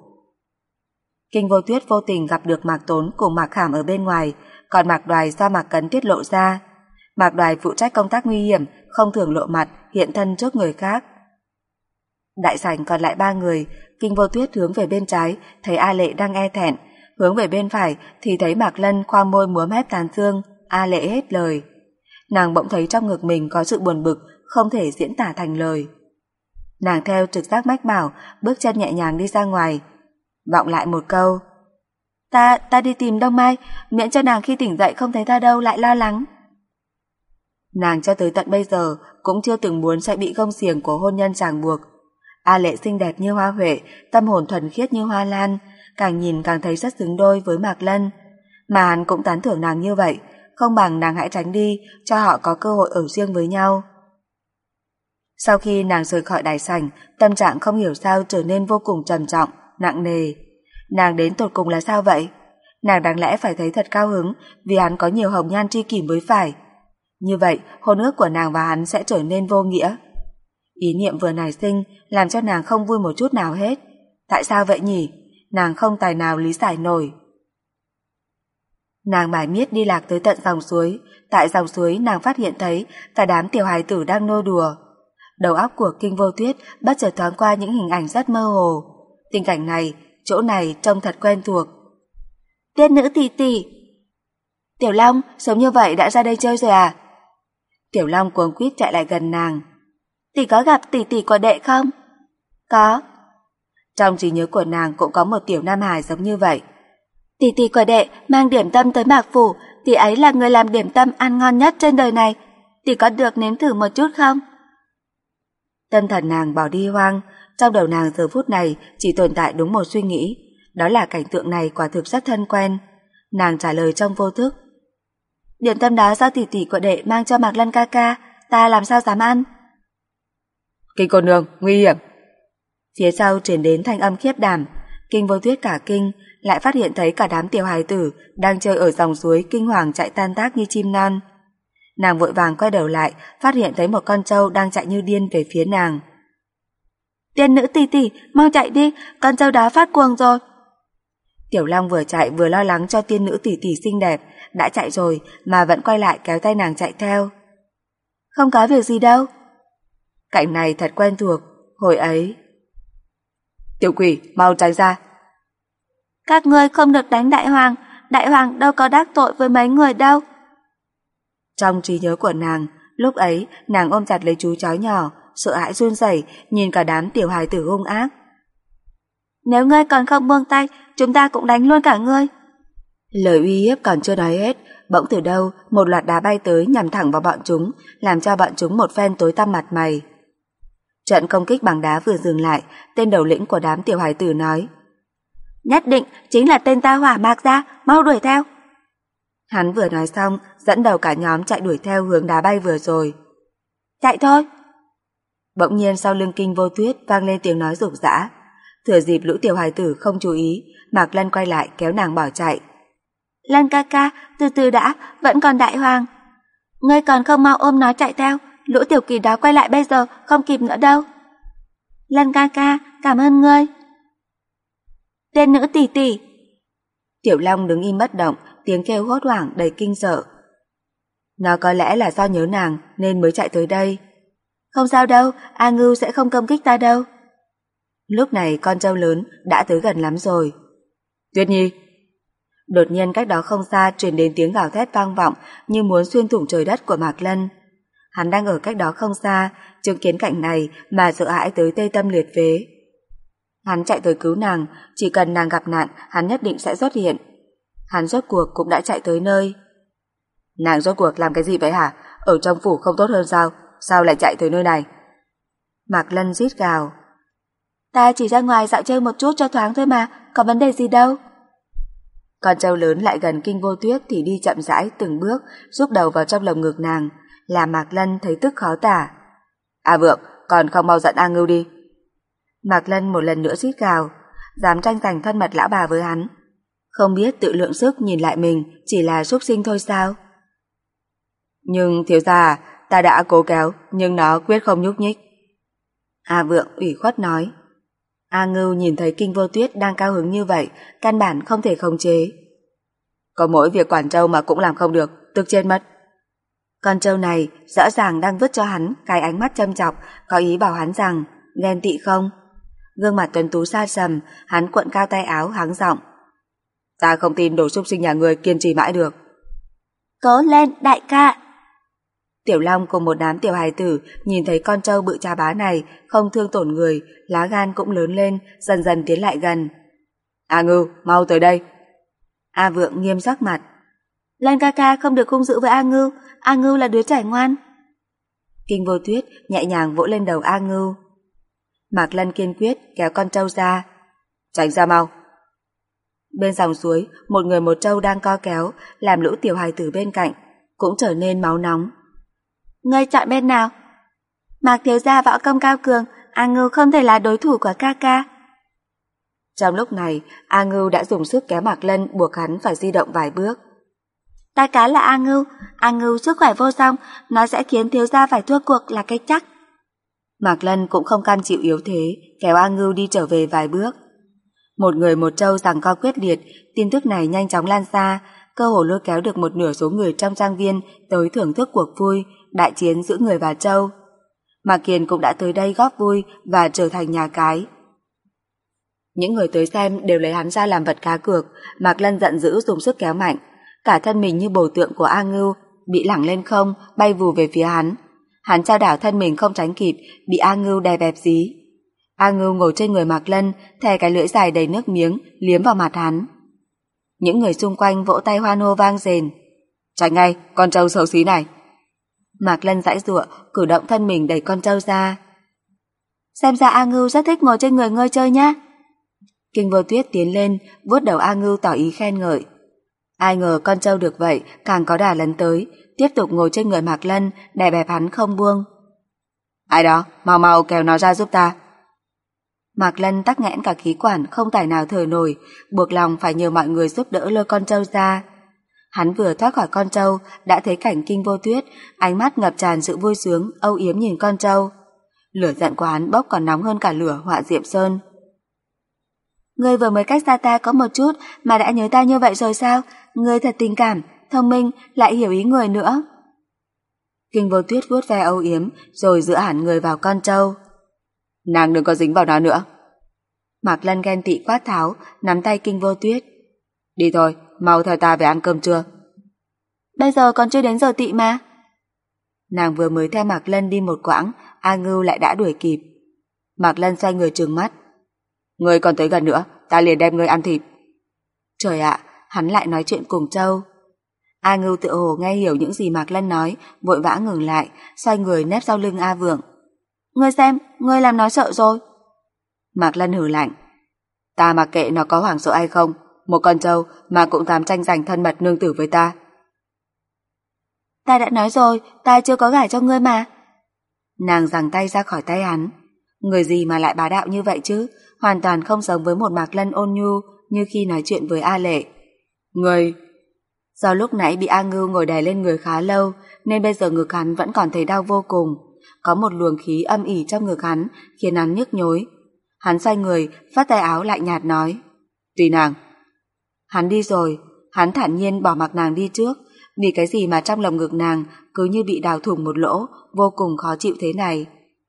Kinh Vô Tuyết vô tình gặp được Mạc Tốn cùng Mạc Khảm ở bên ngoài, còn Mạc Đoài do Mạc Cấn tiết lộ ra. Mạc Đoài phụ trách công tác nguy hiểm, không thường lộ mặt, hiện thân trước người khác. Đại sảnh còn lại ba người, Kinh Vô Tuyết hướng về bên trái, thấy A Lệ đang e thẹn, hướng về bên phải thì thấy Mạc Lân khoang môi múa mép tán dương. A Lệ hết lời. Nàng bỗng thấy trong ngực mình có sự buồn bực, không thể diễn tả thành lời. Nàng theo trực giác mách bảo, bước chân nhẹ nhàng đi ra ngoài. Vọng lại một câu. Ta, ta đi tìm Đông Mai, miễn cho nàng khi tỉnh dậy không thấy ta đâu lại lo lắng. Nàng cho tới tận bây giờ cũng chưa từng muốn sẽ bị gông xiềng của hôn nhân ràng buộc. A Lệ xinh đẹp như hoa huệ, tâm hồn thuần khiết như hoa lan, càng nhìn càng thấy rất xứng đôi với Mạc Lân. Mà hắn cũng tán thưởng nàng như vậy, không bằng nàng hãy tránh đi, cho họ có cơ hội ở riêng với nhau. Sau khi nàng rời khỏi đại sảnh, tâm trạng không hiểu sao trở nên vô cùng trầm trọng, nặng nề. Nàng đến tột cùng là sao vậy? Nàng đáng lẽ phải thấy thật cao hứng vì hắn có nhiều hồng nhan tri kỷ mới phải. Như vậy, hôn ước của nàng và hắn sẽ trở nên vô nghĩa. Ý niệm vừa nảy sinh làm cho nàng không vui một chút nào hết. Tại sao vậy nhỉ? Nàng không tài nào lý giải nổi. Nàng mải miết đi lạc tới tận dòng suối. Tại dòng suối nàng phát hiện thấy cả đám tiểu hài tử đang nô đùa. Đầu óc của Kinh Vô Tuyết bất chợt thoáng qua những hình ảnh rất mơ hồ. Tình cảnh này, chỗ này trông thật quen thuộc. Tuyết nữ tỷ tỷ. Tiểu Long, sớm như vậy đã ra đây chơi rồi à? Tiểu Long cuống quýt chạy lại gần nàng. Tỷ có gặp tỷ tỷ của đệ không? Có. Trong trí nhớ của nàng cũng có một tiểu nam hài giống như vậy. Tỷ tỷ của đệ mang điểm tâm tới Mạc phủ, tỷ ấy là người làm điểm tâm ăn ngon nhất trên đời này. Tỷ có được nếm thử một chút không? Tâm thần nàng bỏ đi hoang, trong đầu nàng giờ phút này chỉ tồn tại đúng một suy nghĩ, đó là cảnh tượng này quả thực rất thân quen. Nàng trả lời trong vô thức. Điểm tâm đó do tỷ tỷ của đệ mang cho Mạc Lân ca ca, ta làm sao dám ăn? Kinh cô nương, nguy hiểm. Phía sau truyền đến thanh âm khiếp đảm. Kinh Vô Tuyết cả kinh, lại phát hiện thấy cả đám tiểu hài tử đang chơi ở dòng suối kinh hoàng chạy tan tác như chim non. Nàng vội vàng quay đầu lại, phát hiện thấy một con trâu đang chạy như điên về phía nàng. Tiên nữ tỷ tỷ, mau chạy đi, con trâu đó phát cuồng rồi. Tiểu Long vừa chạy vừa lo lắng cho tiên nữ tỷ tỷ xinh đẹp, đã chạy rồi mà vẫn quay lại kéo tay nàng chạy theo. Không có việc gì đâu. Cảnh này thật quen thuộc, hồi ấy. Tiểu quỷ, mau tránh ra. Các ngươi không được đánh đại hoàng, đại hoàng đâu có đắc tội với mấy người đâu. Trong trí nhớ của nàng, lúc ấy nàng ôm chặt lấy chú chó nhỏ, sợ hãi run rẩy nhìn cả đám tiểu hài tử hung ác. Nếu ngươi còn không buông tay, chúng ta cũng đánh luôn cả ngươi. Lời uy hiếp còn chưa nói hết, bỗng từ đâu một loạt đá bay tới nhằm thẳng vào bọn chúng, làm cho bọn chúng một phen tối tăm mặt mày. Trận công kích bằng đá vừa dừng lại, tên đầu lĩnh của đám tiểu hài tử nói: Nhất định chính là tên ta Hỏa Mạc Gia, mau đuổi theo. Hắn vừa nói xong, dẫn đầu cả nhóm chạy đuổi theo hướng đá bay vừa rồi. Chạy thôi. Bỗng nhiên sau lưng Kinh Vô Tuyết vang lên tiếng nói rục rã. Thừa dịp lũ tiểu hài tử không chú ý, Mạc Lân quay lại kéo nàng bỏ chạy. Lân ca ca, từ từ đã, vẫn còn đại hoàng. Ngươi còn không mau ôm nó chạy theo, lũ tiểu kỳ đó quay lại bây giờ, không kịp nữa đâu. Lân ca ca, cảm ơn ngươi. Tên nữ tỷ tỷ. Tiểu Long đứng im bất động, tiếng kêu hốt hoảng đầy kinh sợ. Nó có lẽ là do nhớ nàng nên mới chạy tới đây. Không sao đâu, A Ngưu sẽ không công kích ta đâu. Lúc này con trâu lớn đã tới gần lắm rồi. Tuyết Nhi. Đột nhiên cách đó không xa truyền đến tiếng gào thét vang vọng như muốn xuyên thủng trời đất của Mạc Lân. Hắn đang ở cách đó không xa, chứng kiến cảnh này mà sợ hãi tới tê tâm liệt phế. Hắn chạy tới cứu nàng, chỉ cần nàng gặp nạn, hắn nhất định sẽ xuất hiện. Hắn rốt cuộc cũng đã chạy tới nơi. Nàng rốt cuộc làm cái gì vậy hả? Ở trong phủ không tốt hơn sao? Sao lại chạy tới nơi này? Mạc Lân rít gào. Ta chỉ ra ngoài dạo chơi một chút cho thoáng thôi mà, có vấn đề gì đâu. Con trâu lớn lại gần Kinh Vô Tuyết thì đi chậm rãi từng bước, rúc đầu vào trong lồng ngực nàng, làm Mạc Lân thấy tức khó tả. A Vượng, còn không mau giận A Ngưu đi. Mạc Lân một lần nữa rít gào, dám tranh giành thân mật lão bà với hắn. Không biết tự lượng sức nhìn lại mình chỉ là súc sinh thôi sao? Nhưng thiếu gia, ta đã cố kéo, nhưng nó quyết không nhúc nhích. A Vượng ủy khuất nói. A Ngưu nhìn thấy Kinh Vô Tuyết đang cao hứng như vậy, căn bản không thể khống chế. Có mỗi việc quản trâu mà cũng làm không được, tức chết mất. Con trâu này rõ ràng đang vứt cho hắn cái ánh mắt châm chọc, có ý bảo hắn rằng ghen tị không. Gương mặt tuấn tú xa sầm, hắn cuộn cao tay áo hắng giọng. Ta không tin đồ súc sinh nhà người kiên trì mãi được. Cố lên đại ca. Tiểu Long cùng một đám tiểu hài tử nhìn thấy con trâu bự cha bá này không thương tổn người, lá gan cũng lớn lên, dần dần tiến lại gần. A Ngưu, mau tới đây. A Vượng nghiêm sắc mặt. Lân ca ca không được hung dữ với A Ngưu, A Ngưu là đứa trẻ ngoan. Kinh Vô Tuyết nhẹ nhàng vỗ lên đầu A Ngưu. Mạc Lân kiên quyết kéo con trâu ra. Tránh ra mau. Bên dòng suối, một người một trâu đang co kéo, làm lũ tiểu hài tử bên cạnh cũng trở nên máu nóng. Ngươi chọn bên nào? Mạc thiếu gia võ công cao cường, A Ngưu không thể là đối thủ của ca ca. Trong lúc này, A Ngưu đã dùng sức kéo Mạc Lân buộc hắn phải di động vài bước. Ta cá là A Ngưu, A Ngưu sức khỏe vô song, nó sẽ khiến thiếu gia phải thua cuộc là cái chắc. Mạc Lân cũng không cam chịu yếu thế, kéo A Ngưu đi trở về vài bước. Một người một trâu giằng co quyết liệt, tin tức này nhanh chóng lan xa, cơ hồ lôi kéo được một nửa số người trong trang viên tới thưởng thức cuộc vui, đại chiến giữa người và trâu. Mạc Kiền cũng đã tới đây góp vui và trở thành nhà cái. Những người tới xem đều lấy hắn ra làm vật cá cược, Mạc Lân giận dữ dùng sức kéo mạnh, cả thân mình như bồ tượng của A Ngưu bị lẳng lên không, bay vù về phía hắn. Hắn trao đảo thân mình không tránh kịp, bị A Ngưu đè bẹp dí. A Ngưu ngồi trên người Mạc Lân, thè cái lưỡi dài đầy nước miếng liếm vào mặt hắn. Những người xung quanh vỗ tay hoan hô vang dền. Tránh ngay, con trâu xấu xí này. Mạc Lân giãy giụa, cử động thân mình đẩy con trâu ra. Xem ra A Ngưu rất thích ngồi trên người ngươi chơi nhá. Kinh Vô Tuyết tiến lên, vuốt đầu A Ngưu tỏ ý khen ngợi. Ai ngờ con trâu được vậy, càng có đà lấn tới, tiếp tục ngồi trên người Mạc Lân, đè bẹp hắn không buông. Ai đó, mau mau kéo nó ra giúp ta. Mạc Lân tắc nghẽn cả khí quản không tài nào thở nổi, buộc lòng phải nhờ mọi người giúp đỡ lôi con trâu ra. Hắn vừa thoát khỏi con trâu đã thấy cảnh Kinh Vô Tuyết, ánh mắt ngập tràn sự vui sướng, âu yếm nhìn con trâu. Lửa giận của hắn bốc còn nóng hơn cả lửa Họa Diệm Sơn. Ngươi vừa mới cách xa ta có một chút mà đã nhớ ta như vậy rồi sao? Ngươi thật tình cảm, thông minh, lại hiểu ý người nữa. Kinh Vô Tuyết vuốt ve âu yếm rồi dựa hẳn người vào con trâu. Nàng đừng có dính vào nó nữa. Mạc Lân ghen tị quát tháo, nắm tay Kinh Vô Tuyết. Đi thôi, mau theo ta về ăn cơm trưa. Bây giờ còn chưa đến giờ tị mà. Nàng vừa mới theo Mạc Lân đi một quãng, A Ngưu lại đã đuổi kịp. Mạc Lân xoay người trừng mắt. Ngươi còn tới gần nữa, ta liền đem ngươi ăn thịt. Trời ạ, hắn lại nói chuyện cùng trâu. A Ngưu tự hồ nghe hiểu những gì Mạc Lân nói, vội vã ngừng lại, xoay người nép sau lưng A Vượng. Ngươi xem, ngươi làm nó sợ rồi. Mạc Lân hừ lạnh. Ta mặc kệ nó có hoảng sợ hay không, một con trâu mà cũng dám tranh giành thân mật nương tử với ta. Ta đã nói rồi, ta chưa có gả cho ngươi mà. Nàng giằng tay ra khỏi tay hắn. Người gì mà lại bá đạo như vậy chứ, hoàn toàn không giống với một Mạc Lân ôn nhu như khi nói chuyện với A Lệ. Người... Do lúc nãy bị A Ngưu ngồi đè lên người khá lâu, nên bây giờ ngực hắn vẫn còn thấy đau vô cùng. Có một luồng khí âm ỉ trong ngực hắn, khiến hắn nhức nhối. Hắn xoay người, vắt tay áo lạnh nhạt nói. Tùy nàng. Hắn đi rồi, hắn thản nhiên bỏ mặc nàng đi trước, vì cái gì mà trong lồng ngực nàng cứ như bị đào thủng một lỗ, vô cùng khó chịu thế này.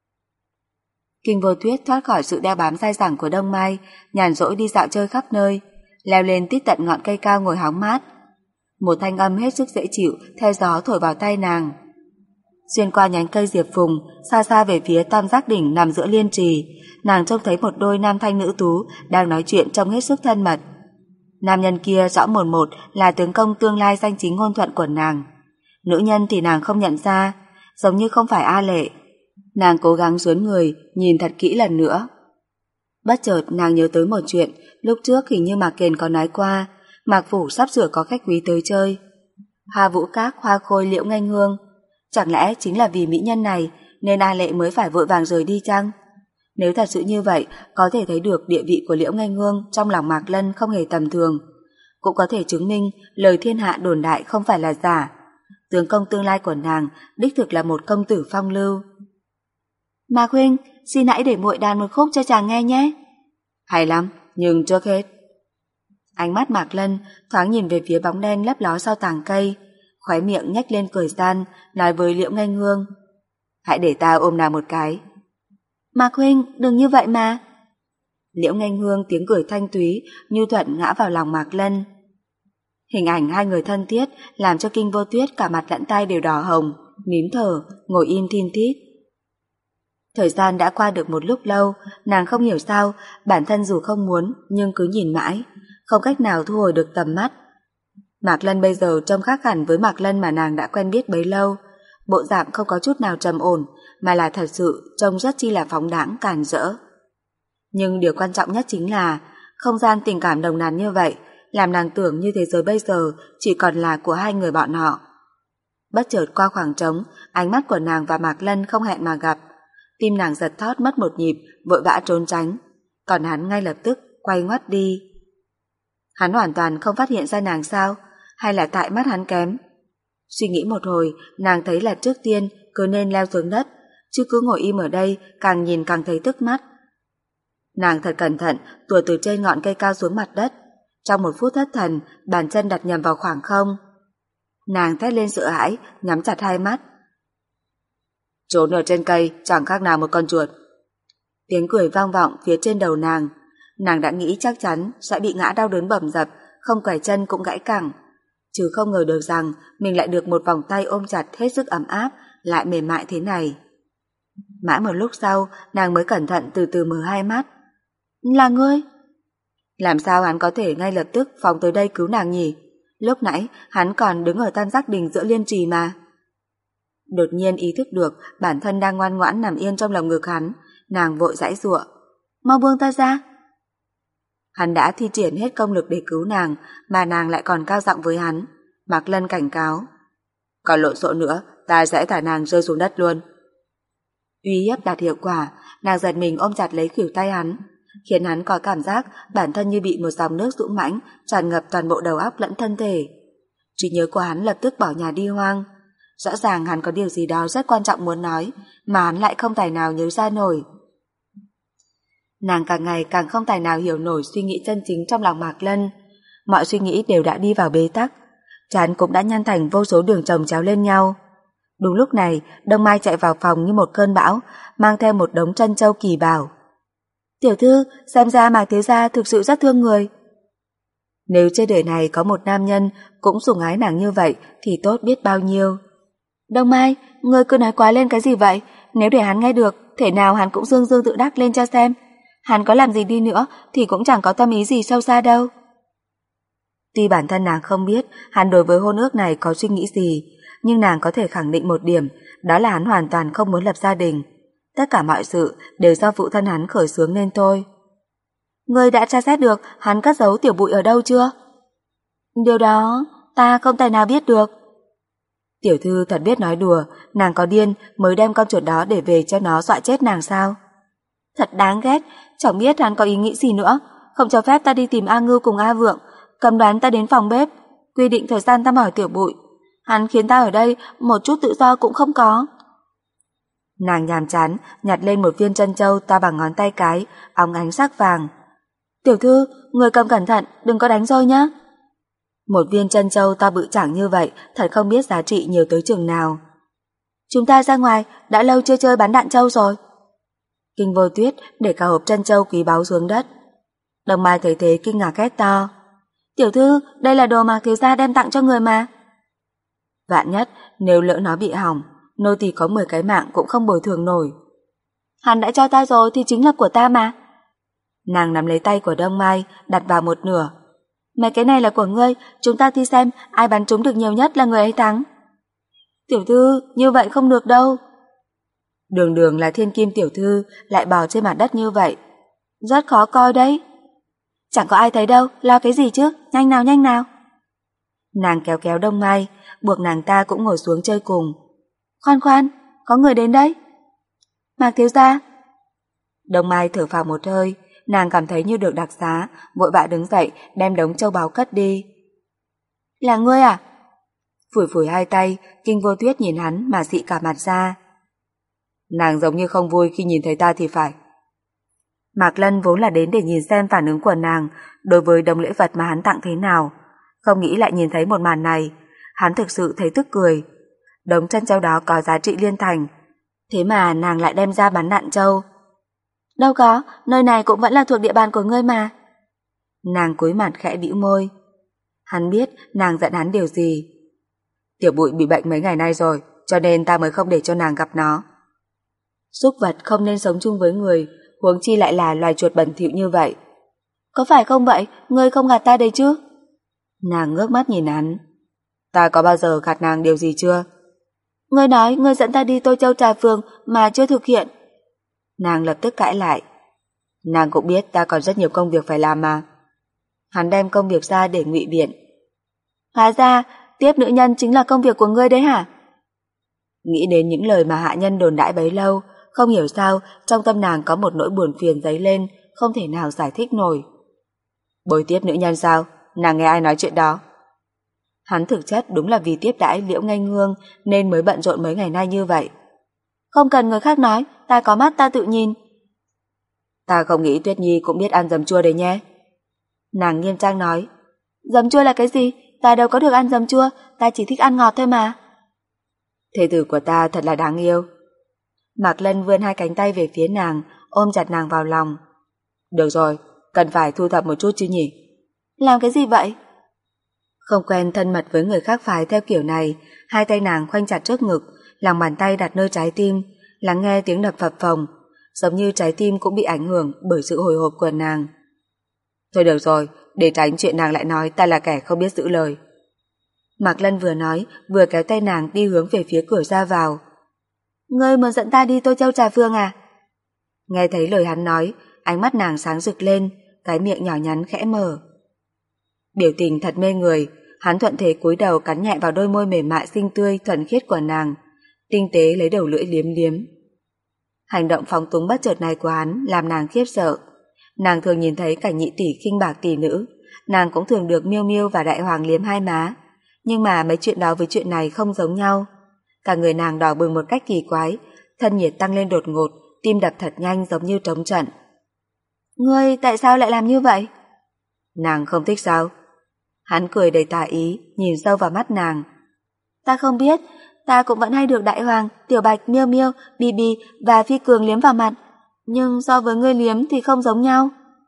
Kinh Vô Tuyết thoát khỏi sự đeo bám dai dẳng của Đông Mai, nhàn rỗi đi dạo chơi khắp nơi, leo lên tít tận ngọn cây cao ngồi hóng mát. Một thanh âm hết sức dễ chịu theo gió thổi vào tai nàng. Xuyên qua nhánh cây diệp phùng, xa xa về phía Tam Giác Đỉnh nằm giữa liên trì, nàng trông thấy một đôi nam thanh nữ tú đang nói chuyện trông hết sức thân mật. Nam nhân kia rõ mồn một là tướng công tương lai danh chính ngôn thuận của nàng. Nữ nhân thì nàng không nhận ra, giống như không phải A Lệ. Nàng cố gắng duỗi người, nhìn thật kỹ lần nữa. Bất chợt nàng nhớ tới một chuyện, lúc trước hình như Mạc Kền có nói qua, Mạc Phủ sắp sửa có khách quý tới chơi. Hoa Vũ Các, Hoa Khôi, Liễu Nghênh Hương. Chẳng lẽ chính là vì mỹ nhân này nên A Lệ mới phải vội vàng rời đi chăng? Nếu thật sự như vậy, có thể thấy được địa vị của Liễu Nghênh Hương trong lòng Mạc Lân không hề tầm thường. Cũng có thể chứng minh lời thiên hạ đồn đại không phải là giả. Tướng công tương lai của nàng đích thực là một công tử phong lưu. Mạc huynh, xin hãy để muội đàn một khúc cho chàng nghe nhé. Hay lắm, nhưng trước hết. Ánh mắt Mạc Lân thoáng nhìn về phía bóng đen lấp ló sau tàng cây, khóe miệng nhếch lên cười gian, nói với Liễu Nghênh Hương. Hãy để ta ôm nàng một cái. Mạc huynh, đừng như vậy mà. Liễu Nghênh Hương tiếng cười thanh túy, nhu thuận ngã vào lòng Mạc Lân. Hình ảnh hai người thân thiết làm cho Kinh Vô Tuyết cả mặt lẫn tay đều đỏ hồng, nín thở, ngồi im thin thít. Thời gian đã qua được một lúc lâu, nàng không hiểu sao, bản thân dù không muốn nhưng cứ nhìn mãi, không cách nào thu hồi được tầm mắt. Mạc Lân bây giờ trông khác hẳn với Mạc Lân mà nàng đã quen biết bấy lâu, bộ dạng không có chút nào trầm ổn, mà là thật sự trông rất chi là phóng đãng càn rỡ. Nhưng điều quan trọng nhất chính là không gian tình cảm nồng nàn như vậy, làm nàng tưởng như thế giới bây giờ chỉ còn là của hai người bọn họ. Bất chợt qua khoảng trống, ánh mắt của nàng và Mạc Lân không hẹn mà gặp. Tim nàng giật thót mất một nhịp, vội vã trốn tránh, còn hắn ngay lập tức quay ngoắt đi. Hắn hoàn toàn không phát hiện ra nàng sao, hay là tại mắt hắn kém? Suy nghĩ một hồi, nàng thấy là trước tiên cứ nên leo xuống đất, chứ cứ ngồi im ở đây càng nhìn càng thấy tức mắt. Nàng thật cẩn thận tụa từ trên ngọn cây cao xuống mặt đất, trong một phút thất thần, bàn chân đặt nhầm vào khoảng không. Nàng thét lên sợ hãi, nhắm chặt hai mắt. Trốn ở trên cây chẳng khác nào một con chuột. Tiếng cười vang vọng phía trên đầu nàng. Nàng đã nghĩ chắc chắn sẽ bị ngã đau đớn bầm dập, không quẩy chân cũng gãy cẳng, chứ không ngờ được rằng mình lại được một vòng tay ôm chặt hết sức ấm áp, lại mềm mại thế này. Mãi một lúc sau, nàng mới cẩn thận từ từ mở hai mắt. Là ngươi? Làm sao hắn có thể ngay lập tức phóng tới đây cứu nàng nhỉ? Lúc nãy hắn còn đứng ở Tam Giác Đình giữa liên trì mà. Đột nhiên ý thức được bản thân đang ngoan ngoãn nằm yên trong lồng ngực hắn, nàng vội giãy giụa. Mau buông ta ra. Hắn đã thi triển hết công lực để cứu nàng, mà nàng lại còn cao giọng với hắn. Mạc Lân cảnh cáo. Còn lộn xộn nữa, ta sẽ thả nàng rơi xuống đất luôn. Uy hiếp đạt hiệu quả, nàng giật mình ôm chặt lấy khuỷu tay hắn. khiến hắn có cảm giác bản thân như bị một dòng nước dũng mãnh tràn ngập toàn bộ đầu óc lẫn thân thể. Trí nhớ của hắn lập tức bỏ nhà đi hoang. Rõ ràng hắn có điều gì đó rất quan trọng muốn nói, mà hắn lại không tài nào nhớ ra nổi. Nàng càng ngày càng không tài nào hiểu nổi suy nghĩ chân chính trong lòng Mạc Lân. Mọi suy nghĩ đều đã đi vào bế tắc, trán cũng đã nhăn thành vô số đường chồng chéo lên nhau. Đúng lúc này, Đông Mai chạy vào phòng như một cơn bão, mang theo một đống trân châu kỳ bảo. Tiểu thư, xem ra Mạc thiếu gia thực sự rất thương người. Nếu trên đời này có một nam nhân cũng sủng ái nàng như vậy thì tốt biết bao nhiêu. Đông Mai, ngươi cứ nói quá lên cái gì vậy? Nếu để hắn nghe được, thể nào hắn cũng dương dương tự đắc lên cho xem. Hắn có làm gì đi nữa thì cũng chẳng có tâm ý gì sâu xa đâu. Tuy bản thân nàng không biết hắn đối với hôn ước này có suy nghĩ gì, nhưng nàng có thể khẳng định một điểm, đó là hắn hoàn toàn không muốn lập gia đình. Tất cả mọi sự đều do phụ thân hắn khởi xướng nên thôi. Ngươi đã tra xét được hắn cất giấu Tiểu Bụi ở đâu chưa? Điều đó ta không tài nào biết được. Tiểu thư thật biết nói đùa, nàng có điên mới đem con chuột đó để về cho nó dọa chết nàng sao? Thật đáng ghét, chẳng biết hắn có ý nghĩ gì nữa, không cho phép ta đi tìm A Ngưu cùng A Vượng, cấm đoán ta đến phòng bếp, quy định thời gian thăm hỏi Tiểu Bụi. Hắn khiến ta ở đây một chút tự do cũng không có. Nàng nhàm chán nhặt lên một viên trân châu to bằng ngón tay cái, óng ánh sắc vàng. Tiểu thư, người cầm cẩn thận, đừng có đánh rơi nhá. Một viên trân châu to bự chảng như vậy, thật không biết giá trị nhiều tới chừng nào. Chúng ta ra ngoài, đã lâu chưa chơi bắn đạn châu rồi. Kinh Vô Tuyết để cả hộp trân châu quý báu xuống đất. Đồng Mai thấy thế kinh ngạc hét to. Tiểu thư, đây là đồ mà thiếu gia đem tặng cho người mà. Vạn nhất, nếu lỡ nó bị hỏng, nô tỳ có mười cái mạng cũng không bồi thường nổi. Hắn đã cho ta rồi thì chính là của ta mà. Nàng nắm lấy tay của Đông Mai, đặt vào một nửa. Mấy cái này là của ngươi, chúng ta thi xem ai bắn trúng được nhiều nhất là người ấy thắng. Tiểu thư, như vậy không được đâu. Đường đường là thiên kim tiểu thư, lại bò trên mặt đất như vậy. Rất khó coi đấy. Chẳng có ai thấy đâu, lo cái gì chứ, nhanh nào nhanh nào. Nàng kéo kéo Đông Mai, buộc nàng ta cũng ngồi xuống chơi cùng. Khoan khoan, có người đến đấy. Mạc thiếu gia. Đông Mai thở phào một hơi, nàng cảm thấy như được đặc xá, vội vã đứng dậy đem đống châu báu cất đi. Là ngươi à? Phủi phủi hai tay, Kinh Vô Tuyết nhìn hắn mà xị cả mặt ra. Nàng giống như không vui khi nhìn thấy ta thì phải. Mạc Lân vốn là đến để nhìn xem phản ứng của nàng đối với đống lễ vật mà hắn tặng thế nào, không nghĩ lại nhìn thấy một màn này, hắn thực sự thấy tức cười. Đống trân châu đó có giá trị liên thành, thế mà nàng lại đem ra bắn đạn châu. Đâu có, nơi này cũng vẫn là thuộc địa bàn của ngươi mà. Nàng cúi mặt khẽ bĩu môi. Hắn biết nàng giận hắn điều gì. Tiểu Bụi bị bệnh mấy ngày nay rồi, cho nên ta mới không để cho nàng gặp nó. Súc vật không nên sống chung với người, huống chi lại là loài chuột bẩn thỉu như vậy. Có phải không vậy? Ngươi không gạt ta đấy chứ? Nàng ngước mắt nhìn hắn. Ta có bao giờ gạt nàng điều gì chưa? Ngươi nói ngươi dẫn ta đi Tô Châu Trà Phường mà chưa thực hiện. Nàng lập tức cãi lại. Nàng cũng biết ta còn rất nhiều công việc phải làm mà. Hắn đem công việc ra để ngụy biện. Hóa ra, tiếp nữ nhân chính là công việc của ngươi đấy hả? Nghĩ đến những lời mà hạ nhân đồn đãi bấy lâu, không hiểu sao trong tâm nàng có một nỗi buồn phiền dấy lên, không thể nào giải thích nổi. Bồi tiếp nữ nhân sao? Nàng nghe ai nói chuyện đó? Hắn thực chất đúng là vì tiếp đãi Liễu Nghênh Hương nên mới bận rộn mấy ngày nay như vậy. Không cần người khác nói, ta có mắt ta tự nhìn. Ta không nghĩ Tuyết Nhi cũng biết ăn giấm chua đấy nhé. Nàng nghiêm trang nói. Giấm chua là cái gì? Ta đâu có được ăn giấm chua, ta chỉ thích ăn ngọt thôi mà. Thê tử của ta thật là đáng yêu. Mạc Lân vươn hai cánh tay về phía nàng, ôm chặt nàng vào lòng. Được rồi, cần phải thu thập một chút chứ nhỉ? Làm cái gì vậy? Không quen thân mật với người khác phái theo kiểu này, hai tay nàng khoanh chặt trước ngực, lòng bàn tay đặt nơi trái tim, lắng nghe tiếng đập phập phồng, giống như trái tim cũng bị ảnh hưởng bởi sự hồi hộp của nàng. Thôi được rồi, để tránh chuyện nàng lại nói ta là kẻ không biết giữ lời. Mạc Lân vừa nói, vừa kéo tay nàng đi hướng về phía cửa ra vào. Ngươi muốn dẫn ta đi Tô Châu Trà Phường à? Nghe thấy lời hắn nói, ánh mắt nàng sáng rực lên, cái miệng nhỏ nhắn khẽ mở. Biểu tình thật mê người, hắn thuận thế cúi đầu cắn nhẹ vào đôi môi mềm mại xinh tươi thuần khiết của nàng, tinh tế lấy đầu lưỡi liếm liếm. Hành động phóng túng bất chợt này của hắn làm nàng khiếp sợ. Nàng thường nhìn thấy cảnh nhị tỷ khinh bạc tỷ nữ, nàng cũng thường được Miêu Miêu và Đại Hoàng liếm hai má, nhưng mà mấy chuyện đó với chuyện này không giống nhau. Cả người nàng đỏ bừng một cách kỳ quái, thân nhiệt tăng lên đột ngột, tim đập thật nhanh giống như trống trận. Ngươi tại sao lại làm như vậy? Nàng không thích sao? Hắn cười đầy tà ý, nhìn sâu vào mắt nàng. Ta không biết, ta cũng vẫn hay được Đại Hoàng, Tiểu Bạch, Miêu Miêu, Bì Bì và Phi Cường liếm vào mặt, nhưng so với ngươi liếm thì không giống nhau.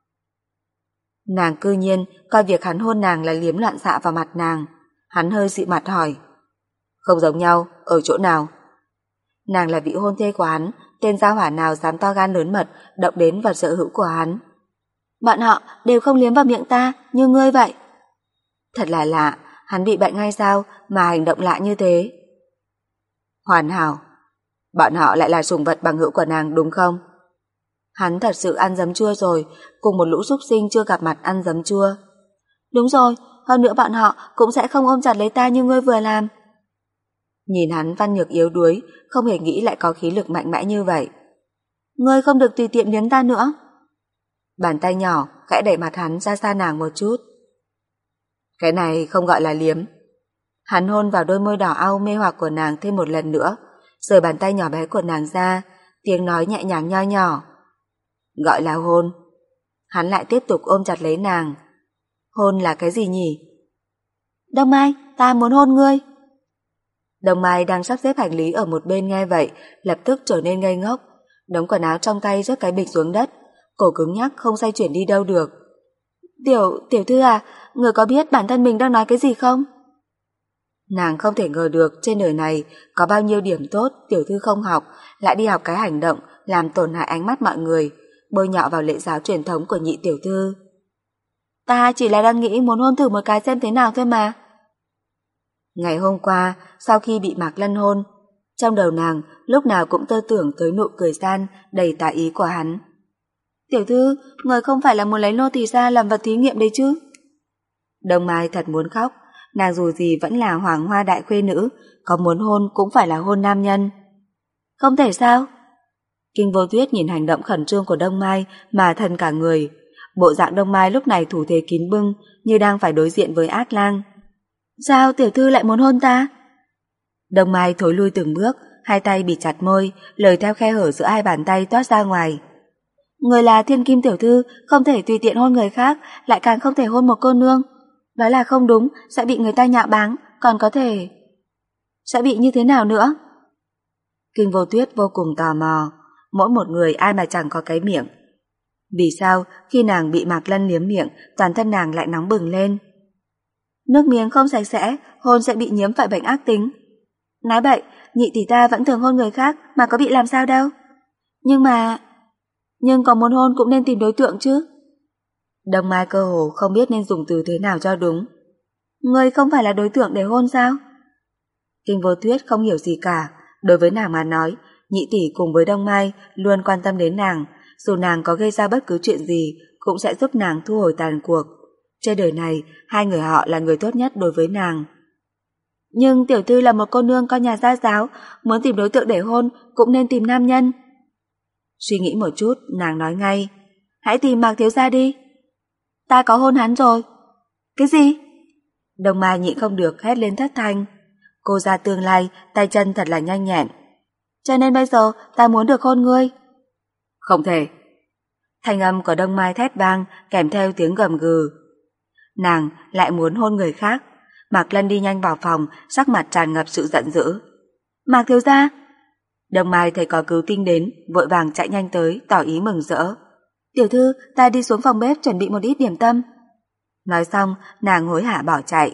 Nàng cư nhiên coi việc hắn hôn nàng là liếm loạn xạ vào mặt nàng. Hắn hơi dịu mặt hỏi, không giống nhau, ở chỗ nào? Nàng là vị hôn thê của hắn, tên gia hỏa nào dám to gan lớn mật động đến vật sở hữu của hắn. Bọn họ đều không liếm vào miệng ta như ngươi vậy. Thật là lạ, hắn bị bệnh hay sao mà hành động lạ như thế? Hoàn hảo, bọn họ lại là sủng vật bằng hữu của nàng đúng không? Hắn thật sự ăn giấm chua rồi, cùng một lũ súc sinh chưa gặp mặt ăn giấm chua. Đúng rồi, hơn nữa bọn họ cũng sẽ không ôm chặt lấy ta như ngươi vừa làm. Nhìn hắn văn nhược yếu đuối, không hề nghĩ lại có khí lực mạnh mẽ như vậy. Ngươi không được tùy tiện liếm ta nữa. Bàn tay nhỏ gãy đẩy mặt hắn ra xa nàng một chút. Cái này không gọi là liếm. Hắn hôn vào đôi môi đỏ au mê hoặc của nàng thêm một lần nữa, rời bàn tay nhỏ bé của nàng ra, tiếng nói nhẹ nhàng nho nhỏ. Gọi là hôn. Hắn lại tiếp tục ôm chặt lấy nàng. Hôn là cái gì nhỉ? Đông Mai, ta muốn hôn ngươi. Đông Mai đang sắp xếp hành lý ở một bên nghe vậy, lập tức trở nên ngây ngốc, đống quần áo trong tay rớt cái bịch xuống đất, cổ cứng nhắc không xoay chuyển đi đâu được. Tiểu, tiểu thư à, người có biết bản thân mình đang nói cái gì không? Nàng không thể ngờ được trên đời này có bao nhiêu điểm tốt tiểu thư không học, lại đi học cái hành động làm tổn hại ánh mắt mọi người, bôi nhọ vào lễ giáo truyền thống của nhị tiểu thư. Ta chỉ là đang nghĩ muốn hôn thử một cái xem thế nào thôi mà. Ngày hôm qua, sau khi bị Mạc Lân hôn, trong đầu nàng lúc nào cũng tơ tưởng tới nụ cười gian đầy tà ý của hắn. Tiểu thư, người không phải là muốn lấy nô tỳ ra làm vật thí nghiệm đấy chứ? Đông Mai thật muốn khóc, nàng dù gì vẫn là hoàng hoa đại khuê nữ, có muốn hôn cũng phải là hôn nam nhân. Không thể sao? Kinh Vô Tuyết nhìn hành động khẩn trương của Đông Mai mà thần cả người. Bộ dạng Đông Mai lúc này thủ thế kín bưng, như đang phải đối diện với ác lang. Sao tiểu thư lại muốn hôn ta? Đông Mai thối lui từng bước, hai tay bịt chặt môi, lời theo khe hở giữa hai bàn tay toát ra ngoài. Người là thiên kim tiểu thư, không thể tùy tiện hôn người khác, lại càng không thể hôn một cô nương. Đó là không đúng, sẽ bị người ta nhạo báng, còn có thể... Sẽ bị như thế nào nữa? Kinh Vô Tuyết vô cùng tò mò, mỗi một người ai mà chẳng có cái miệng. Vì sao khi nàng bị Mạc Lân liếm miệng, toàn thân nàng lại nóng bừng lên? Nước miếng không sạch sẽ, hôn sẽ bị nhiễm phải bệnh ác tính. Nói bậy, nhị tỷ ta vẫn thường hôn người khác mà có bị làm sao đâu. Nhưng mà... Nhưng có muốn hôn cũng nên tìm đối tượng chứ. Đông Mai cơ hồ không biết nên dùng từ thế nào cho đúng. Ngươi không phải là đối tượng để hôn sao? Kinh Vô Tuyết không hiểu gì cả. Đối với nàng mà nói, nhị tỷ cùng với Đông Mai luôn quan tâm đến nàng, dù nàng có gây ra bất cứ chuyện gì cũng sẽ giúp nàng thu hồi tàn cuộc. Trên đời này, hai người họ là người tốt nhất đối với nàng. Nhưng tiểu thư là một cô nương con nhà gia giáo, muốn tìm đối tượng để hôn cũng nên tìm nam nhân. Suy nghĩ một chút, nàng nói ngay, hãy tìm Mạc thiếu gia đi. Ta có hôn hắn rồi. Cái gì? Đông Mai nhịn không được hét lên thất thanh. Cô ra tương lai, tay chân thật là nhanh nhẹn. Cho nên bây giờ ta muốn được hôn ngươi. Không thể. Thanh âm của Đông Mai thét vang kèm theo tiếng gầm gừ. Nàng lại muốn hôn người khác. Mạc Lân đi nhanh vào phòng, sắc mặt tràn ngập sự giận dữ. Mạc thiếu gia. Đông Mai thấy có cứu tinh đến, vội vàng chạy nhanh tới, tỏ ý mừng rỡ. Tiểu thư, ta đi xuống phòng bếp chuẩn bị một ít điểm tâm. Nói xong, nàng hối hả bỏ chạy.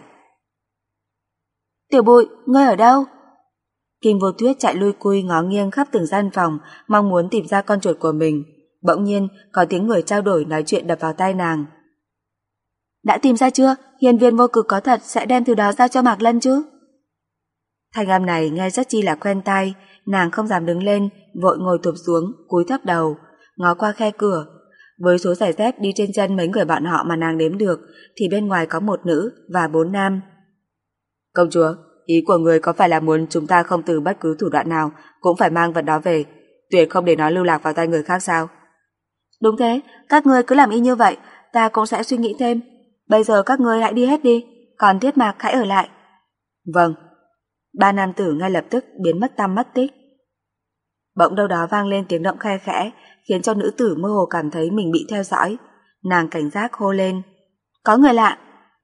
Tiểu Bụi, ngươi ở đâu? Kim Vô Tuyết chạy lui cui ngó nghiêng khắp từng gian phòng, mong muốn tìm ra con chuột của mình. Bỗng nhiên, có tiếng người trao đổi nói chuyện đập vào tai nàng. Đã tìm ra chưa? Hiên viên vô cực có thật sẽ đem thứ đó giao cho Mạc Lân chứ? Thanh âm này nghe rất chi là quen tai, nàng không dám đứng lên, vội ngồi thụp xuống, cúi thấp đầu, ngó qua khe cửa. Với số giày dép đi trên chân mấy người bọn họ mà nàng đếm được, thì bên ngoài có một nữ và bốn nam. Công chúa, ý của người có phải là muốn chúng ta không từ bất cứ thủ đoạn nào cũng phải mang vật đó về, tuyệt không để nó lưu lạc vào tay người khác sao? Đúng thế, các ngươi cứ làm y như vậy, ta cũng sẽ suy nghĩ thêm. Bây giờ các ngươi hãy đi hết đi, còn Tiết Mạc hãy ở lại. Vâng. Ba nam tử ngay lập tức biến mất tăm mất tích. Bỗng đâu đó vang lên tiếng động khe khẽ, khiến cho nữ tử mơ hồ cảm thấy mình bị theo dõi. Nàng cảnh giác hô lên. Có người lạ.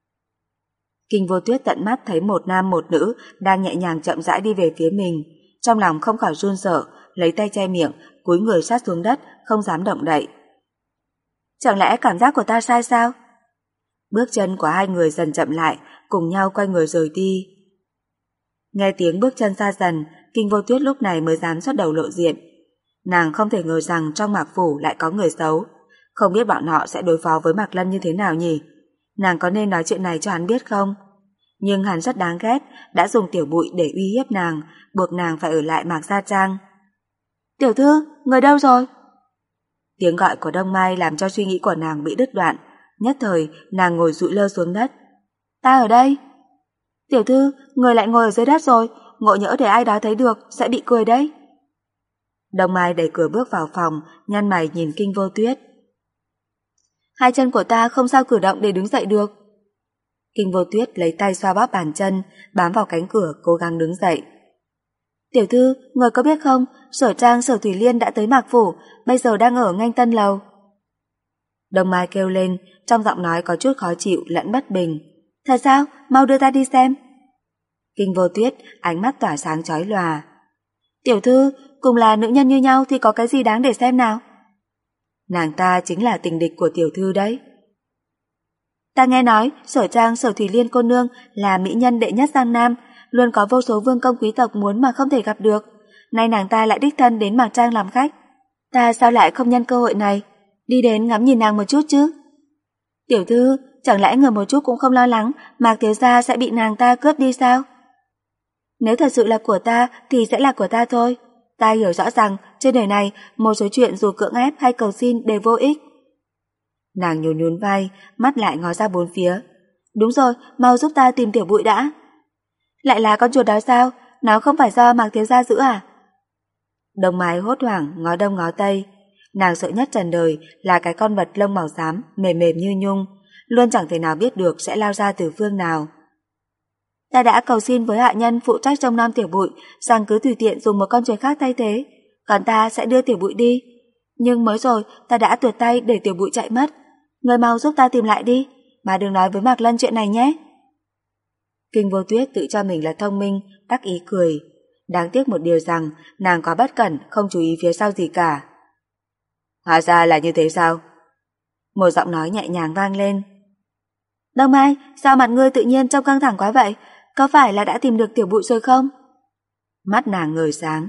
Kinh Vô Tuyết tận mắt thấy một nam một nữ đang nhẹ nhàng chậm rãi đi về phía mình. Trong lòng không khỏi run sợ, lấy tay che miệng, cúi người sát xuống đất, không dám động đậy. Chẳng lẽ cảm giác của ta sai sao? Bước chân của hai người dần chậm lại, cùng nhau quay người rời đi. Nghe tiếng bước chân xa dần, Kinh Vô Tuyết lúc này mới dám xuất đầu lộ diện. Nàng không thể ngờ rằng trong Mạc Phủ lại có người xấu. Không biết bọn họ sẽ đối phó với Mạc Lân như thế nào nhỉ? Nàng có nên nói chuyện này cho hắn biết không? Nhưng hắn rất đáng ghét, đã dùng Tiểu Bụi để uy hiếp nàng, buộc nàng phải ở lại Mạc Gia Trang. Tiểu thư, người đâu rồi? Tiếng gọi của Đông Mai làm cho suy nghĩ của nàng bị đứt đoạn. Nhất thời, nàng ngồi dụi lơ xuống đất. Ta ở đây. Tiểu thư, người lại ngồi ở dưới đất rồi, ngộ nhỡ để ai đó thấy được, sẽ bị cười đấy. Đông Mai đẩy cửa bước vào phòng, nhăn mày nhìn Kinh Vô Tuyết. Hai chân của ta không sao cử động để đứng dậy được. Kinh Vô Tuyết lấy tay xoa bóp bàn chân, bám vào cánh cửa cố gắng đứng dậy. Tiểu thư, người có biết không, Sở Trang Sở Thủy Liên đã tới Mạc Phủ, bây giờ đang ở Nghênh Tân Lầu. Đông Mai kêu lên, trong giọng nói có chút khó chịu lẫn bất bình. Thật sao? Mau đưa ta đi xem. Kinh Vô Tuyết ánh mắt tỏa sáng chói lòa. Tiểu thư, cùng là nữ nhân như nhau thì có cái gì đáng để xem nào? Nàng ta chính là tình địch của tiểu thư đấy. Ta nghe nói Sở Trang Sở Thủy Liên cô nương là mỹ nhân đệ nhất Giang Nam, luôn có vô số vương công quý tộc muốn mà không thể gặp được. Nay nàng ta lại đích thân đến Mạc Trang làm khách. Ta sao lại không nhân cơ hội này, đi đến ngắm nhìn nàng một chút chứ? Tiểu thư, chẳng lẽ người một chút cũng không lo lắng Mạc thiếu gia sẽ bị nàng ta cướp đi sao? Nếu thật sự là của ta thì sẽ là của ta thôi. Ta hiểu rõ rằng trên đời này một số chuyện dù cưỡng ép hay cầu xin đều vô ích. Nàng nhún nhún vai, mắt lại ngó ra bốn phía. Đúng rồi, mau giúp ta tìm Tiểu Bụi đã. Lại là con chuột đó sao? Nó không phải do Mạc thiếu gia giữ à? Đông Mai hốt hoảng ngó đông ngó tây. Nàng sợ nhất trần đời là cái con vật lông màu xám mềm mềm như nhung, luôn chẳng thể nào biết được sẽ lao ra từ phương nào. Ta đã cầu xin với hạ nhân phụ trách trông nom Tiểu Bụi rằng cứ tùy tiện dùng một con chuột khác thay thế, còn ta sẽ đưa Tiểu Bụi đi. Nhưng mới rồi ta đã tuột tay để Tiểu Bụi chạy mất. Người mau giúp ta tìm lại đi, mà đừng nói với Mạc Lân chuyện này nhé. Kinh Vô Tuyết tự cho mình là thông minh, đắc ý cười. Đáng tiếc một điều rằng nàng có bất cẩn, không chú ý phía sau gì cả. Hóa ra là như thế sao? Một giọng nói nhẹ nhàng vang lên. Đông Mai, sao mặt ngươi tự nhiên trông căng thẳng quá vậy? Có phải là đã tìm được Tiểu Bụi rồi không? Mắt nàng ngời sáng.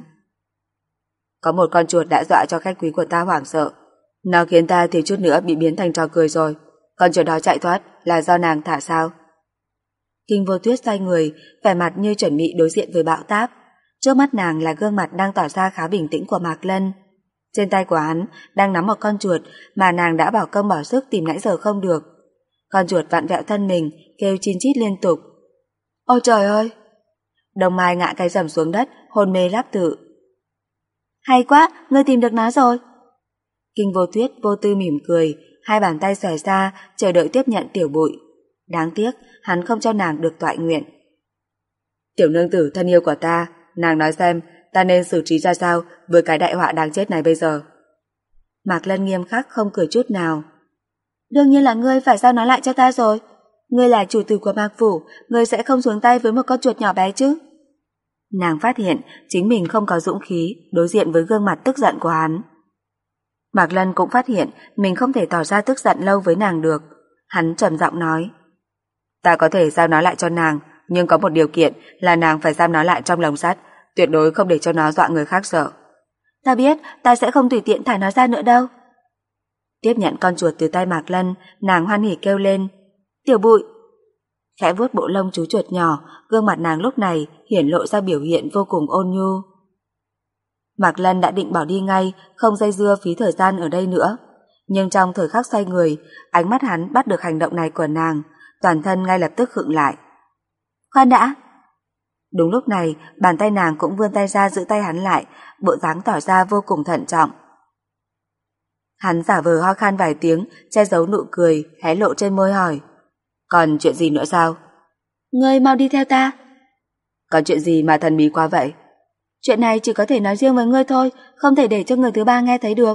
Có một con chuột đã dọa cho khách quý của ta hoảng sợ. Nó khiến ta thiếu chút nữa bị biến thành trò cười rồi. Con chuột đó chạy thoát là do nàng thả sao? Kinh Vô Tuyết xoay người, vẻ mặt như chuẩn bị đối diện với bão táp. Trước mắt nàng là gương mặt đang tỏ ra khá bình tĩnh của Mạc Lân. Trên tay của hắn đang nắm một con chuột mà nàng đã bỏ công bỏ sức tìm nãy giờ không được. Con chuột vặn vẹo thân mình, kêu chin chít liên tục. Ôi trời ơi! Đông Mai ngã cái rầm xuống đất, hôn mê lắp tự. Hay quá, ngươi tìm được nó rồi. Kinh Vô Tuyết vô tư mỉm cười, hai bàn tay xòe ra, chờ đợi tiếp nhận Tiểu Bụi. Đáng tiếc, hắn không cho nàng được toại nguyện. Tiểu nương tử thân yêu của ta, nàng nói xem, ta nên xử trí ra sao với cái đại họa đáng chết này bây giờ? Mạc Lân nghiêm khắc không cười chút nào. Đương nhiên là ngươi phải giao nó lại cho ta rồi. Ngươi là chủ tử của Mạc Phủ, ngươi sẽ không xuống tay với một con chuột nhỏ bé chứ? Nàng phát hiện chính mình không có dũng khí đối diện với gương mặt tức giận của hắn. Mạc Lân cũng phát hiện mình không thể tỏ ra tức giận lâu với nàng được. Hắn trầm giọng nói. Ta có thể giao nó lại cho nàng, nhưng có một điều kiện là nàng phải giam nó lại trong lồng sắt, tuyệt đối không để cho nó dọa người khác sợ. Ta biết, ta sẽ không tùy tiện thả nó ra nữa đâu. Tiếp nhận con chuột từ tay Mạc Lân, nàng hoan hỉ kêu lên. Tiểu Bụi! Khẽ vuốt bộ lông chú chuột nhỏ, gương mặt nàng lúc này hiển lộ ra biểu hiện vô cùng ôn nhu. Mạc Lân đã định bỏ đi ngay, không dây dưa phí thời gian ở đây nữa. Nhưng trong thời khắc xoay người, ánh mắt hắn bắt được hành động này của nàng, toàn thân ngay lập tức khựng lại. Khoan đã! Đúng lúc này, bàn tay nàng cũng vươn tay ra giữ tay hắn lại, bộ dáng tỏ ra vô cùng thận trọng. Hắn giả vờ ho khan vài tiếng, che giấu nụ cười, hé lộ trên môi hỏi. Còn chuyện gì nữa sao? Ngươi mau đi theo ta. Còn chuyện gì mà thần bí quá vậy? Chuyện này chỉ có thể nói riêng với ngươi thôi, không thể để cho người thứ ba nghe thấy được.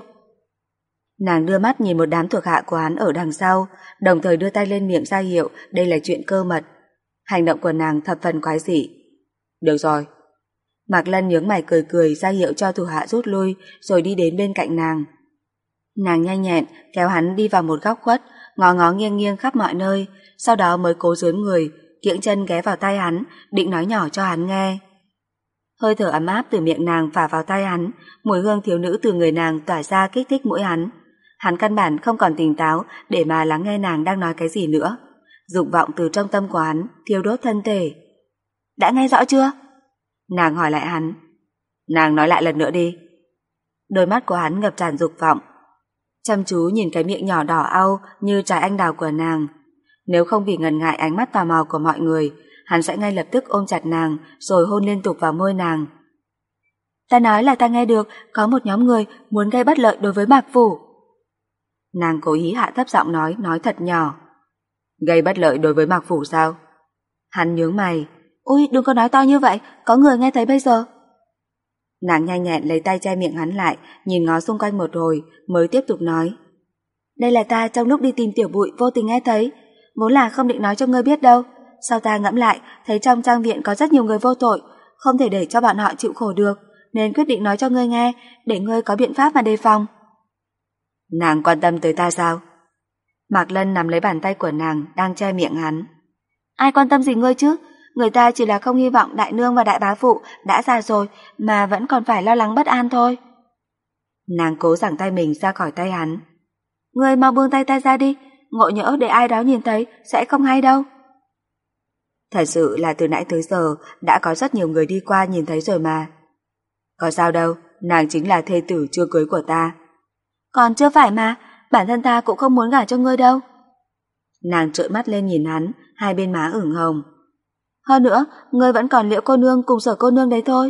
Nàng đưa mắt nhìn một đám thuộc hạ của hắn ở đằng sau, đồng thời đưa tay lên miệng ra hiệu đây là chuyện cơ mật. Hành động của nàng thập phần quái dị. Được rồi. Mạc Lân nhướng mày cười cười ra hiệu cho thủ hạ rút lui, rồi đi đến bên cạnh nàng. Nàng nhanh nhẹn kéo hắn đi vào một góc khuất, ngó ngó nghiêng nghiêng khắp mọi nơi, sau đó mới cố dướn người, kiễng chân ghé vào tai hắn, định nói nhỏ cho hắn nghe. Hơi thở ấm áp từ miệng nàng phả vào tai hắn, mùi hương thiếu nữ từ người nàng tỏa ra kích thích mũi hắn. Hắn căn bản không còn tỉnh táo để mà lắng nghe nàng đang nói cái gì nữa. Dục vọng từ trong tâm của hắn thiêu đốt thân thể. Đã nghe rõ chưa? Nàng hỏi lại hắn. Nàng nói lại lần nữa đi. Đôi mắt của hắn ngập tràn dục vọng, chăm chú nhìn cái miệng nhỏ đỏ au như trái anh đào của nàng. Nếu không vì ngần ngại ánh mắt tò mò của mọi người, hắn sẽ ngay lập tức ôm chặt nàng rồi hôn liên tục vào môi nàng. Ta nói là ta nghe được có một nhóm người muốn gây bất lợi đối với Mạc Phủ. Nàng cố ý hạ thấp giọng nói, nói thật nhỏ. Gây bất lợi đối với Mạc Phủ sao? Hắn nhướng mày. Ôi đừng có nói to như vậy, có người nghe thấy bây giờ. Nàng nhanh nhẹn lấy tay che miệng hắn lại, nhìn ngó xung quanh một hồi, mới tiếp tục nói. Đây là ta trong lúc đi tìm Tiểu Bụi vô tình nghe thấy, vốn là không định nói cho ngươi biết đâu. Sau ta ngẫm lại, thấy trong trang viện có rất nhiều người vô tội, không thể để cho bọn họ chịu khổ được, nên quyết định nói cho ngươi nghe, để ngươi có biện pháp mà đề phòng. Nàng quan tâm tới ta sao? Mạc Lân nắm lấy bàn tay của nàng, đang che miệng hắn. Ai quan tâm gì ngươi chứ? Người ta chỉ là không hy vọng đại nương và đại bá phụ đã già rồi mà vẫn còn phải lo lắng bất an thôi. Nàng cố giằng tay mình ra khỏi tay hắn. Ngươi mau buông tay ta ra đi, ngộ nhỡ để ai đó nhìn thấy sẽ không hay đâu. Thật sự là từ nãy tới giờ đã có rất nhiều người đi qua nhìn thấy rồi mà. Có sao đâu, nàng chính là thê tử chưa cưới của ta. Còn chưa phải mà, bản thân ta cũng không muốn gả cho ngươi đâu. Nàng trợn mắt lên nhìn hắn, hai bên má ửng hồng. Hơn nữa, ngươi vẫn còn Liễu cô nương cùng Sở cô nương đấy thôi.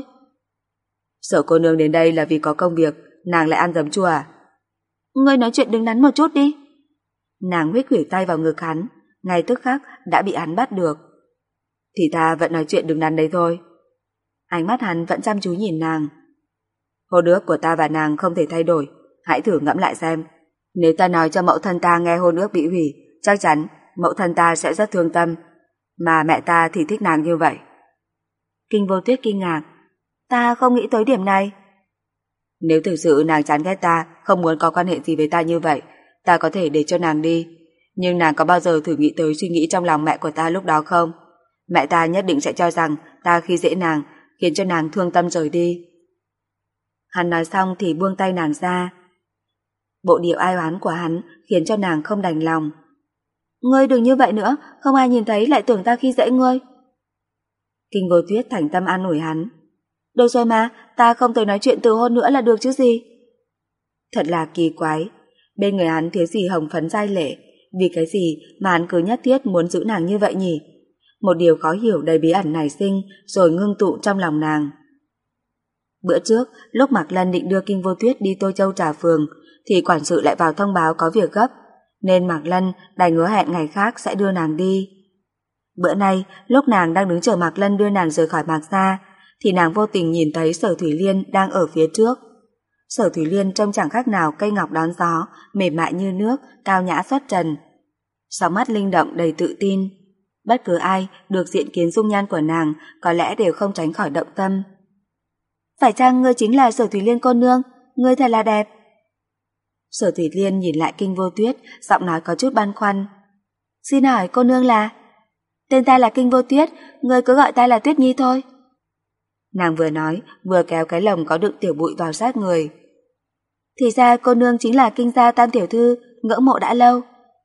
Sở cô nương đến đây là vì có công việc, nàng lại ăn giấm chua à? Ngươi nói chuyện đứng đắn một chút đi. Nàng huých huỷu tay vào ngực hắn, ngay tức khắc đã bị hắn bắt được. Thì ta vẫn nói chuyện đứng đắn đấy thôi. Ánh mắt hắn vẫn chăm chú nhìn nàng. Hôn ước của ta và nàng không thể thay đổi, hãy thử ngẫm lại xem. Nếu ta nói cho mẫu thân ta nghe hôn ước bị hủy, chắc chắn mẫu thân ta sẽ rất thương tâm, mà mẹ ta thì thích nàng như vậy. Kinh Vô Tuyết kinh ngạc. Ta không nghĩ tới điểm này. Nếu thực sự nàng chán ghét ta, không muốn có quan hệ gì với ta như vậy, ta có thể để cho nàng đi. Nhưng nàng có bao giờ thử nghĩ tới suy nghĩ trong lòng mẹ của ta lúc đó không? Mẹ ta nhất định sẽ cho rằng ta khi dễ nàng, khiến cho nàng thương tâm rời đi. Hắn nói xong thì buông tay nàng ra. Bộ điệu ai oán của hắn khiến cho nàng không đành lòng. Ngươi đừng như vậy nữa, không ai nhìn thấy lại tưởng ta khi dễ ngươi. Kinh Vô Tuyết thành tâm an ủi hắn. Được rồi mà, ta không tới nói chuyện từ hôn nữa là được chứ gì. Thật là kỳ quái, bên người hắn thiếu gì hồng phấn giai lệ, vì cái gì mà hắn cứ nhất thiết muốn giữ nàng như vậy nhỉ? Một điều khó hiểu đầy bí ẩn nảy sinh rồi ngưng tụ trong lòng nàng. Bữa trước, lúc Mạc Lân định đưa Kinh Vô Tuyết đi Tô Châu Trà Phường, thì quản sự lại vào thông báo có việc gấp, nên Mạc Lân đành hứa hẹn ngày khác sẽ đưa nàng đi. Bữa nay, lúc nàng đang đứng chờ Mạc Lân đưa nàng rời khỏi Mạc Gia, thì nàng vô tình nhìn thấy Sở Thủy Liên đang ở phía trước. Sở Thủy Liên trông chẳng khác nào cây ngọc đón gió, mềm mại như nước, cao nhã xuất trần. Sóng mắt linh động đầy tự tin. Bất cứ ai được diện kiến dung nhan của nàng có lẽ đều không tránh khỏi động tâm. Phải chăng ngươi chính là Sở Thủy Liên cô nương? Ngươi thật là đẹp. Sở Thủy Liên nhìn lại Kinh Vô Tuyết, giọng nói có chút băn khoăn. Xin hỏi cô nương là? Tên ta là Kinh Vô Tuyết, ngươi cứ gọi ta là Tuyết Nhi thôi. Nàng vừa nói, vừa kéo cái lồng có đựng Tiểu Bụi vào sát người. Thì ra cô nương chính là Kinh gia Tam tiểu thư, ngưỡng mộ đã lâu.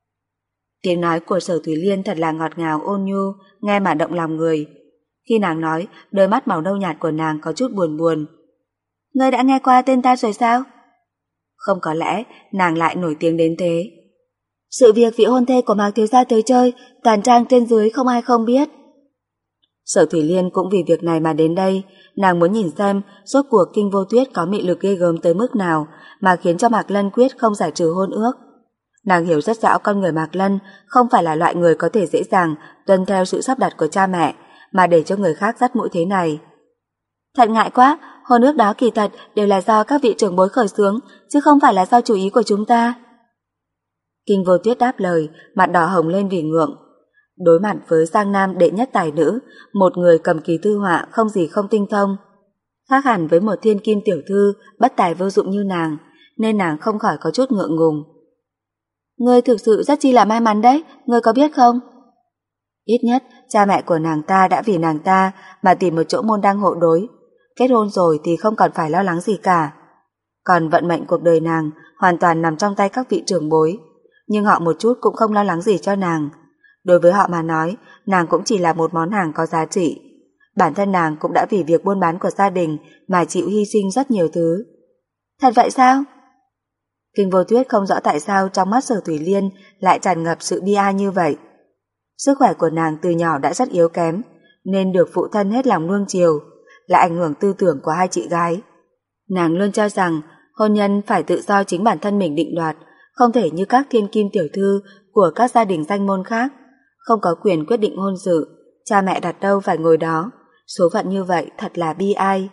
Tiếng nói của Sở Thủy Liên thật là ngọt ngào ôn nhu, nghe mà động lòng người. Khi nàng nói, đôi mắt màu nâu nhạt của nàng có chút buồn buồn. Ngươi đã nghe qua tên ta rồi sao? Không có lẽ nàng lại nổi tiếng đến thế. Sự việc vị hôn thê của Mạc thiếu gia tới chơi, toàn trang trên dưới không ai không biết. Sở Thủy Liên cũng vì việc này mà đến đây, nàng muốn nhìn xem rốt cuộc Kinh Vô Tuyết có mị lực ghê gớm tới mức nào mà khiến cho Mạc Lân quyết không giải trừ hôn ước. Nàng hiểu rất rõ con người Mạc Lân không phải là loại người có thể dễ dàng tuân theo sự sắp đặt của cha mẹ mà để cho người khác dắt mũi thế này. Thật ngại quá, hôn ước đó kỳ thật đều là do các vị trưởng bối khởi xướng, chứ không phải là do chủ ý của chúng ta. Kinh Vô Tuyết đáp lời, mặt đỏ hồng lên vì ngượng. Đối mặt với Giang Nam đệ nhất tài nữ, một người cầm kỳ thư họa không gì không tinh thông. Khác hẳn với một thiên kim tiểu thư bất tài vô dụng như nàng, nên nàng không khỏi có chút ngượng ngùng. Ngươi thực sự rất chi là may mắn đấy, ngươi có biết không? Ít nhất, cha mẹ của nàng ta đã vì nàng ta mà tìm một chỗ môn đăng hộ đối. Kết hôn rồi thì không còn phải lo lắng gì cả. Còn vận mệnh cuộc đời nàng hoàn toàn nằm trong tay các vị trưởng bối, nhưng họ một chút cũng không lo lắng gì cho nàng. Đối với họ mà nói, nàng cũng chỉ là một món hàng có giá trị. Bản thân nàng cũng đã vì việc buôn bán của gia đình mà chịu hy sinh rất nhiều thứ. Thật vậy sao? Kinh Vô Tuyết không rõ tại sao trong mắt Sở Thủy Liên lại tràn ngập sự bi ai như vậy. Sức khỏe của nàng từ nhỏ đã rất yếu kém, nên được phụ thân hết lòng nuông chiều, là ảnh hưởng tư tưởng của hai chị gái. Nàng luôn cho rằng hôn nhân phải tự do chính bản thân mình định đoạt, không thể như các thiên kim tiểu thư của các gia đình danh môn khác, không có quyền quyết định hôn sự, cha mẹ đặt đâu phải ngồi đó. Số phận như vậy thật là bi ai.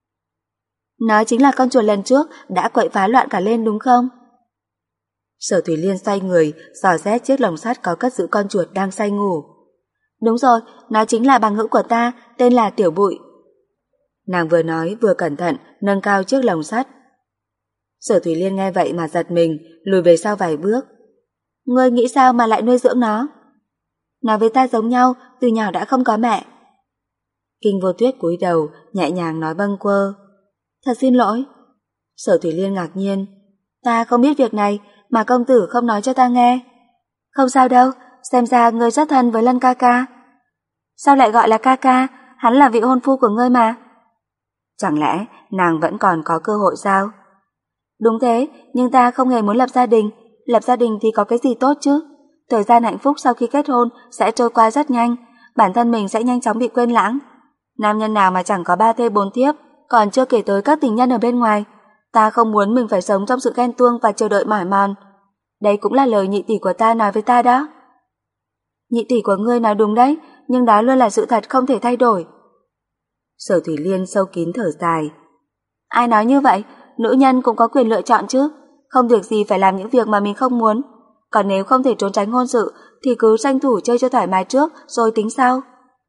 Nó chính là con chuột lần trước đã quậy phá loạn cả lên đúng không? Sở Thủy Liên xoay người, dò xét chiếc lồng sắt có cất giữ con chuột đang say ngủ. Đúng rồi, nó chính là bằng hữu của ta, tên là Tiểu Bụi. Nàng vừa nói vừa cẩn thận nâng cao chiếc lồng sắt. Sở Thủy Liên nghe vậy mà giật mình, lùi về sau vài bước. Ngươi nghĩ sao mà lại nuôi dưỡng nó? Nó với ta giống nhau, từ nhỏ đã không có mẹ. Kinh Vô Tuyết cúi đầu, nhẹ nhàng nói bâng quơ. Thật xin lỗi. Sở Thủy Liên ngạc nhiên. Ta không biết việc này, mà công tử không nói cho ta nghe. Không sao đâu, xem ra ngươi rất thân với Lân ca ca. Sao lại gọi là ca ca, hắn là vị hôn phu của ngươi mà. Chẳng lẽ nàng vẫn còn có cơ hội sao? Đúng thế, nhưng ta không hề muốn lập gia đình. Lập gia đình thì có cái gì tốt chứ? Thời gian hạnh phúc sau khi kết hôn sẽ trôi qua rất nhanh, bản thân mình sẽ nhanh chóng bị quên lãng. Nam nhân nào mà chẳng có ba thê bốn thiếp, còn chưa kể tới các tình nhân ở bên ngoài. Ta không muốn mình phải sống trong sự ghen tuông và chờ đợi mỏi mòn. Đây cũng là lời nhị tỷ của ta nói với ta đó. Nhị tỷ của ngươi nói đúng đấy, nhưng đó luôn là sự thật không thể thay đổi. Sở Thủy Liên sâu kín thở dài. Ai nói như vậy, nữ nhân cũng có quyền lựa chọn chứ, không việc gì phải làm những việc mà mình không muốn. Còn nếu không thể trốn tránh hôn sự thì cứ tranh thủ chơi cho thoải mái trước rồi tính sau.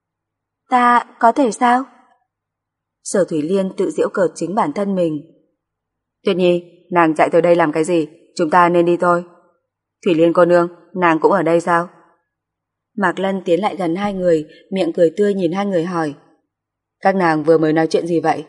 Ta có thể sao? Sở Thủy Liên tự giễu cợt chính bản thân mình. Tuyết Nhi, nàng chạy tới đây làm cái gì? Chúng ta nên đi thôi. Thủy Liên cô nương, nàng cũng ở đây sao? Mạc Lân tiến lại gần hai người, miệng cười tươi nhìn hai người hỏi. Các nàng vừa mới nói chuyện gì vậy?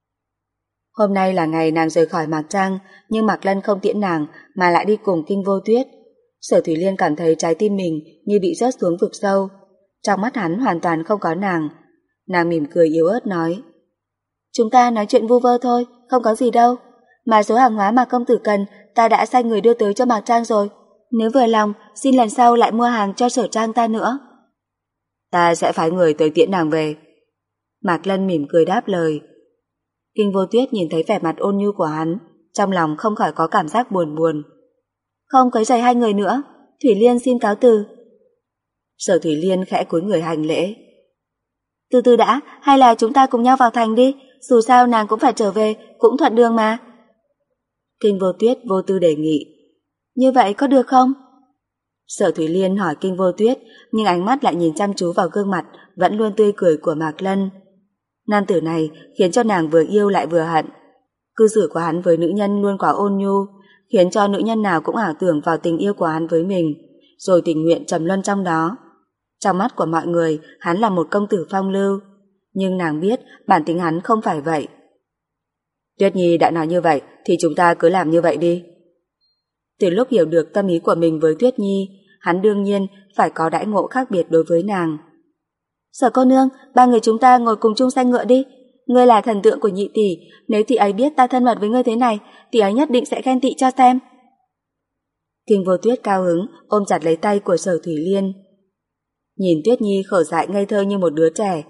Hôm nay là ngày nàng rời khỏi Mạc Trang, nhưng Mạc Lân không tiễn nàng mà lại đi cùng Kinh Vô Tuyết. Sở Thủy Liên cảm thấy trái tim mình như bị rớt xuống vực sâu. Trong mắt hắn hoàn toàn không có nàng. Nàng mỉm cười yếu ớt nói. Chúng ta nói chuyện vu vơ thôi, không có gì đâu. Mà số hàng hóa mà công tử cần ta đã sai người đưa tới cho Mạc Trang rồi. Nếu vừa lòng, xin lần sau lại mua hàng cho Sở Trang ta nữa. Ta sẽ phái người tới tiễn nàng về. Mạc Lân mỉm cười đáp lời. Kinh Vô Tuyết nhìn thấy vẻ mặt ôn nhu của hắn, trong lòng không khỏi có cảm giác buồn buồn. Không quấy rầy hai người nữa, Thủy Liên xin cáo từ. Sở Thủy Liên khẽ cúi người hành lễ. Từ từ đã, hay là chúng ta cùng nhau vào thành đi, dù sao nàng cũng phải trở về, cũng thuận đường mà. Kinh Vô Tuyết vô tư đề nghị. Như vậy có được không? Sở Thủy Liên hỏi Kinh Vô Tuyết, nhưng ánh mắt lại nhìn chăm chú vào gương mặt vẫn luôn tươi cười của Mạc Lân. Nam tử này khiến cho nàng vừa yêu lại vừa hận. Cư xử của hắn với nữ nhân luôn quá ôn nhu, khiến cho nữ nhân nào cũng ảo tưởng vào tình yêu của hắn với mình, rồi tình nguyện trầm luân trong đó. Trong mắt của mọi người, hắn là một công tử phong lưu, nhưng nàng biết bản tính hắn không phải vậy. Tuyết Nhi đã nói như vậy, thì chúng ta cứ làm như vậy đi. Từ lúc hiểu được tâm ý của mình với Tuyết Nhi, hắn đương nhiên phải có đãi ngộ khác biệt đối với nàng. Sở cô nương, ba người chúng ta ngồi cùng chung xe ngựa đi. Ngươi là thần tượng của nhị tỷ, nếu tỷ ấy biết ta thân mật với ngươi thế này, tỷ ấy nhất định sẽ khen tị cho xem. Kinh Vô Tuyết cao hứng, ôm chặt lấy tay của Sở Thủy Liên. Nhìn Tuyết Nhi khở dại ngây thơ như một đứa trẻ,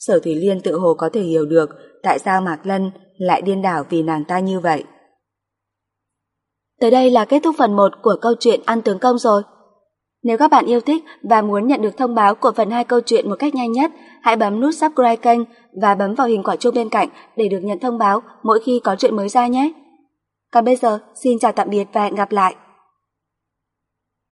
Sở Thủy Liên tự hồ có thể hiểu được tại sao Mạc Lân lại điên đảo vì nàng ta như vậy. Tới đây là kết thúc phần một của câu chuyện Ăn Tướng Công rồi. Nếu các bạn yêu thích và muốn nhận được thông báo của phần hai câu chuyện một cách nhanh nhất, hãy bấm nút subscribe kênh và bấm vào hình quả chuông bên cạnh để được nhận thông báo mỗi khi có chuyện mới ra nhé. Còn bây giờ, xin chào tạm biệt và hẹn gặp lại.